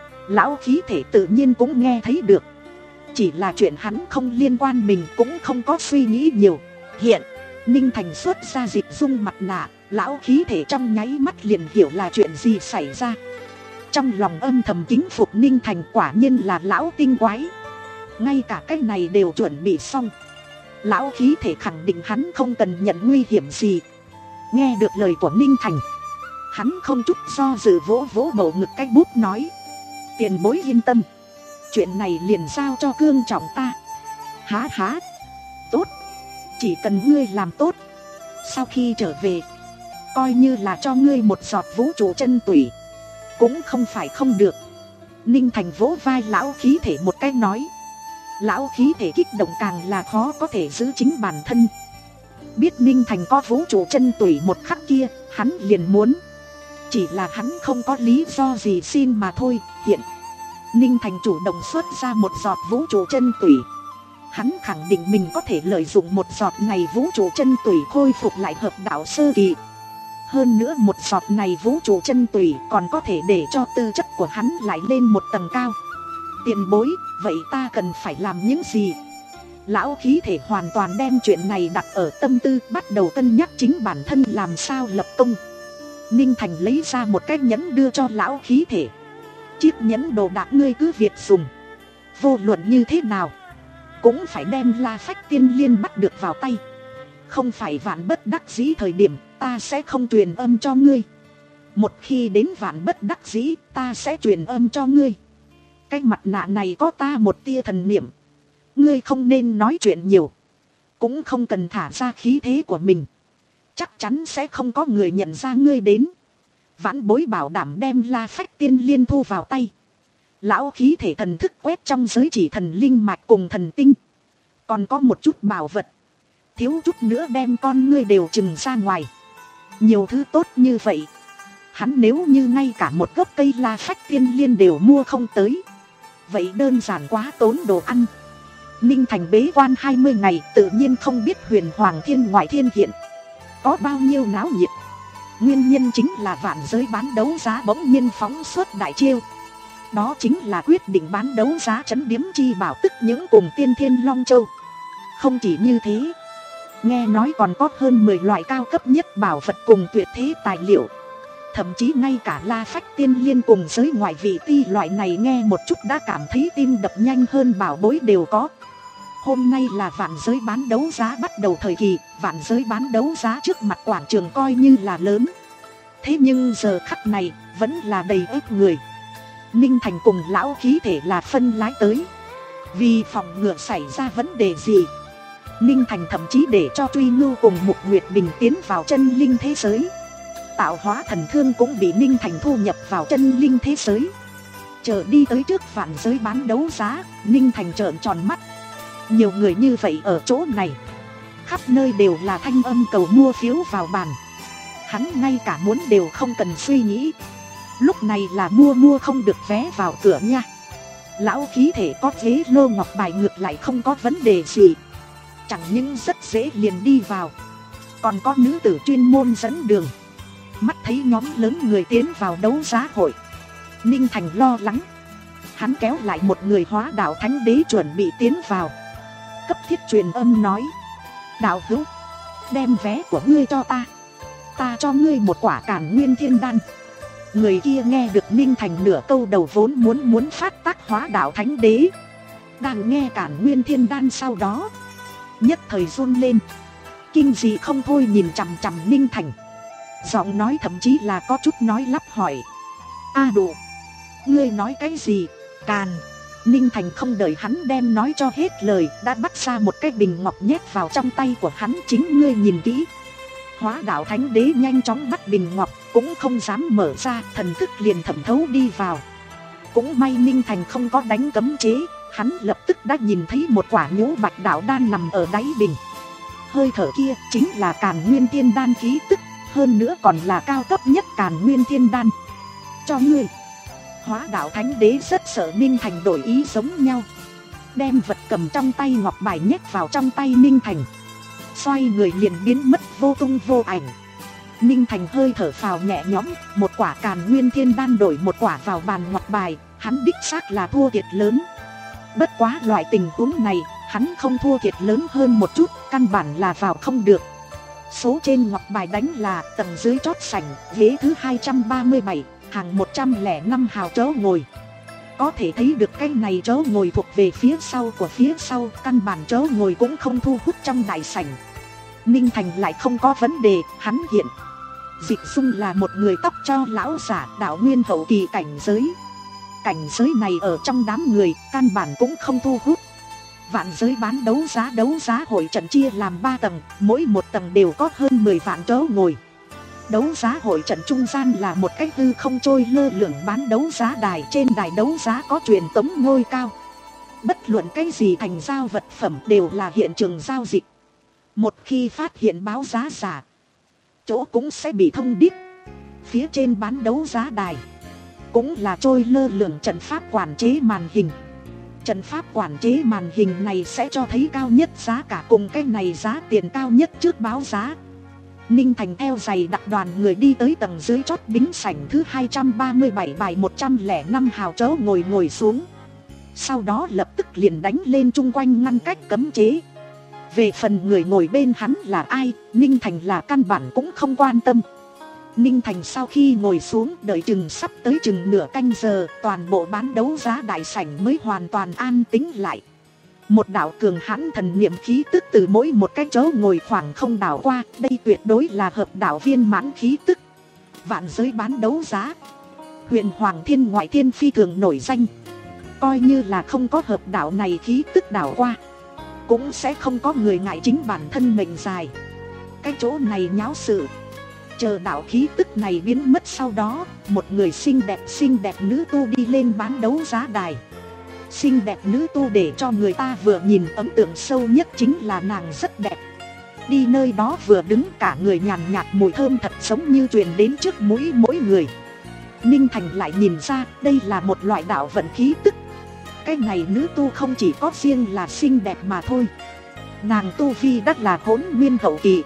lão khí thể tự nhiên cũng nghe thấy được, chỉ là chuyện hắn không liên quan mình cũng không có suy nghĩ nhiều. Hiện Ninh Thành xuất ra dịch dung mặt nạ, lão khí thể trong nháy mắt liền hiểu là chuyện gì xảy ra. Trong lòng âm thầm kính phục Ninh Thành, quả nhiên là lão tinh quái, ngay cả cái này đều chuẩn bị xong. Lão khí thể khẳng định hắn không cần nhận nguy hiểm gì. Nghe được lời của Ninh Thành, hắn không chút do dự vỗ vỗ bầu ngực cái bút nói: tiền bối yên tâm, chuyện này liền giao cho Cương Trọng ta. Há há, tốt, chỉ cần ngươi làm tốt, sau khi trở về coi như là cho ngươi một giọt vũ trụ chân tủy cũng không phải không được. Ninh Thành vỗ vai lão khí thể một cái nói. Lão khí thể kích động càng là khó có thể giữ chính bản thân. Biết Ninh Thành có vũ trụ chân tủy một khắc kia, hắn liền muốn. Chỉ là hắn không có lý do gì xin mà thôi. Hiện Ninh Thành chủ động xuất ra một giọt vũ trụ chân tủy. Hắn khẳng định mình có thể lợi dụng một giọt này vũ trụ chân tủy khôi phục lại hợp đạo sơ kỳ. Hơn nữa một giọt này vũ trụ chân tủy còn có thể để cho tư chất của hắn lại lên một tầng cao. Tiền bối, vậy ta cần phải làm những gì? Lão khí thể hoàn toàn đem chuyện này đặt ở tâm tư, bắt đầu cân nhắc chính bản thân làm sao lập công. Ninh Thành lấy ra một cái nhẫn đưa cho lão khí thể. Chiếc nhẫn đồ đạc ngươi cứ việc dùng. Vô luận như thế nào cũng phải đem La Phách Tiên Liên bắt được vào tay. Không phải vạn bất đắc dĩ thời điểm, ta sẽ không truyền âm cho ngươi. Một khi đến vạn bất đắc dĩ, ta sẽ truyền âm cho ngươi. Cái mặt nạ này có ta một tia thần niệm, ngươi không nên nói chuyện nhiều, cũng không cần thả ra khí thế của mình. Chắc chắn sẽ không có người nhận ra ngươi đến. Vãn bối bảo đảm đem La Phách Tiên Liên thu vào tay. Lão khí thể thần thức quét trong giới chỉ thần linh mạch cùng thần tinh. Còn có một chút bảo vật, thiếu chút nữa đem con ngươi đều trừng ra ngoài. Nhiều thứ tốt như vậy, hắn nếu như ngay cả một gốc cây La Phách Tiên Liên đều mua không tới, vậy đơn giản quá tốn đồ ăn. Ninh Thành bế quan hai mươi ngày, tự nhiên không biết huyền hoàng thiên ngoại thiên hiện có bao nhiêu náo nhiệt. Nguyên nhân chính là vạn giới bán đấu giá bỗng nhiên phóng xuất đại chiêu. Đó chính là quyết định bán đấu giá trấn điếm chi bảo, tức những cùng tiên thiên long châu. Không chỉ như thế, nghe nói còn có hơn mười loại cao cấp nhất bảo vật cùng tuyệt thế tài liệu. Thậm chí ngay cả La Phách Tiên Liên cùng giới ngoại vị ti loại này nghe một chút đã cảm thấy tim đập nhanh hơn bảo bối đều có. Hôm nay là vạn giới bán đấu giá bắt đầu thời kỳ, vạn giới bán đấu giá trước mặt quảng trường coi như là lớn. Thế nhưng giờ khắc này vẫn là đầy ếp người. Ninh Thành cùng lão khí thể là phân lái tới. Vì phòng ngừa xảy ra vấn đề gì, Ninh Thành thậm chí để cho Truy Ngưu cùng Mục Nguyệt Bình tiến vào chân linh thế giới. Tạo hóa thần thương cũng bị Ninh Thành thu nhập vào chân linh thế giới. Chờ đi tới trước vạn giới bán đấu giá, Ninh Thành trợn tròn mắt. Nhiều người như vậy ở chỗ này, khắp nơi đều là thanh âm cầu mua phiếu vào bàn. Hắn ngay cả muốn đều không cần suy nghĩ. Lúc này là mua mua không được vé vào cửa nha. Lão khí thể có ghế lô ngọc bài ngược lại không có vấn đề gì. Chẳng những rất dễ liền đi vào, còn có nữ tử chuyên môn dẫn đường. Mắt thấy nhóm lớn người tiến vào đấu giá hội, Ninh Thành lo lắng. Hắn kéo lại một người hóa đạo thánh đế chuẩn bị tiến vào, cấp thiết truyền âm nói: đạo hữu, đem vé của ngươi cho ta, ta cho ngươi một quả Càn Nguyên Thiên Đan. Người kia nghe được Ninh Thành nửa câu đầu vốn muốn muốn phát tác hóa đạo thánh đế, đang nghe Càn Nguyên Thiên Đan sau đó nhất thời run lên, kinh dị không thôi nhìn chằm chằm Ninh Thành. Giọng nói thậm chí là có chút nói lắp hỏi: a đủ, ngươi nói cái gì? Càn. Ninh Thành không đợi hắn đem nói cho hết lời, đã bắt ra một cái bình ngọc nhét vào trong tay của hắn. Chính ngươi nhìn kỹ. Hóa đạo thánh đế nhanh chóng bắt bình ngọc, cũng không dám mở ra, thần thức liền thẩm thấu đi vào. Cũng may Ninh Thành không có đánh cấm chế, hắn lập tức đã nhìn thấy một quả nhũ bạch đạo đan nằm ở đáy bình. Hơi thở kia chính là Càn Nguyên Thiên Đan khí tức, hơn nữa còn là cao cấp nhất Càn Nguyên Thiên Đan. Cho ngươi. Hóa đạo thánh đế rất sợ Ninh Thành đổi ý giống nhau, đem vật cầm trong tay ngọc bài nhét vào trong tay Ninh Thành, xoay người liền biến mất vô tung vô ảnh. Ninh Thành hơi thở phào nhẹ nhõm, một quả Càn Nguyên Thiên Đan đổi một quả vào bàn ngọc bài, hắn đích xác là thua thiệt lớn. Bất quá loại tình huống này, hắn không thua thiệt lớn hơn một chút, căn bản là vào không được. Số trên ngọc bài đánh là tầng dưới chót sảnh, ghế thứ hai trăm ba mươi bảy, hàng một trăm lẻ năm hào chỗ ngồi. Có thể thấy được cái này chỗ ngồi thuộc về phía sau của phía sau, căn bản chỗ ngồi cũng không thu hút trong đại sảnh. Ninh Thành lại không có vấn đề, hắn hiện Dịch Dung là một người tóc cho lão giả đạo nguyên hậu kỳ cảnh giới. cảnh giới này ở trong đám người căn bản cũng không thu hút. Vạn giới bán đấu giá đấu giá hội trận chia làm ba tầng, mỗi một tầng đều có hơn mười vạn chỗ ngồi. Đấu giá hội trận trung gian là một cái hư không trôi lơ lửng bán đấu giá đài, trên đài đấu giá có truyền tống ngôi cao. Bất luận cái gì thành giao vật phẩm đều là hiện trường giao dịch. Một khi phát hiện báo giá giả, chỗ cũng sẽ bị thông điệp. Phía trên bán đấu giá đài cũng là trôi lơ lửng trận pháp quản chế màn hình. Trận pháp quản chế màn hình này sẽ cho thấy cao nhất giá cả cùng cái này giá tiền cao nhất trước báo giá. Ninh Thành theo giày đặt đoàn người đi tới tầng dưới chót bính sảnh thứ hai trăm ba mươi bảy bài một trăm lẻ năm hào chỗ ngồi ngồi xuống. Sau đó lập tức liền đánh lên chung quanh ngăn cách cấm chế. Về phần người ngồi bên hắn là ai, Ninh Thành là căn bản cũng không quan tâm. Ninh Thành sau khi ngồi xuống đợi chừng sắp tới chừng nửa canh giờ, toàn bộ bán đấu giá đại sảnh mới hoàn toàn an tĩnh lại. Một đạo cường hãn thần niệm khí tức từ mỗi một cái chỗ ngồi khoảng không đảo qua, đây tuyệt đối là hợp đạo viên mãn khí tức. Vạn giới bán đấu giá, huyền Hoàng Thiên ngoại thiên phi thường nổi danh. Coi như là không có hợp đạo này khí tức đảo qua, cũng sẽ không có người ngại chính bản thân mình dài. Cái chỗ này nháo sự. Chờ đạo khí tức này biến mất sau đó, một người xinh đẹp xinh đẹp nữ tu đi lên bán đấu giá đài. Xinh đẹp nữ tu để cho người ta vừa nhìn ấn tượng sâu nhất chính là nàng rất đẹp. Đi nơi đó vừa đứng cả người nhàn nhạt mùi thơm thật giống như truyền đến trước mũi mỗi người. Ninh Thành lại nhìn ra đây là một loại đạo vận khí tức. Cái này nữ tu không chỉ có riêng là xinh đẹp mà thôi. Nàng tu vi đắt là hỗn nguyên hậu kỳ,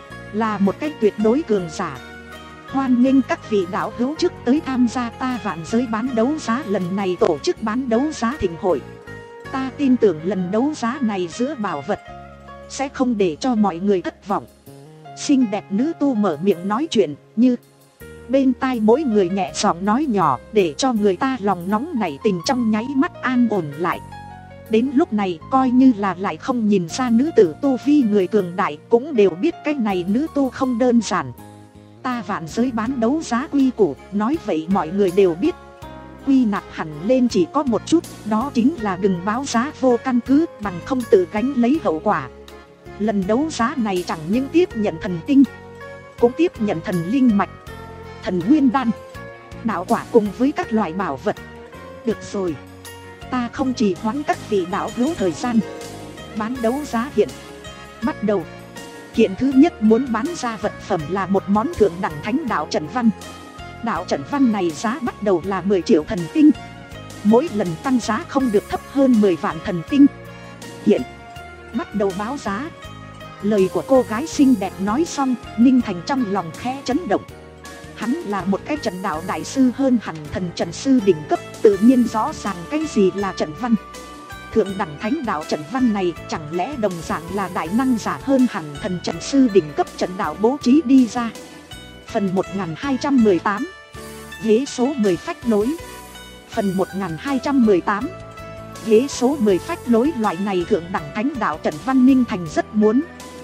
là một cái tuyệt đối cường giả. Hoan nghênh các vị đạo hữu trước tới tham gia ta vạn giới bán đấu giá lần này tổ chức bán đấu giá thịnh hội. Ta tin tưởng lần đấu giá này giữa bảo vật sẽ không để cho mọi người thất vọng. Xinh đẹp nữ tu mở miệng nói chuyện, như bên tai mỗi người nhẹ giọng nói nhỏ, để cho người ta lòng nóng nảy tình trong nháy mắt an ổn lại. Đến lúc này coi như là lại không nhìn ra nữ tử tu vi người cường đại, cũng đều biết cái này nữ tu không đơn giản. Ta vạn giới bán đấu giá quy củ, nói vậy mọi người đều biết. Quy nạp hẳn lên chỉ có một chút, đó chính là đừng báo giá vô căn cứ, bằng không tự gánh lấy hậu quả. Lần đấu giá này chẳng những tiếp nhận thần tinh, cũng tiếp nhận thần linh mạch, thần nguyên đan, đạo quả cùng với các loại bảo vật. Được rồi, ta không chỉ hoãn các vị đạo hữu thời gian. Bán đấu giá hiện bắt đầu. Kiện thứ nhất muốn bán ra vật phẩm là một món thượng đẳng thánh đạo trận văn. Đạo trận văn này giá bắt đầu là mười triệu thần tinh. Mỗi lần tăng giá không được thấp hơn mười vạn thần tinh. Hiện bắt đầu báo giá. Lời của cô gái xinh đẹp nói xong, Ninh Thành trong lòng khẽ chấn động. Hắn là một cái trận đạo đại sư hơn hẳn thần trận sư đỉnh cấp, tự nhiên rõ ràng cái gì là trận văn. Thượng đẳng thánh đạo trận văn này chẳng lẽ đồng dạng là đại năng giả hơn hẳn thần trận sư đỉnh cấp trận đạo bố trí đi ra. Phần một nghìn hai trăm mười tám, ghế số mười phách lối. Phần một nghìn hai trăm mười tám, ghế số mười phách lối. Loại này thượng đẳng thánh đạo trận văn Ninh Thành rất muốn,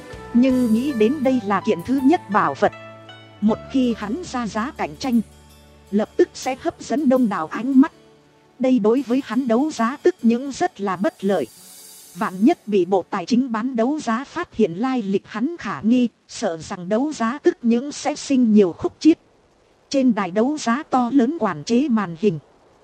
nhưng nghĩ đến đây là kiện thứ nhất bảo vật. Một khi hắn ra giá cạnh tranh, lập tức sẽ hấp dẫn đông đảo ánh mắt. Đây đối với hắn đấu giá tức những rất là bất lợi. Vạn nhất bị bộ tài chính bán đấu giá phát hiện lai lịch hắn khả nghi, sợ rằng đấu giá tức những sẽ sinh nhiều khúc chiết. Trên đài đấu giá to lớn quản chế màn hình,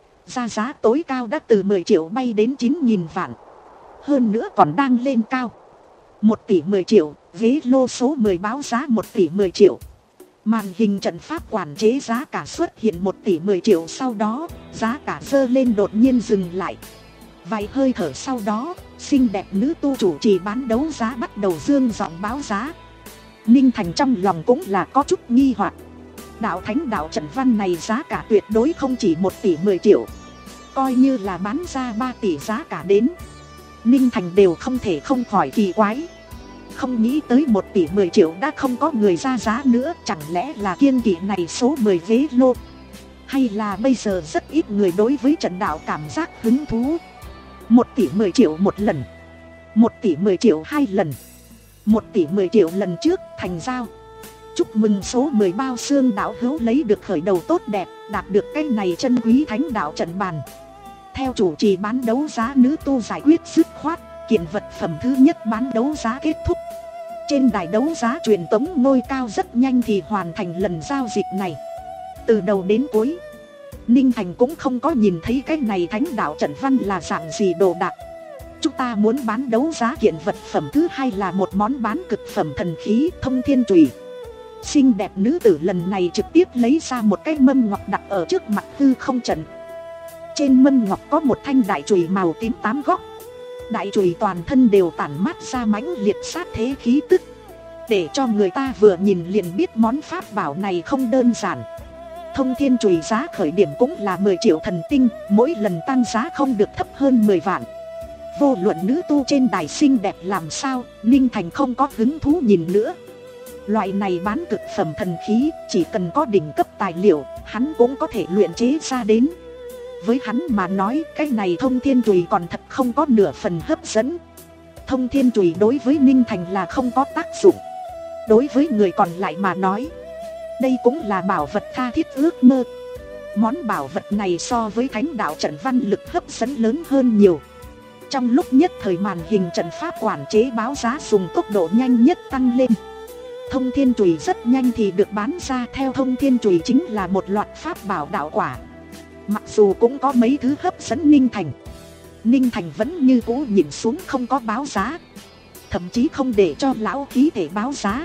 ra giá tối cao đã từ mười triệu bay đến chín nghìn vạn. Hơn nữa còn đang lên cao. một tỷ mười triệu, ghế lô số mười báo giá một tỷ mười triệu. Màn hình trận pháp quản chế giá cả xuất hiện một tỷ mười triệu, sau đó giá cả dơ lên đột nhiên dừng lại. Vài hơi thở sau đó, xinh đẹp nữ tu chủ trì bán đấu giá bắt đầu dương giọng báo giá. Ninh Thành trong lòng cũng là có chút nghi hoặc. Đạo thánh đạo trận văn này giá cả tuyệt đối không chỉ một tỷ mười triệu. Coi như là bán ra ba tỷ giá cả đến, Ninh Thành đều không thể không khỏi kỳ quái. Không nghĩ tới một tỷ mười triệu đã không có người ra giá nữa. Chẳng lẽ là kiêng kỵ này số mười ghế lô, hay là bây giờ rất ít người đối với trận đạo cảm giác hứng thú. Một tỷ mười triệu một lần, một tỷ mười triệu hai lần, một tỷ mười triệu lần trước thành giao. Chúc mừng số mười bao xương đạo hữu lấy được khởi đầu tốt đẹp, đạt được cái này chân quý thánh đạo trận bàn. Theo chủ trì bán đấu giá nữ tu giải quyết dứt khoát, kiện vật phẩm thứ nhất bán đấu giá kết thúc. Trên đài đấu giá truyền tống ngôi cao rất nhanh thì hoàn thành lần giao dịch này. Từ đầu đến cuối, Ninh Thành cũng không có nhìn thấy cái này thánh đạo trận văn là dạng gì đồ đạc. Chúng ta muốn bán đấu giá kiện vật phẩm thứ hai là một món bán cực phẩm thần khí thông thiên chùy. Xinh đẹp nữ tử lần này trực tiếp lấy ra một cái mâm ngọc đặt ở trước mặt hư không trận. Trên mâm ngọc có một thanh đại chùy màu tím tám góc. Đại chùy toàn thân đều tản mát ra mãnh liệt sát thế khí tức, để cho người ta vừa nhìn liền biết món pháp bảo này không đơn giản. Thông thiên chùy giá khởi điểm cũng là mười triệu thần tinh, mỗi lần tăng giá không được thấp hơn mười vạn. Vô luận nữ tu trên đài xinh đẹp làm sao, Ninh Thành không có hứng thú nhìn nữa. Loại này bán cực phẩm thần khí, chỉ cần có đỉnh cấp tài liệu, hắn cũng có thể luyện chế ra đến. Với hắn mà nói, cái này thông thiên chùy còn thật không có nửa phần hấp dẫn. Thông thiên chùy đối với Ninh Thành là không có tác dụng. Đối với người còn lại mà nói, đây cũng là bảo vật tha thiết ước mơ. Món bảo vật này so với thánh đạo trận văn lực hấp dẫn lớn hơn nhiều. Trong lúc nhất thời màn hình trận pháp quản chế báo giá dùng tốc độ nhanh nhất tăng lên. Thông thiên chùy rất nhanh thì được bán ra. Theo thông thiên chùy chính là một loạt pháp bảo đạo quả. Mặc dù cũng có mấy thứ hấp dẫn Ninh Thành, Ninh Thành vẫn như cũ nhìn xuống không có báo giá. Thậm chí không để cho lão khí thể báo giá.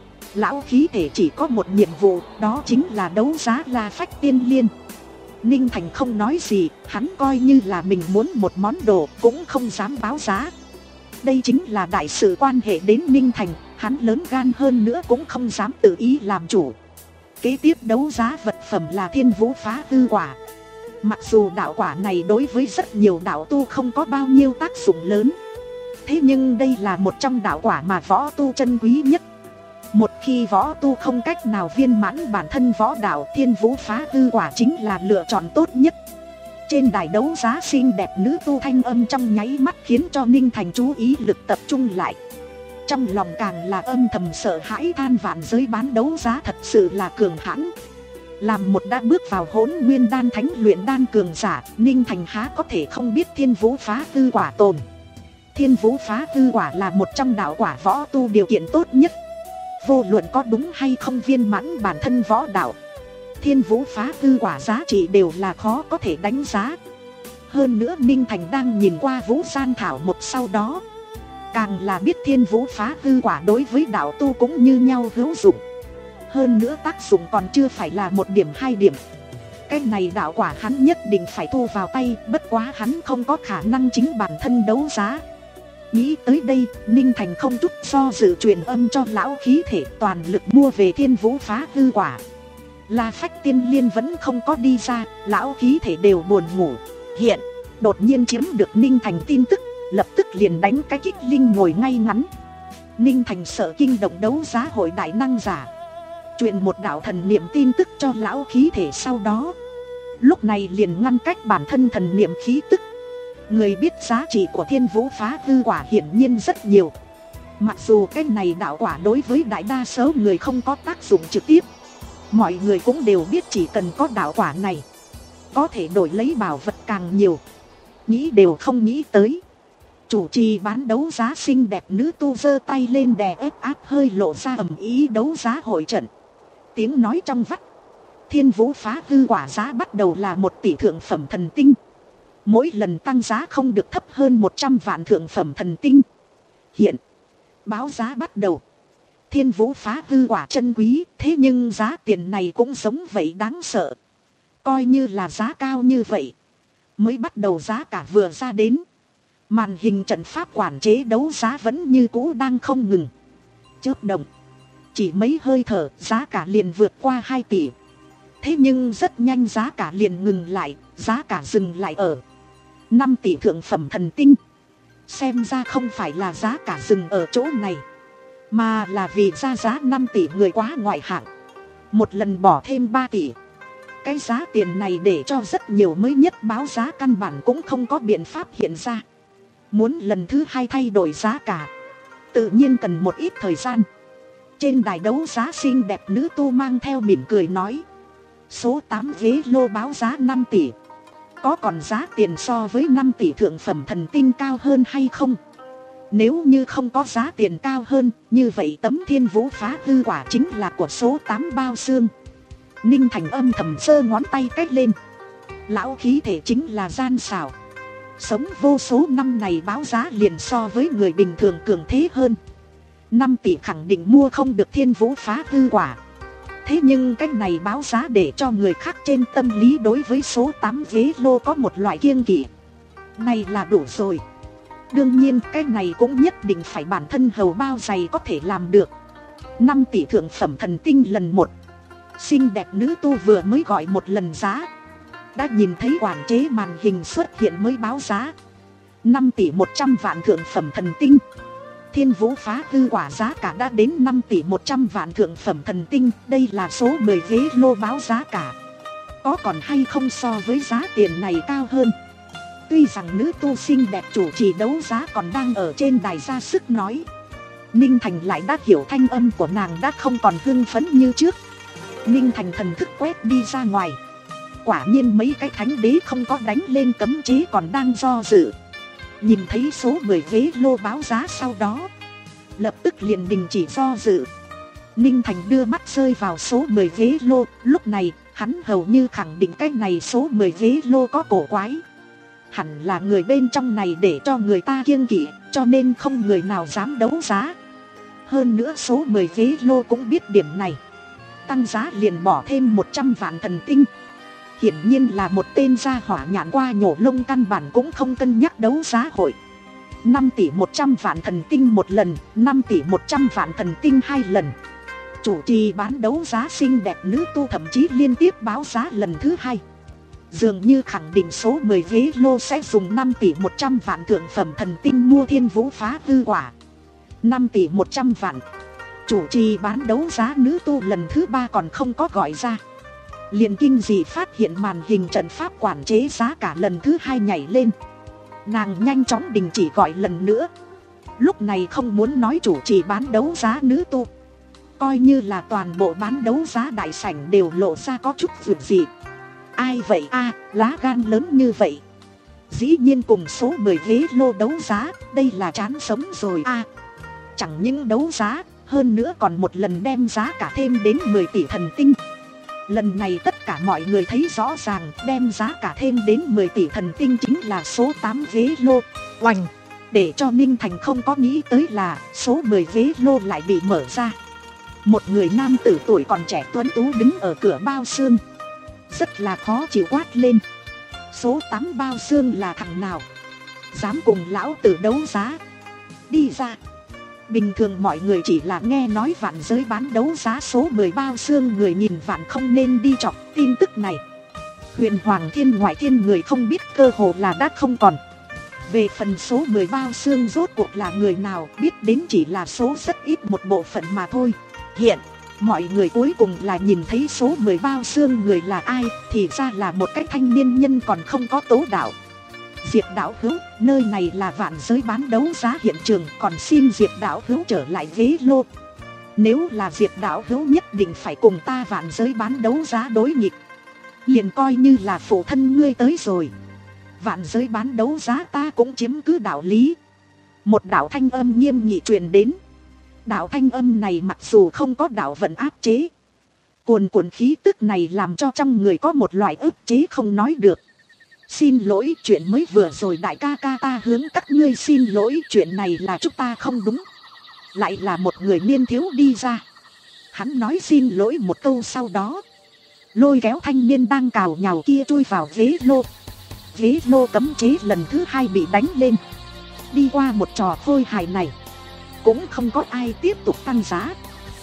Lão khí thể chỉ có một nhiệm vụ, đó chính là đấu giá La Phách Tiên Liên. Ninh Thành không nói gì, hắn coi như là mình muốn một món đồ cũng không dám báo giá. Đây chính là đại sự quan hệ đến Ninh Thành, hắn lớn gan hơn nữa cũng không dám tự ý làm chủ. Kế tiếp đấu giá vật phẩm là Thiên Vũ Phá Hư Quả. Mặc dù đạo quả này đối với rất nhiều đạo tu không có bao nhiêu tác dụng lớn, thế nhưng đây là một trong đạo quả mà võ tu chân quý nhất. Một khi võ tu không cách nào viên mãn bản thân võ đạo, Thiên Vũ Phá Hư Quả chính là lựa chọn tốt nhất. Trên đài đấu giá xinh đẹp nữ tu thanh âm trong nháy mắt khiến cho Ninh Thành chú ý lực tập trung lại. Trong lòng càng là âm thầm sợ hãi than vạn giới bán đấu giá thật sự là cường hãn. Làm một đã bước vào hỗn nguyên đan thánh luyện đan cường giả, Ninh Thành há có thể không biết Thiên Vũ Phá Hư Quả tồn. Thiên Vũ Phá Hư Quả là một trong đạo quả võ tu điều kiện tốt nhất. Vô luận có đúng hay không viên mãn bản thân võ đạo, Thiên Vũ Phá Hư Quả giá trị đều là khó có thể đánh giá. Hơn nữa Ninh Thành đang nhìn qua Vũ Gian Thảo một sau đó, càng là biết Thiên Vũ Phá Hư Quả đối với đạo tu cũng như nhau hữu dụng. Hơn nữa tác dụng còn chưa phải là một điểm hai điểm. Cái này đạo quả hắn nhất định phải thu vào tay, bất quá hắn không có khả năng chính bản thân đấu giá. Nghĩ tới đây, Ninh Thành không chút do dự truyền âm cho lão khí thể toàn lực mua về Thiên Vũ Phá Hư Quả. La Phách Tiên Liên vẫn không có đi ra, lão khí thể đều buồn ngủ. Hiện, đột nhiên chiếm được Ninh Thành tin tức, lập tức liền đánh cái kích linh ngồi ngay ngắn. Ninh Thành sợ kinh động đấu giá hội đại năng giả, truyền một đạo thần niệm tin tức cho lão khí thể, sau đó lúc này liền ngăn cách bản thân thần niệm khí tức. Người biết giá trị của Thiên Vũ Phá Hư Quả hiển nhiên rất nhiều. Mặc dù cái này đạo quả đối với đại đa số người không có tác dụng trực tiếp, mọi người cũng đều biết chỉ cần có đạo quả này, có thể đổi lấy bảo vật càng nhiều. Nghĩ đều không nghĩ tới, chủ trì bán đấu giá xinh đẹp nữ tu giơ tay lên đè ép áp hơi lộ ra ầm ý đấu giá hội trận. Tiếng nói trong vắt, Thiên Vũ Phá Hư Quả giá bắt đầu là một tỷ thượng phẩm thần tinh. Mỗi lần tăng giá không được thấp hơn một trăm vạn thượng phẩm thần tinh. Hiện, báo giá bắt đầu. Thiên Vũ Phá Hư Quả chân quý, thế nhưng giá tiền này cũng giống vậy đáng sợ. Coi như là giá cao như vậy, mới bắt đầu giá cả vừa ra đến, màn hình trận pháp quản chế đấu giá vẫn như cũ đang không ngừng chớp động. Chỉ mấy hơi thở, giá cả liền vượt qua hai tỷ. Thế nhưng rất nhanh giá cả liền ngừng lại, giá cả dừng lại ở năm tỷ thượng phẩm thần tinh. Xem ra không phải là giá cả dừng ở chỗ này, mà là vì ra giá năm tỷ người quá ngoại hạng, một lần bỏ thêm ba tỷ. Cái giá tiền này để cho rất nhiều mới nhất báo giá căn bản cũng không có biện pháp hiện ra. Muốn lần thứ hai thay đổi giá cả, tự nhiên cần một ít thời gian. trên đài đấu giá xinh đẹp nữ tu mang theo mỉm cười nói. Số tám ghế lô báo giá năm tỷ. Có còn giá tiền so với năm tỷ thượng phẩm thần tinh cao hơn hay không? Nếu như không có giá tiền cao hơn, như vậy tấm thiên vũ phá hư quả chính là của số tám bao xương. Ninh Thành âm thầm giơ ngón tay cách lên. Lão khí thể chính là gian xảo. Sống vô số năm này báo giá liền so với người bình thường cường thế hơn. Năm tỷ khẳng định mua không được thiên vũ phá hư quả. Thế nhưng cách này báo giá để cho người khác trên tâm lý đối với số tám ghế lô có một loại kiêng kỵ. Này là đủ rồi. Đương nhiên cái này cũng nhất định phải bản thân hầu bao dày có thể làm được. Năm tỷ thượng phẩm thần tinh lần một. Xinh đẹp nữ tu vừa mới gọi một lần giá, đã nhìn thấy quản chế màn hình xuất hiện mới báo giá. Năm tỷ một trăm vạn thượng phẩm thần tinh. Thiên vũ phá hư quả giá cả đã đến năm tỷ một trăm vạn thượng phẩm thần tinh. Đây là số mười ghế lô báo giá cả. Có còn hay không so với giá tiền này cao hơn? Tuy rằng nữ tu xinh đẹp chủ trì đấu giá còn đang ở trên đài ra sức nói, Ninh Thành lại đã hiểu thanh âm của nàng đã không còn hưng phấn như trước. Ninh Thành thần thức quét đi ra ngoài. Quả nhiên mấy cái thánh đế không có đánh lên cấm chế còn đang do dự. Nhìn thấy số mười ghế lô báo giá sau đó, lập tức liền đình chỉ do dự. Ninh Thành đưa mắt rơi vào số mười ghế lô. Lúc này hắn hầu như khẳng định cái này số mười ghế lô có cổ quái. Hẳn là người bên trong này để cho người ta kiêng kỵ, cho nên không người nào dám đấu giá. Hơn nữa số mười ghế lô cũng biết điểm này, tăng giá liền bỏ thêm một trăm vạn thần tinh. Hiển nhiên là một tên gia hỏa nhạn qua nhổ lông căn bản cũng không cân nhắc đấu giá hội. Năm tỷ một trăm vạn thần tinh một lần, năm tỷ một trăm vạn thần tinh hai lần. Chủ trì bán đấu giá xinh đẹp nữ tu thậm chí liên tiếp báo giá lần thứ hai, dường như khẳng định số mười ghế lô sẽ dùng năm tỷ một trăm vạn thượng phẩm thần tinh mua thiên vũ phá hư quả. Năm tỷ một trăm vạn. Chủ trì bán đấu giá nữ tu lần thứ ba còn không có gọi ra, liền kinh dị phát hiện màn hình trận pháp quản chế giá cả lần thứ hai nhảy lên. Nàng nhanh chóng đình chỉ gọi lần nữa. Lúc này không muốn nói chủ trì bán đấu giá nữ tu, coi như là toàn bộ bán đấu giá đại sảnh đều lộ ra có chút việc gì. Ai vậy a, à, lá gan lớn như vậy, dĩ nhiên cùng số mười ghế lô đấu giá, đây là chán sống rồi a. À, chẳng những đấu giá, hơn nữa còn một lần đem giá cả thêm đến mười tỷ thần tinh. Lần này tất cả mọi người thấy rõ ràng, đem giá cả thêm đến mười tỷ thần tinh chính là số tám ghế lô. Oành! Để cho Ninh Thành không có nghĩ tới là số mười ghế lô lại bị mở ra. Một người nam tử tuổi còn trẻ tuấn tú đứng ở cửa bao xương, rất là khó chịu quát lên. Số tám bao xương là thằng nào dám cùng lão tử đấu giá? Đi ra! Bình thường mọi người chỉ là nghe nói vạn giới bán đấu giá số mười bao xương người nhìn vạn không nên đi chọc. Tin tức này huyền hoàng thiên ngoại thiên người không biết cơ hồ là đã không còn. Về phần số mười bao xương rốt cuộc là người nào, biết đến chỉ là số rất ít một bộ phận mà thôi. Hiện mọi người cuối cùng là nhìn thấy số mười bao xương người là ai, thì ra là một cái thanh niên nhân còn không có tố đạo. Diệp đạo hữu, nơi này là vạn giới bán đấu giá hiện trường, còn xin Diệp đạo hữu trở lại ghế lô. Nếu là Diệp đạo hữu nhất định phải cùng ta vạn giới bán đấu giá đối nghịch, liền coi như là phụ thân ngươi tới rồi. Vạn giới bán đấu giá ta cũng chiếm cứ đạo lý. Một đạo thanh âm nghiêm nghị truyền đến. Đạo thanh âm này mặc dù không có đạo vận áp chế, cuồn cuộn khí tức này làm cho trong người có một loại ức chế không nói được. Xin lỗi, chuyện mới vừa rồi đại ca ca ta hướng các ngươi xin lỗi, chuyện này là chúng ta không đúng. Lại là một người niên thiếu đi ra. Hắn nói xin lỗi một câu sau đó, lôi kéo thanh niên đang cào nhào kia chui vào ghế lô. Ghế lô cấm chế lần thứ hai bị đánh lên. Đi qua một trò khôi hài này, cũng không có ai tiếp tục tăng giá.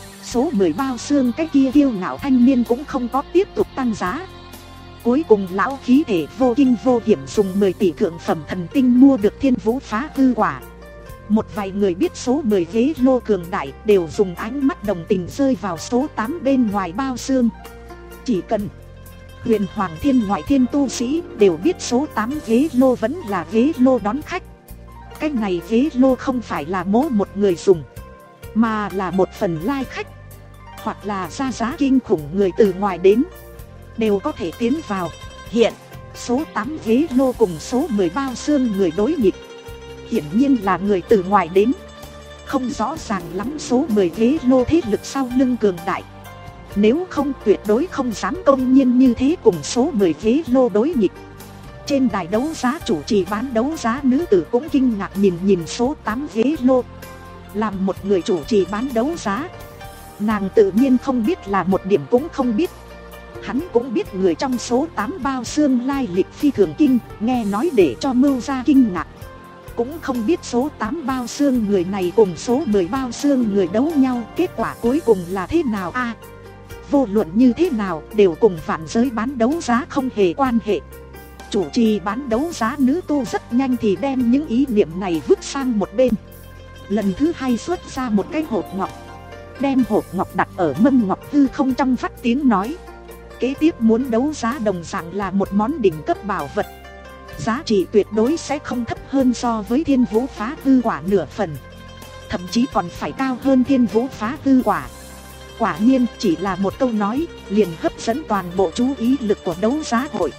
Số mười bao xương cái kia kiêu ngạo thanh niên cũng không có tiếp tục tăng giá. Cuối cùng lão khí thể vô kinh vô hiểm dùng mười tỷ thượng phẩm thần tinh mua được thiên vũ phá hư quả. Một vài người biết số mười ghế lô cường đại đều dùng ánh mắt đồng tình rơi vào số tám bên ngoài bao xương. Chỉ cần huyền hoàng thiên ngoại thiên tu sĩ đều biết số tám ghế lô vẫn là ghế lô đón khách. Cái này ghế lô không phải là mố một người dùng. mà là một phần lai khách, hoặc là ra giá kinh khủng người từ ngoài đến, đều có thể tiến vào. Hiện số tám ghế lô cùng số mười bao xương người đối nghịch, hiển nhiên là người từ ngoài đến. Không rõ ràng lắm số mười ghế lô thế lực sau lưng cường đại, nếu không tuyệt đối không dám công nhiên như thế cùng số mười ghế lô đối nghịch. Trên đài đấu giá chủ trì bán đấu giá nữ tử cũng kinh ngạc nhìn nhìn số tám ghế lô. Làm một người chủ trì bán đấu giá, nàng tự nhiên không biết là một điểm cũng không biết. Hắn cũng biết người trong số tám bao xương lai lịch phi thường kinh, nghe nói để cho Mưu gia kinh ngạc. Cũng không biết số tám bao xương người này cùng số mười bao xương người đấu nhau, kết quả cuối cùng là thế nào a? À, vô luận như thế nào đều cùng vạn giới bán đấu giá không hề quan hệ. Chủ trì bán đấu giá nữ tu rất nhanh thì đem những ý niệm này vứt sang một bên. Lần thứ hai xuất ra một cái hộp ngọc, đem hộp ngọc đặt ở mâm ngọc hư không trong vắt tiếng nói. Kế tiếp muốn đấu giá đồng dạng là một món đỉnh cấp bảo vật, giá trị tuyệt đối sẽ không thấp hơn so với thiên vũ phá hư quả nửa phần, thậm chí còn phải cao hơn thiên vũ phá hư quả. Quả nhiên chỉ là một câu nói liền hấp dẫn toàn bộ chú ý lực của đấu giá hội.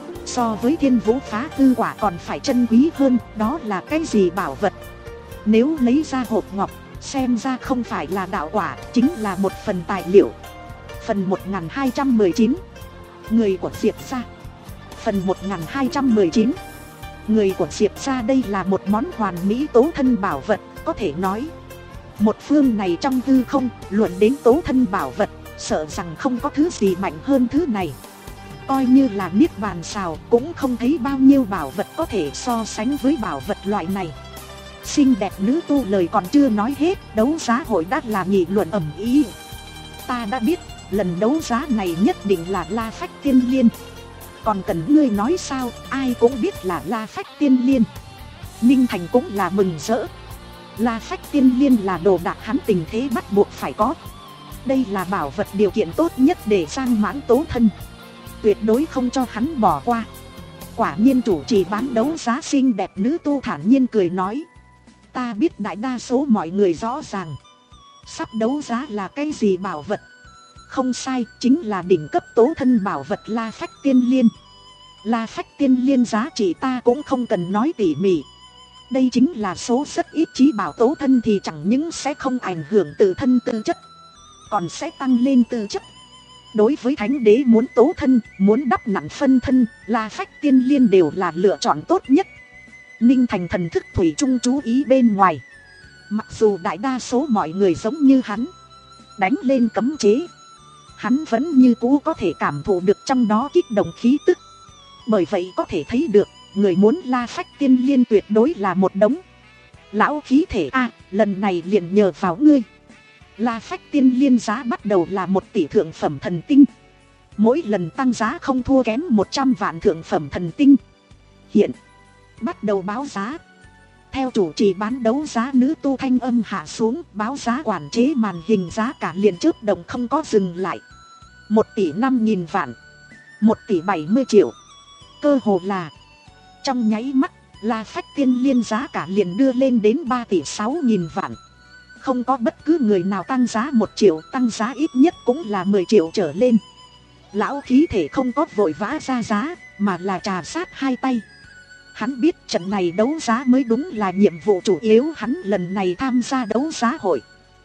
So với thiên vũ phá hư quả còn phải chân quý hơn, đó là cái gì bảo vật? Nếu lấy ra hộp ngọc, xem ra không phải là đạo quả, chính là một phần tài liệu. Phần một nghìn hai trăm mười chín, người của Diệp gia. Phần một nghìn hai trăm mười chín, người của Diệp gia. Đây là một món hoàn mỹ tố thân bảo vật, có thể nói một phương này trong hư không, luận đến tố thân bảo vật, sợ rằng không có thứ gì mạnh hơn thứ này. Coi như là niết bàn xào cũng không thấy bao nhiêu bảo vật có thể so sánh với bảo vật loại này. Xinh đẹp nữ tu lời còn chưa nói hết, đấu giá hội đã là nghị luận ầm ĩ. Ta đã biết, lần đấu giá này nhất định là La Phách Tiên Liên. Còn cần ngươi nói sao, ai cũng biết là La Phách Tiên Liên. Ninh Thành cũng là mừng rỡ. La Phách Tiên Liên là đồ đạc hắn tình thế bắt buộc phải có. Đây là bảo vật điều kiện tốt nhất để sang mãn tố thân, tuyệt đối không cho hắn bỏ qua. Quả nhiên chủ trì bán đấu giá xinh đẹp nữ tu thản nhiên cười nói. Ta biết đại đa số mọi người rõ ràng sắp đấu giá là cái gì bảo vật. Không sai, chính là đỉnh cấp tố thân bảo vật La Phách Tiên Liên. La Phách Tiên Liên giá trị ta cũng không cần nói tỉ mỉ. Đây chính là số rất ít, trí bảo tố thân thì chẳng những sẽ không ảnh hưởng tự thân tư chất, còn sẽ tăng lên tư chất. Đối với thánh đế muốn tố thân, muốn đắp nặn phân thân, La Phách Tiên Liên đều là lựa chọn tốt nhất. Ninh Thành thần thức thủy chung chú ý bên ngoài. Mặc dù đại đa số mọi người giống như hắn, đánh lên cấm chế, hắn vẫn như cũ có thể cảm thụ được trong đó kích động khí tức. Bởi vậy có thể thấy được, người muốn La Phách Tiên Liên tuyệt đối là một đống lão khí thể. A, lần này liền nhờ vào ngươi. La Phách Tiên Liên giá bắt đầu là một tỷ thượng phẩm thần tinh, mỗi lần tăng giá không thua kém một trăm vạn thượng phẩm thần tinh. Hiện bắt đầu báo giá. Theo chủ trì bán đấu giá nữ tu thanh âm hạ xuống, báo giá quản chế màn hình giá cả liền chớp động không có dừng lại. Một tỷ năm nghìn vạn, một tỷ bảy mươi triệu. Cơ hồ là trong nháy mắt, La Phách Tiên Liên giá cả liền đưa lên đến ba tỷ sáu nghìn vạn. Không có bất cứ người nào tăng giá một triệu, tăng giá ít nhất cũng là mười triệu trở lên. Lão khí thể không có vội vã ra giá, mà là trà sát hai tay. Hắn biết trận này đấu giá mới đúng là nhiệm vụ chủ yếu hắn lần này tham gia đấu giá hội.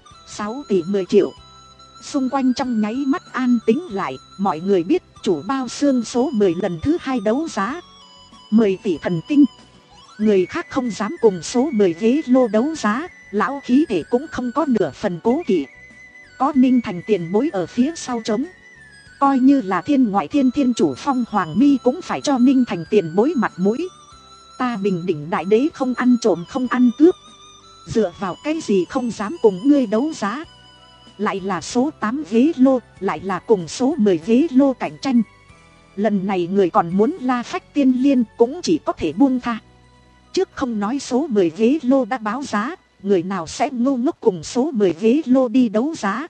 Sáu tỷ mười triệu. Xung quanh trong nháy mắt an tĩnh lại, mọi người biết chủ bao xương số mười lần thứ hai đấu giá mười tỷ thần tinh. Người khác không dám cùng số mười ghế lô đấu giá, lão khí thể cũng không có nửa phần cố kỵ. Có Ninh Thành tiền bối ở phía sau trống, coi như là thiên ngoại thiên thiên chủ Phong Hoàng Mi cũng phải cho Ninh Thành tiền bối mặt mũi. Ta Bình Đỉnh đại đế không ăn trộm không ăn cướp, dựa vào cái gì không dám cùng ngươi đấu giá. Lại là số tám ghế lô, lại là cùng số mười ghế lô cạnh tranh. Lần này người còn muốn La Phách Tiên Liên cũng chỉ có thể buông tha. Trước không nói số mười ghế lô đã báo giá, người nào sẽ ngu ngốc cùng số mười ghế lô đi đấu giá.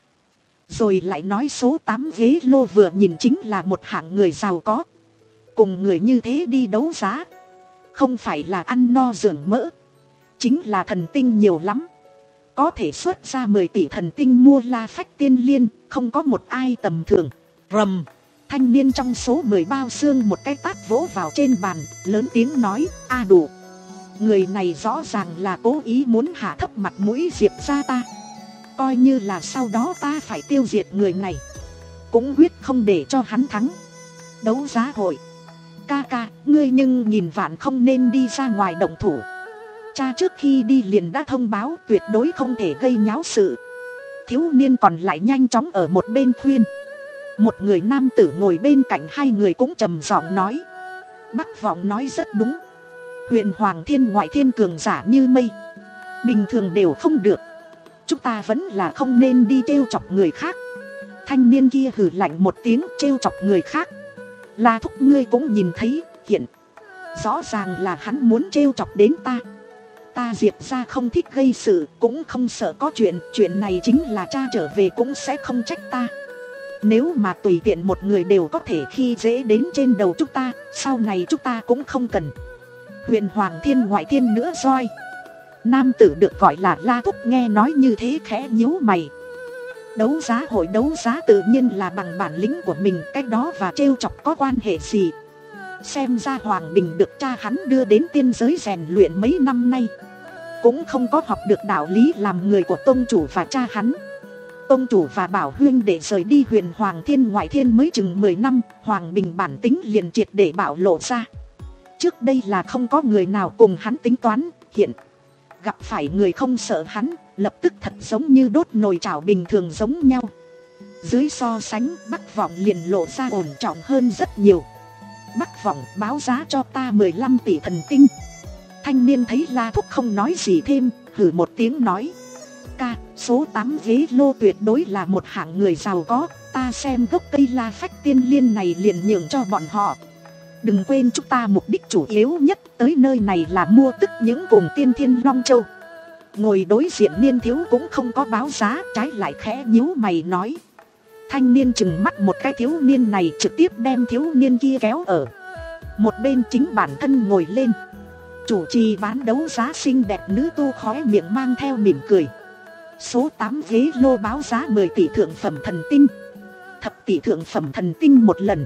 Rồi lại nói số tám ghế lô vừa nhìn chính là một hạng người giàu có, cùng người như thế đi đấu giá, không phải là ăn no dưỡng mỡ, chính là thần tinh nhiều lắm. Có thể xuất ra mười tỷ thần tinh mua La Phách Tiên Liên, không có một ai tầm thường. Rầm, thanh niên trong số mười bao xương một cái tát vỗ vào trên bàn, lớn tiếng nói, a đủ. Người này rõ ràng là cố ý muốn hạ thấp mặt mũi Diệp gia ta. Coi như là sau đó ta phải tiêu diệt người này, cũng quyết không để cho hắn thắng. Đấu giá hội. Ca ca, ngươi nhưng nghìn vạn không nên đi ra ngoài động thủ. Cha trước khi đi liền đã thông báo tuyệt đối không thể gây nháo sự. Thiếu niên còn lại nhanh chóng ở một bên khuyên. Một người nam tử ngồi bên cạnh hai người cũng trầm giọng nói. Bắc Vọng nói rất đúng. Huyền Hoàng Thiên ngoại thiên cường giả như mây, bình thường đều không được. Chúng ta vẫn là không nên đi trêu chọc người khác. Thanh niên kia hừ lạnh một tiếng, trêu chọc người khác. La thúc ngươi cũng nhìn thấy, hiện rõ ràng là hắn muốn trêu chọc đến ta. Ta Diệp gia không thích gây sự, cũng không sợ có chuyện. Chuyện này chính là cha trở về cũng sẽ không trách ta. Nếu mà tùy tiện một người đều có thể khi dễ đến trên đầu chúng ta, sau này chúng ta cũng không cần Huyền Hoàng Thiên ngoại thiên nữa roi. Nam tử được gọi là La Thúc nghe nói như thế khẽ nhíu mày. Đấu giá hội đấu giá tự nhiên là bằng bản lĩnh của mình, cái đó và trêu chọc có quan hệ gì. Xem ra Hoàng Bình được cha hắn đưa đến tiên giới rèn luyện mấy năm nay, cũng không có học được đạo lý làm người của tông chủ và cha hắn. Tông chủ và Bảo Huyên để rời đi Huyền Hoàng Thiên ngoại thiên mới chừng mười năm, Hoàng Bình bản tính liền triệt để bạo lộ ra. Trước đây là không có người nào cùng hắn tính toán, hiện gặp phải người không sợ hắn, lập tức thật giống như đốt nồi chảo bình thường giống nhau. Dưới so sánh, Bắc Vọng liền lộ ra ổn trọng hơn rất nhiều. Bắc Vọng báo giá cho ta mười lăm tỷ thần tinh. Thanh niên thấy La Thúc không nói gì thêm, hử một tiếng nói. Ca, số tám ghế lô tuyệt đối là một hạng người giàu có. Ta xem gốc cây La Phách Tiên Liên này liền nhường cho bọn họ. Đừng quên chúng ta mục đích chủ yếu nhất tới nơi này là mua tức những cùng tiên thiên Long Châu. Ngồi đối diện niên thiếu cũng không có báo giá, trái lại khẽ nhíu mày nói. Thanh niên chừng mắt một cái thiếu niên này, trực tiếp đem thiếu niên kia kéo ở một bên, chính bản thân ngồi lên. Chủ trì bán đấu giá xinh đẹp nữ tu khóe miệng mang theo mỉm cười. Số tám ghế lô báo giá mười tỷ thượng phẩm thần tinh, thập tỷ thượng phẩm thần tinh một lần.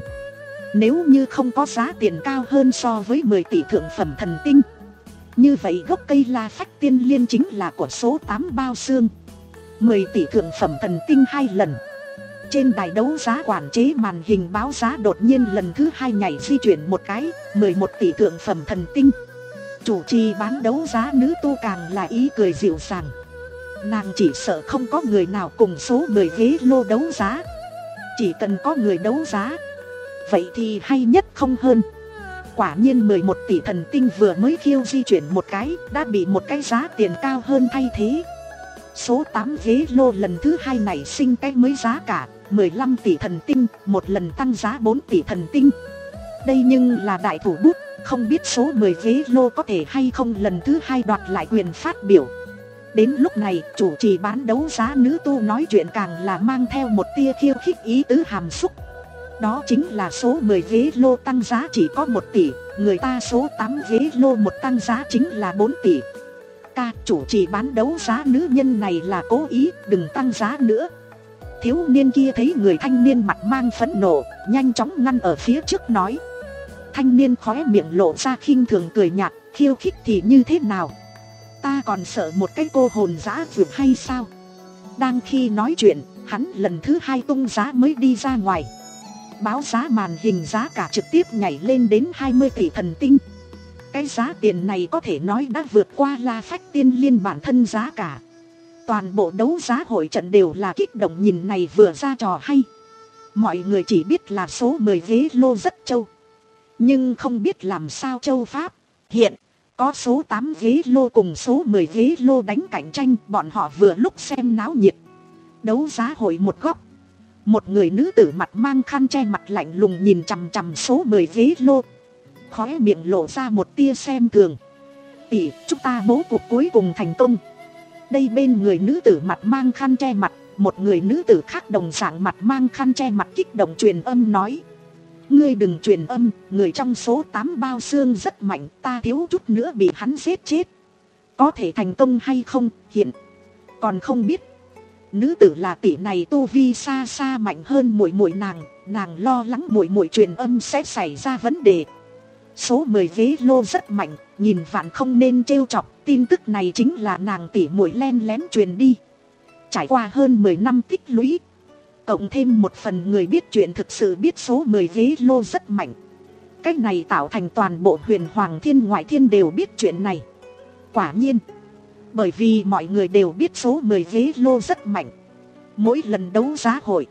Nếu như không có giá tiền cao hơn so với mười tỷ thượng phẩm thần tinh, như vậy gốc cây La Phách Tiên Liên chính là của số tám bao xương. Mười tỷ thượng phẩm thần tinh hai lần. Trên đài đấu giá quản chế màn hình báo giá đột nhiên lần thứ hai nhảy di chuyển một cái, mười một tỷ thượng phẩm thần tinh. Chủ trì bán đấu giá nữ tu càng là ý cười dịu dàng. Nàng chỉ sợ không có người nào cùng số mười ghế lô đấu giá. Chỉ cần có người đấu giá, vậy thì hay nhất không hơn. Quả nhiên mười một tỷ thần tinh vừa mới khiêu di chuyển một cái, đã bị một cái giá tiền cao hơn thay thế. Số tám ghế lô lần thứ hai nảy sinh cái mới giá cả, mười lăm tỷ thần tinh, một lần tăng giá bốn tỷ thần tinh. Đây nhưng là đại thủ bút, không biết số mười ghế lô có thể hay không lần thứ hai đoạt lại quyền phát biểu. Đến lúc này, chủ trì bán đấu giá nữ tu nói chuyện càng là mang theo một tia khiêu khích ý tứ hàm xúc. Đó chính là số mười ghế lô tăng giá chỉ có một tỷ, người ta số tám ghế lô một tăng giá chính là bốn tỷ. Ca, chủ trì bán đấu giá nữ nhân này là cố ý, đừng tăng giá nữa. Thiếu niên kia thấy người thanh niên mặt mang phẫn nộ, nhanh chóng ngăn ở phía trước nói. Thanh niên khóe miệng lộ ra khinh thường cười nhạt, khiêu khích thì như thế nào? Ta còn sợ một cái cô hồn dã vượt hay sao? Đang khi nói chuyện, hắn lần thứ hai tung giá mới đi ra ngoài. Báo giá màn hình giá cả trực tiếp nhảy lên đến hai mươi tỷ thần tinh. Cái giá tiền này có thể nói đã vượt qua La Phách Tiên Liên bản thân giá cả. Toàn bộ đấu giá hội trận đều là kích động nhìn này vừa ra trò hay. Mọi người chỉ biết là số mười ghế lô rất trâu, nhưng không biết làm sao châu pháp. Hiện có số tám ghế lô cùng số mười ghế lô đánh cạnh tranh, bọn họ vừa lúc xem náo nhiệt. Đấu giá hội một góc, một người nữ tử mặt mang khăn che mặt lạnh lùng nhìn chằm chằm số mười ghế lô, khóe miệng lộ ra một tia xem thường. Tỷ, chúng ta bố cục cuối cùng thành công. Đây bên người nữ tử mặt mang khăn che mặt, một người nữ tử khác đồng dạng mặt mang khăn che mặt kích động truyền âm nói. Ngươi đừng truyền âm, người trong số tám bao xương rất mạnh, ta thiếu chút nữa bị hắn giết chết. Có thể thành công hay không, hiện còn không biết nữ tử là tỷ này tu vi xa xa mạnh hơn muội muội nàng, nàng lo lắng muội muội truyền âm sẽ xảy ra vấn đề. Số mười ghế lô rất mạnh, nhìn vạn không nên trêu chọc, tin tức này chính là nàng tỷ muội len lén truyền đi. Trải qua hơn mười năm tích lũy, cộng thêm một phần người biết chuyện thực sự biết số mười ghế lô rất mạnh. Cách này tạo thành toàn bộ huyền hoàng thiên ngoại thiên đều biết chuyện này. Quả nhiên, bởi vì mọi người đều biết số mười ghế lô rất mạnh, mỗi lần đấu giá hội,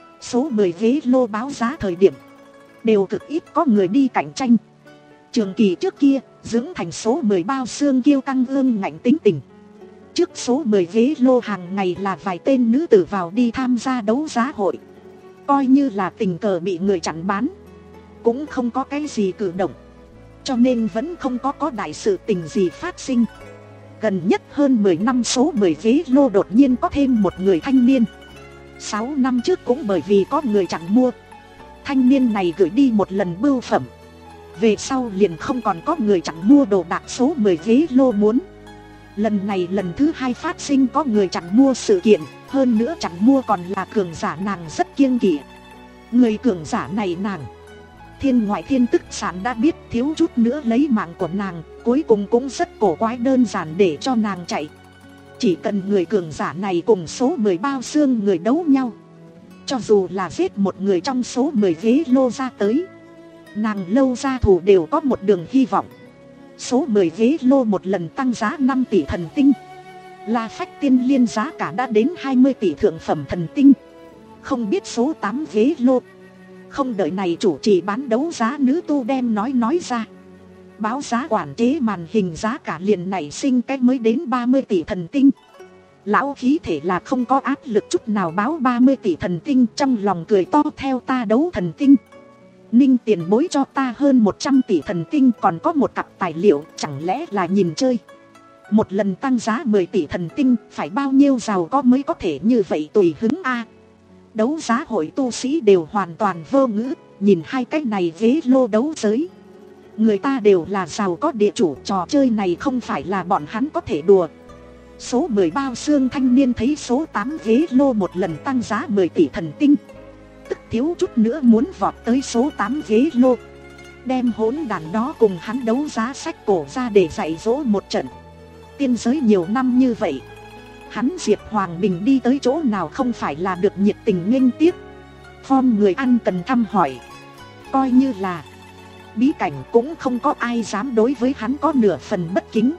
số mười ghế lô báo giá thời điểm đều cực ít có người đi cạnh tranh. Trường Kỳ trước kia dưỡng thành số mười bao xương kiêu căng ương ngạnh tính tình. Trước số mười ghế lô hàng ngày là vài tên nữ tử vào đi tham gia đấu giá hội, coi như là tình cờ bị người chặn bán, cũng không có cái gì cử động, cho nên vẫn không có có đại sự tình gì phát sinh. Gần nhất hơn mười năm số mười ghế lô đột nhiên có thêm một người thanh niên. Sáu năm trước cũng bởi vì có người chặn mua, thanh niên này gửi đi một lần bưu phẩm, về sau liền không còn có người chặn mua đồ đạc số mười ghế lô muốn. Lần này lần thứ hai phát sinh có người chặn mua sự kiện, hơn nữa chặn mua còn là cường giả nàng rất kiêng kỵ. Người cường giả này nàng thiên ngoại thiên tức sản đã biết, thiếu chút nữa lấy mạng của nàng, cuối cùng cũng rất cổ quái, đơn giản để cho nàng chạy. Chỉ cần người cường giả này cùng số mười bao xương người đấu nhau, cho dù là giết một người trong số mười ghế lô ra tới, nàng lâu ra thù đều có một đường hy vọng. Số mười ghế lô một lần tăng giá năm tỷ thần tinh, La Phách Tiên Liên giá cả đã đến hai mươi tỷ thượng phẩm thần tinh. Không biết số tám ghế lô. Không đợi này chủ trì bán đấu giá nữ tu đem nói nói ra, báo giá quản chế màn hình giá cả liền nảy sinh cái mới đến ba mươi tỷ thần tinh. Lão khí thể là không có áp lực chút nào báo ba mươi tỷ thần tinh, trong lòng cười to, theo ta đấu thần tinh. Ninh tiền bối cho ta hơn một trăm tỷ thần tinh, còn có một cặp tài liệu, chẳng lẽ là nhìn chơi. Một lần tăng giá mười tỷ thần tinh, phải bao nhiêu giàu có mới có thể như vậy tùy hứng a. Đấu giá hội tu sĩ đều hoàn toàn vô ngữ, nhìn hai cái này ghế lô đấu giới. Người ta đều là giàu có địa chủ, trò chơi này không phải là bọn hắn có thể đùa. Số mười bao xương thanh niên thấy số tám ghế lô một lần tăng giá mười tỷ thần tinh, tức thiếu chút nữa muốn vọt tới số tám ghế lô, đem hỗn đàn đó cùng hắn đấu giá sách cổ ra để dạy dỗ một trận. Tiên giới nhiều năm như vậy, hắn Diệp Hoàng Bình đi tới chỗ nào không phải là được nhiệt tình nghênh tiếp, form người ăn cần thăm hỏi. Coi như là bí cảnh cũng không có ai dám đối với hắn có nửa phần bất kính.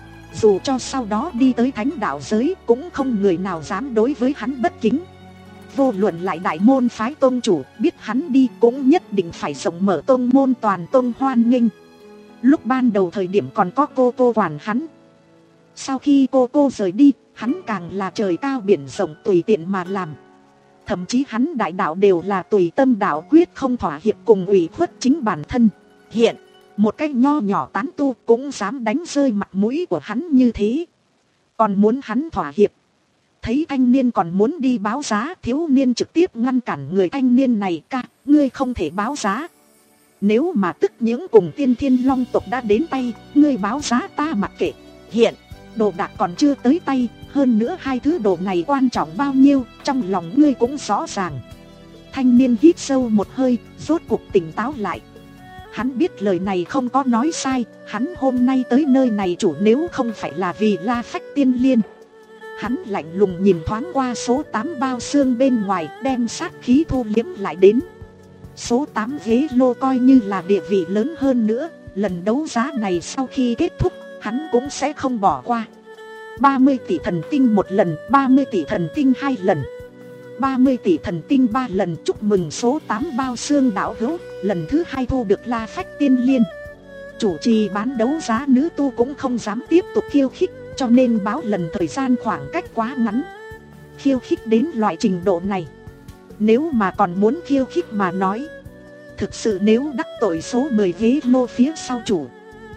Dù cho sau đó đi tới thánh đạo giới, cũng không người nào dám đối với hắn bất kính. Vô luận lại đại môn phái tôn chủ, biết hắn đi cũng nhất định phải rộng mở tôn môn, toàn tôn hoan nghênh. Lúc ban đầu thời điểm còn có cô cô quản hắn, sau khi cô cô rời đi, hắn càng là trời cao biển rộng tùy tiện mà làm. Thậm chí hắn đại đạo đều là tùy tâm đạo quyết, không thỏa hiệp cùng ủy khuất chính bản thân. Hiện một cái nho nhỏ tán tu cũng dám đánh rơi mặt mũi của hắn như thế, còn muốn hắn thỏa hiệp. Thấy thanh niên còn muốn đi báo giá, thiếu niên trực tiếp ngăn cản người thanh niên này: ca, ngươi không thể báo giá. Nếu mà tức những cùng tiên thiên long tộc đã đến tay, ngươi báo giá ta mặc kệ. Hiện đồ đạc còn chưa tới tay, hơn nữa hai thứ đồ này quan trọng bao nhiêu, trong lòng ngươi cũng rõ ràng. Thanh niên hít sâu một hơi, rốt cuộc tỉnh táo lại. Hắn biết lời này không có nói sai, hắn hôm nay tới nơi này chủ nếu không phải là vì La Phách Tiên Liên. Hắn lạnh lùng nhìn thoáng qua số tám bao xương bên ngoài, đem sát khí thu liếm lại đến. Số tám ghế lô coi như là địa vị lớn hơn nữa, lần đấu giá này sau khi kết thúc, hắn cũng sẽ không bỏ qua. Ba mươi tỷ thần tinh một lần, ba mươi tỷ thần tinh hai lần, ba mươi tỷ thần tinh ba lần. Chúc mừng số tám bao xương đạo hữu, lần thứ hai thu được La Phách Tiên Liên. Chủ trì bán đấu giá nữ tu cũng không dám tiếp tục khiêu khích, cho nên báo lần thời gian khoảng cách quá ngắn. Khiêu khích đến loại trình độ này, nếu mà còn muốn khiêu khích mà nói, thực sự nếu đắc tội số mười ghế lô phía sau chủ,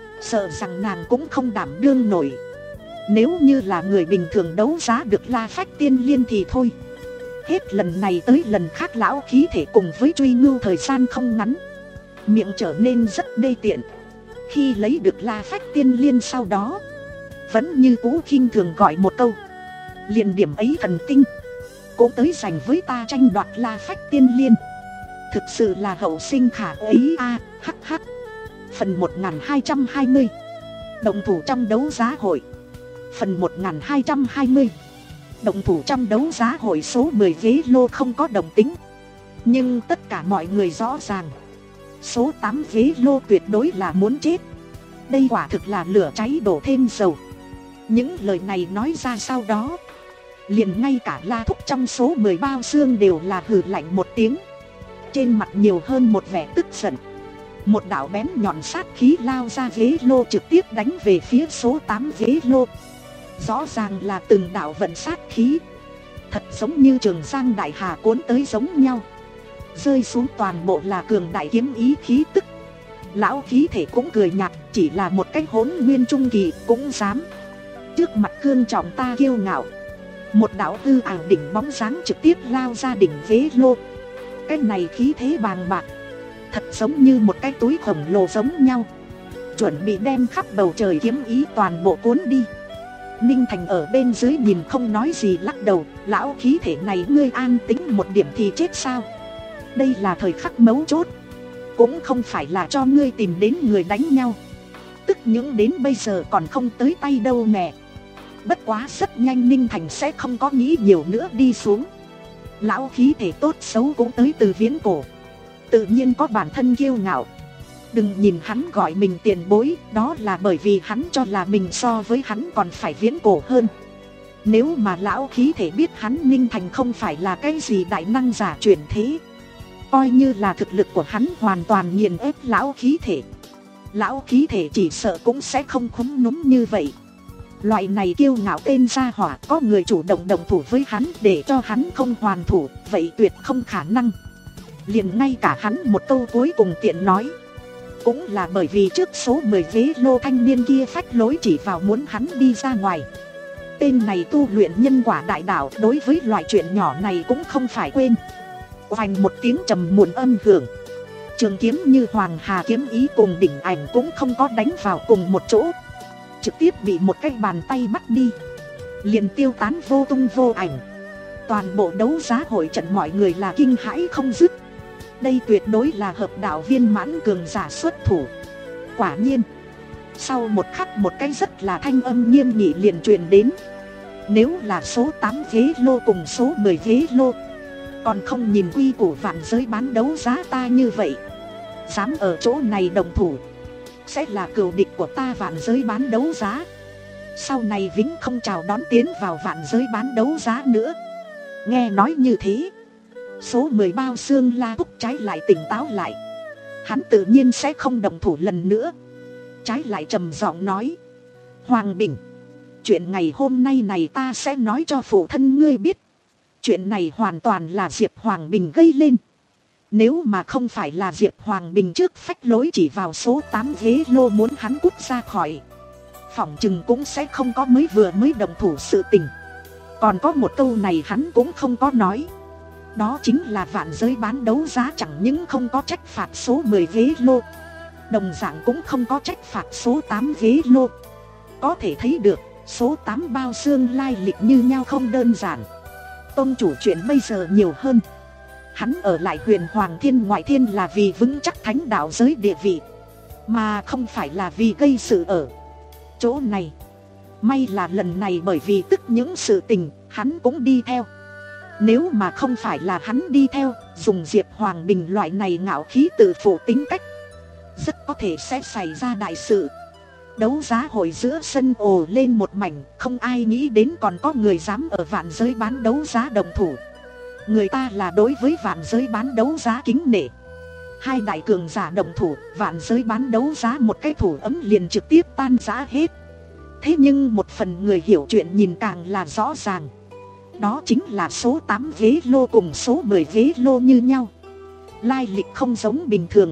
sợ rằng nàng cũng không đảm đương nổi. Nếu như là người bình thường đấu giá được La Phách Tiên Liên thì thôi. Hết lần này tới lần khác lão khí thể cùng với truy ngưu thời gian không ngắn, miệng trở nên rất đê tiện. Khi lấy được La Phách Tiên Liên sau đó, vẫn như cũ khinh thường gọi một câu: Liền điểm ấy thần tinh cũng tới giành với ta tranh đoạt La Phách Tiên Liên. Thực sự là hậu sinh khả ấy a. À, hắc hắc. Phần một nghìn hai trăm hai mươi. Động thủ trong đấu giá hội. Phần một nghìn hai trăm hai mươi. Động thủ trong đấu giá hội số mười ghế lô không có đồng tính. Nhưng tất cả mọi người rõ ràng số tám ghế lô tuyệt đối là muốn chết. Đây quả thực là lửa cháy đổ thêm dầu. Những lời này nói ra sau đó, liền ngay cả La Thúc trong số mười bao xương đều là hừ lạnh một tiếng. Trên mặt nhiều hơn một vẻ tức giận. Một đạo bén nhọn sát khí lao ra ghế lô, trực tiếp đánh về phía số tám ghế lô. Rõ ràng là từng đạo vận sát khí, thật giống như trường giang đại hà cuốn tới giống nhau. Rơi xuống toàn bộ là cường đại kiếm ý khí tức. Lão khí thể cũng cười nhạt, chỉ là một cái hỗn nguyên trung kỳ cũng dám trước mặt cương trọng ta kiêu ngạo. Một đạo hư ảo đỉnh bóng dáng trực tiếp lao ra đỉnh ghế lô. Cái này khí thế bàng bạc, thật giống như một cái túi khổng lồ giống nhau, chuẩn bị đem khắp bầu trời kiếm ý toàn bộ cuốn đi. Ninh Thành ở bên dưới nhìn không nói gì, lắc đầu. Lão khí thể này ngươi an tính một điểm thì chết sao? Đây là thời khắc mấu chốt, cũng không phải là cho ngươi tìm đến người đánh nhau. Tức những đến bây giờ còn không tới tay đâu nè. Bất quá rất nhanh Ninh Thành sẽ không có nghĩ nhiều nữa đi xuống. Lão khí thể tốt xấu cũng tới từ viễn cổ, tự nhiên có bản thân kiêu ngạo. Đừng nhìn hắn gọi mình tiền bối, đó là bởi vì hắn cho là mình so với hắn còn phải viễn cổ hơn. Nếu mà lão khí thể biết hắn Ninh Thành không phải là cái gì đại năng giả chuyển thế, coi như là thực lực của hắn hoàn toàn nghiền ép lão khí thể, lão khí thể chỉ sợ cũng sẽ không khúm núm như vậy. Loại này kiêu ngạo tên gia hỏa, có người chủ động đồng thủ với hắn để cho hắn không hoàn thủ, vậy tuyệt không khả năng. Liền ngay cả hắn một câu cuối cùng tiện nói, cũng là bởi vì trước số mười ghế lô thanh niên kia phách lối chỉ vào muốn hắn đi ra ngoài. Tên này tu luyện nhân quả đại đạo, đối với loại chuyện nhỏ này cũng không phải quên. Oanh một tiếng trầm muộn âm hưởng, trường kiếm như hoàng hà kiếm ý cùng đỉnh ảnh cũng không có đánh vào cùng một chỗ, trực tiếp bị một cái bàn tay bắt đi, liền tiêu tán vô tung vô ảnh. Toàn bộ đấu giá hội trận mọi người là kinh hãi không dứt. Đây tuyệt đối là hợp đạo viên mãn cường giả xuất thủ. Quả nhiên, sau một khắc một cái rất là thanh âm nghiêm nghị liền truyền đến. Nếu là số tám ghế lô cùng số mười ghế lô, còn không nhìn quy củ vạn giới bán đấu giá ta như vậy, dám ở chỗ này đồng thủ, sẽ là cừu địch của ta vạn giới bán đấu giá. Sau này vĩnh không chào đón tiến vào vạn giới bán đấu giá nữa. Nghe nói như thế, số mười bao xương La Thúc trái lại tỉnh táo lại. Hắn tự nhiên sẽ không đồng thủ lần nữa, trái lại trầm giọng nói, Hoàng Bình, chuyện ngày hôm nay này ta sẽ nói cho phụ thân ngươi biết. Chuyện này hoàn toàn là Diệp Hoàng Bình gây lên. Nếu mà không phải là Diệp Hoàng Bình trước phách lối chỉ vào số tám ghế lô muốn hắn cút ra khỏi, phỏng chừng cũng sẽ không có mới vừa mới đồng thủ sự tình. Còn có một câu này hắn cũng không có nói, đó chính là vạn giới bán đấu giá chẳng những không có trách phạt số mười ghế lô, đồng dạng cũng không có trách phạt số tám ghế lô. Có thể thấy được số tám bao xương lai lịch như nhau không đơn giản. Tôn chủ chuyện bây giờ nhiều hơn, hắn ở lại huyền hoàng thiên ngoại thiên là vì vững chắc thánh đạo giới địa vị, mà không phải là vì gây sự ở chỗ này. May là lần này bởi vì tức những sự tình, hắn cũng đi theo. Nếu mà không phải là hắn đi theo, dùng Diệp Hoàng Bình loại này ngạo khí tự phụ tính cách, rất có thể sẽ xảy ra đại sự. Đấu giá hội giữa sân ồ lên một mảnh, không ai nghĩ đến còn có người dám ở vạn giới bán đấu giá đồng thủ. Người ta là đối với vạn giới bán đấu giá kính nể. Hai đại cường giả đồng thủ, vạn giới bán đấu giá một cái thủ ấm liền trực tiếp tan rã hết. Thế nhưng một phần người hiểu chuyện nhìn càng là rõ ràng, đó chính là số tám ghế lô cùng số mười ghế lô như nhau, lai lịch không giống bình thường.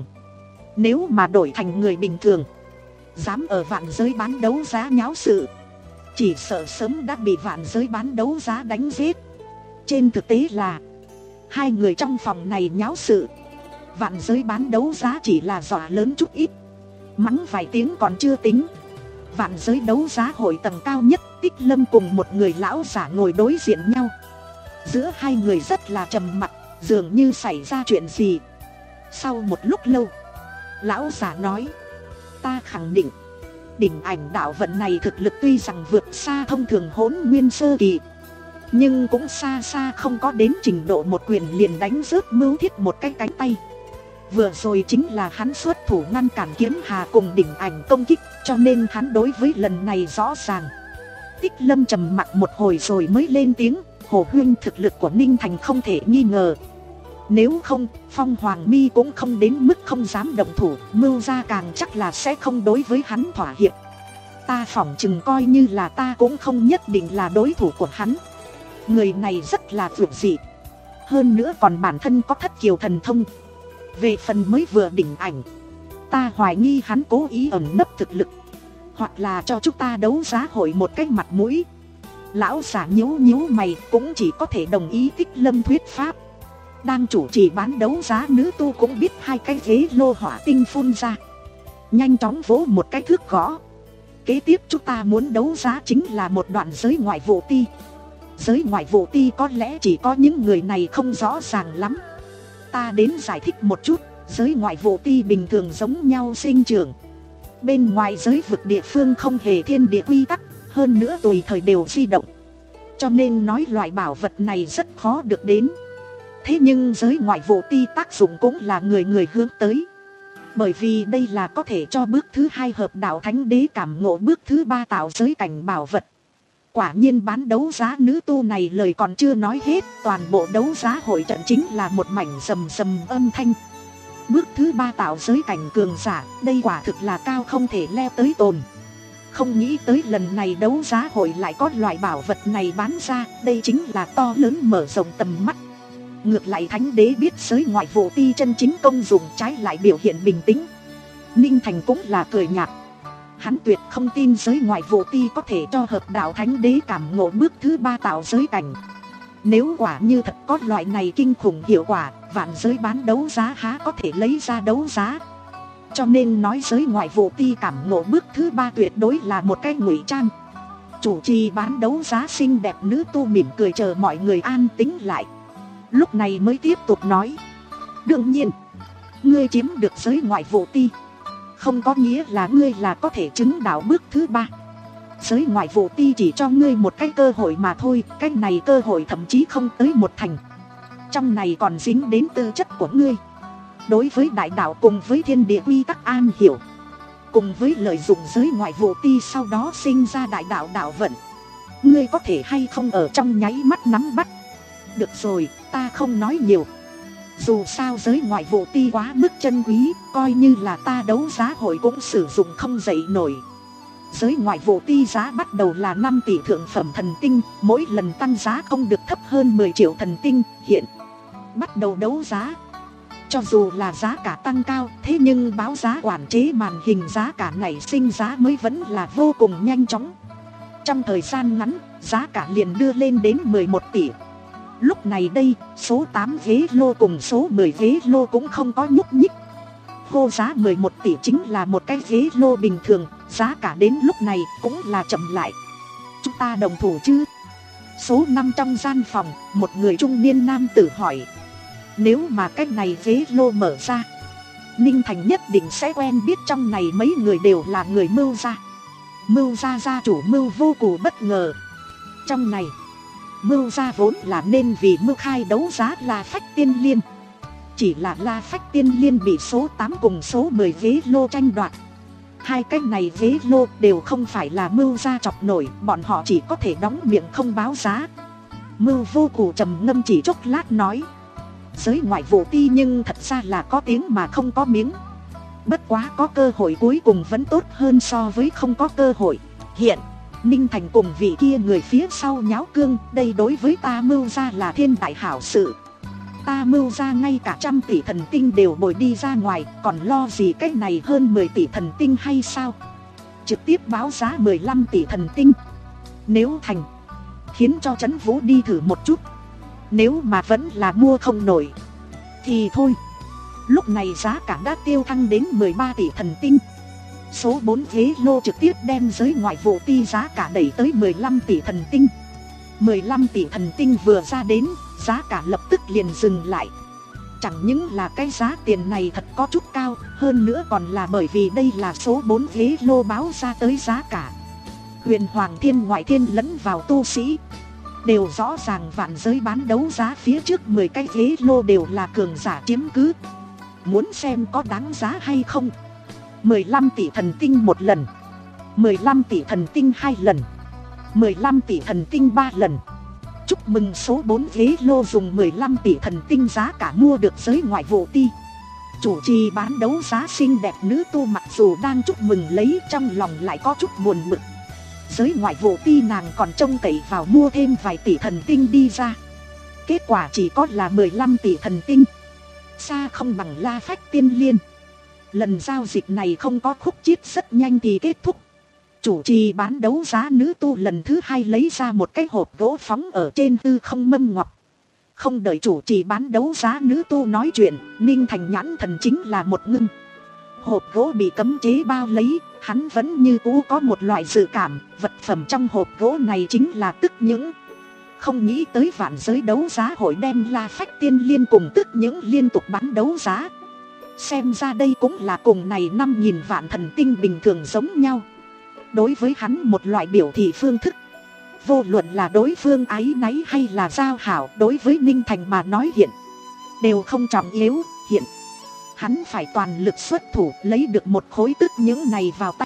Nếu mà đổi thành người bình thường, dám ở vạn giới bán đấu giá nháo sự, chỉ sợ sớm đã bị vạn giới bán đấu giá đánh giết. Trên thực tế là hai người trong phòng này nháo sự, vạn giới bán đấu giá chỉ là dọa lớn chút ít, mắng vài tiếng còn chưa tính. Vạn giới đấu giá hội tầng cao nhất Tích Lâm cùng một người lão giả ngồi đối diện nhau. Giữa hai người rất là trầm mặc, dường như xảy ra chuyện gì. Sau một lúc lâu, lão giả nói: ta khẳng định đỉnh ảnh đạo vận này thực lực tuy rằng vượt xa thông thường hỗn nguyên sơ kỳ, nhưng cũng xa xa không có đến trình độ một quyền liền đánh rớt Mưu Thiết một cái cánh tay. Vừa rồi chính là hắn xuất thủ ngăn cản Kiếm Hà cùng đỉnh ảnh công kích, cho nên hắn đối với lần này rõ ràng. Tích Lâm trầm mặc một hồi rồi mới lên tiếng: Hồ huynh, thực lực của Ninh Thành không thể nghi ngờ. Nếu không, Phong Hoàng Mi cũng không đến mức không dám động thủ, Mưu gia càng chắc là sẽ không đối với hắn thỏa hiệp. Ta phỏng chừng coi như là ta cũng không nhất định là đối thủ của hắn. Người này rất là vượt dị, hơn nữa còn bản thân có thất kiều thần thông. Về phần mới vừa đỉnh ảnh, ta hoài nghi hắn cố ý ẩn nấp thực lực, hoặc là cho chúng ta đấu giá hội một cái mặt mũi. Lão giả nhíu nhíu mày, cũng chỉ có thể đồng ý Tích Lâm thuyết pháp. Đang chủ trì bán đấu giá nữ tu cũng biết hai cái ghế lô hỏa tinh phun ra, nhanh chóng vỗ một cái thước gõ. Kế tiếp chúng ta muốn đấu giá chính là một đoạn giới ngoại vụ ti. Giới ngoại vụ ti có lẽ chỉ có những người này không rõ ràng lắm. Ta đến giải thích một chút. Giới ngoại vụ ti bình thường giống nhau sinh trưởng. Bên ngoài giới vực địa phương không hề thiên địa quy tắc, hơn nữa tùy thời đều di động, cho nên nói loại bảo vật này rất khó được đến. Thế nhưng giới ngoại vụ ti tác dụng cũng là người người hướng tới, bởi vì đây là có thể cho bước thứ hai hợp đạo thánh đế cảm ngộ, bước thứ ba tạo giới cảnh bảo vật. Quả nhiên bán đấu giá nữ tu này lời còn chưa nói hết, toàn bộ đấu giá hội trận chính là một mảnh rầm rầm âm thanh. Bước thứ ba tạo giới cảnh cường giả, đây quả thực là cao không thể leo tới tồn. Không nghĩ tới lần này đấu giá hội lại có loại bảo vật này bán ra, đây chính là to lớn mở rộng tầm mắt. Ngược lại thánh đế biết giới ngoại vụ ti chân chính công dụng, trái lại biểu hiện bình tĩnh. Ninh Thành cũng là cười nhạt. Hắn tuyệt không tin giới ngoại vụ ti có thể cho hợp đạo thánh đế cảm ngộ bước thứ ba tạo giới cảnh. Nếu quả như thật có loại này kinh khủng hiệu quả, vạn giới bán đấu giá há có thể lấy ra đấu giá. Cho nên nói giới ngoại vụ ti cảm ngộ bước thứ ba tuyệt đối là một cái ngụy trang. Chủ trì bán đấu giá xinh đẹp nữ tu mỉm cười chờ mọi người an tĩnh lại, lúc này mới tiếp tục nói: đương nhiên, ngươi chiếm được giới ngoại vụ ti không có nghĩa là ngươi là có thể chứng đạo bước thứ ba. Giới ngoại vụ ti chỉ cho ngươi một cái cơ hội mà thôi, cái này cơ hội thậm chí không tới một thành. Trong này còn dính đến tư chất của ngươi, đối với đại đạo cùng với thiên địa quy tắc an hiểu, cùng với lợi dụng giới ngoại vụ ti sau đó sinh ra đại đạo đạo vận, ngươi có thể hay không ở trong nháy mắt nắm bắt. Được rồi, ta không nói nhiều. Dù sao giới ngoại vụ ti quá mức chân quý, coi như là ta đấu giá hội cũng sử dụng không dậy nổi. Giới ngoại vụ ti giá bắt đầu là năm tỷ thượng phẩm thần tinh, mỗi lần tăng giá không được thấp hơn mười triệu thần tinh. Hiện bắt đầu đấu giá, cho dù là giá cả tăng cao, thế nhưng báo giá quản chế màn hình giá cả này sinh giá mới vẫn là vô cùng nhanh chóng. Trong thời gian ngắn, giá cả liền đưa lên đến mười một tỷ. Lúc này đây, số tám ghế lô cùng số mười ghế lô cũng không có nhúc nhích. Hô giá mười một tỷ chính là một cái ghế lô bình thường, giá cả đến lúc này cũng là chậm lại. Chúng ta đồng thủ chứ? Số năm trong gian phòng, một người trung niên nam tử hỏi. Nếu mà cái này ghế lô mở ra, Ninh Thành nhất định sẽ quen biết trong này mấy người đều là người Mưu gia. Mưu gia gia chủ Mưu vô cùng bất ngờ. Trong này, Mưu gia vốn là nên vì Mưu khai đấu giá La Phách Tiên Liên. Chỉ là La Phách Tiên Liên bị số tám cùng số mười ghế lô tranh đoạt. Hai cái này ghế lô đều không phải là Mưu gia chọc nổi, bọn họ chỉ có thể đóng miệng không báo giá. Mưu vô cùng trầm ngâm chỉ chốc lát nói. Giới ngoại vụ ti nhưng thật ra là có tiếng mà không có miếng. Bất quá có cơ hội cuối cùng vẫn tốt hơn so với không có cơ hội. Hiện Ninh Thành cùng vị kia người phía sau nháo cương, đây đối với ta Mưu gia là thiên đại hảo sự. Ta Mưu gia ngay cả trăm tỷ thần tinh đều bồi đi ra ngoài, còn lo gì cái này hơn mười tỷ thần tinh hay sao? Trực tiếp báo giá mười lăm tỷ thần tinh. Nếu thành, khiến cho Trấn Vũ đi thử một chút. Nếu mà vẫn là mua không nổi thì thôi. Lúc này giá cả đã tiêu thăng đến mười ba tỷ thần tinh. Số bốn ghế lô trực tiếp đem giới ngoại vụ ti giá cả đẩy tới mười lăm tỷ thần tinh. mười lăm tỷ thần tinh vừa ra đến, giá cả lập tức liền dừng lại. Chẳng những là cái giá tiền này thật có chút cao, hơn nữa còn là bởi vì đây là số bốn ghế lô báo ra tới giá cả. Huyền Hoàng Thiên ngoại thiên lẫn vào tu sĩ đều rõ ràng vạn giới bán đấu giá phía trước mười cái ghế lô đều là cường giả chiếm cứ. Muốn xem có đáng giá hay không, mười lăm tỷ thần tinh một lần, mười lăm tỷ thần tinh hai lần, mười lăm tỷ thần tinh ba lần. Chúc mừng số bốn ghế lô dùng mười lăm tỷ thần tinh giá cả mua được giới ngoại vụ ti. Chủ trì bán đấu giá xinh đẹp nữ tu mặc dù đang chúc mừng lấy, trong lòng lại có chút buồn bực. Giới ngoại vụ ti nàng còn trông cậy vào mua thêm vài tỷ thần tinh đi ra, kết quả chỉ có là mười lăm tỷ thần tinh, xa không bằng La Phách Tiên Liên. Lần giao dịch này không có khúc chiết, rất nhanh thì kết thúc. Chủ trì bán đấu giá nữ tu lần thứ hai lấy ra một cái hộp gỗ phóng ở trên tư không mâm ngọc. Không đợi chủ trì bán đấu giá nữ tu nói chuyện, Ninh Thành nhãn thần chính là một ngưng. Hộp gỗ bị cấm chế bao lấy, hắn vẫn như cũ có một loại dự cảm, vật phẩm trong hộp gỗ này chính là tức những. Không nghĩ tới vạn giới đấu giá hội đem La Phách Tiên Liên cùng tức những liên tục bán đấu giá. Xem ra đây cũng là cùng này năm nghìn vạn thần tinh bình thường giống nhau. Đối với hắn một loại biểu thị phương thức, vô luận là đối phương áy náy hay là giao hảo, đối với Ninh Thành mà nói hiện đều không trọng yếu. Hiện hắn phải toàn lực xuất thủ lấy được một khối tức những này vào tay.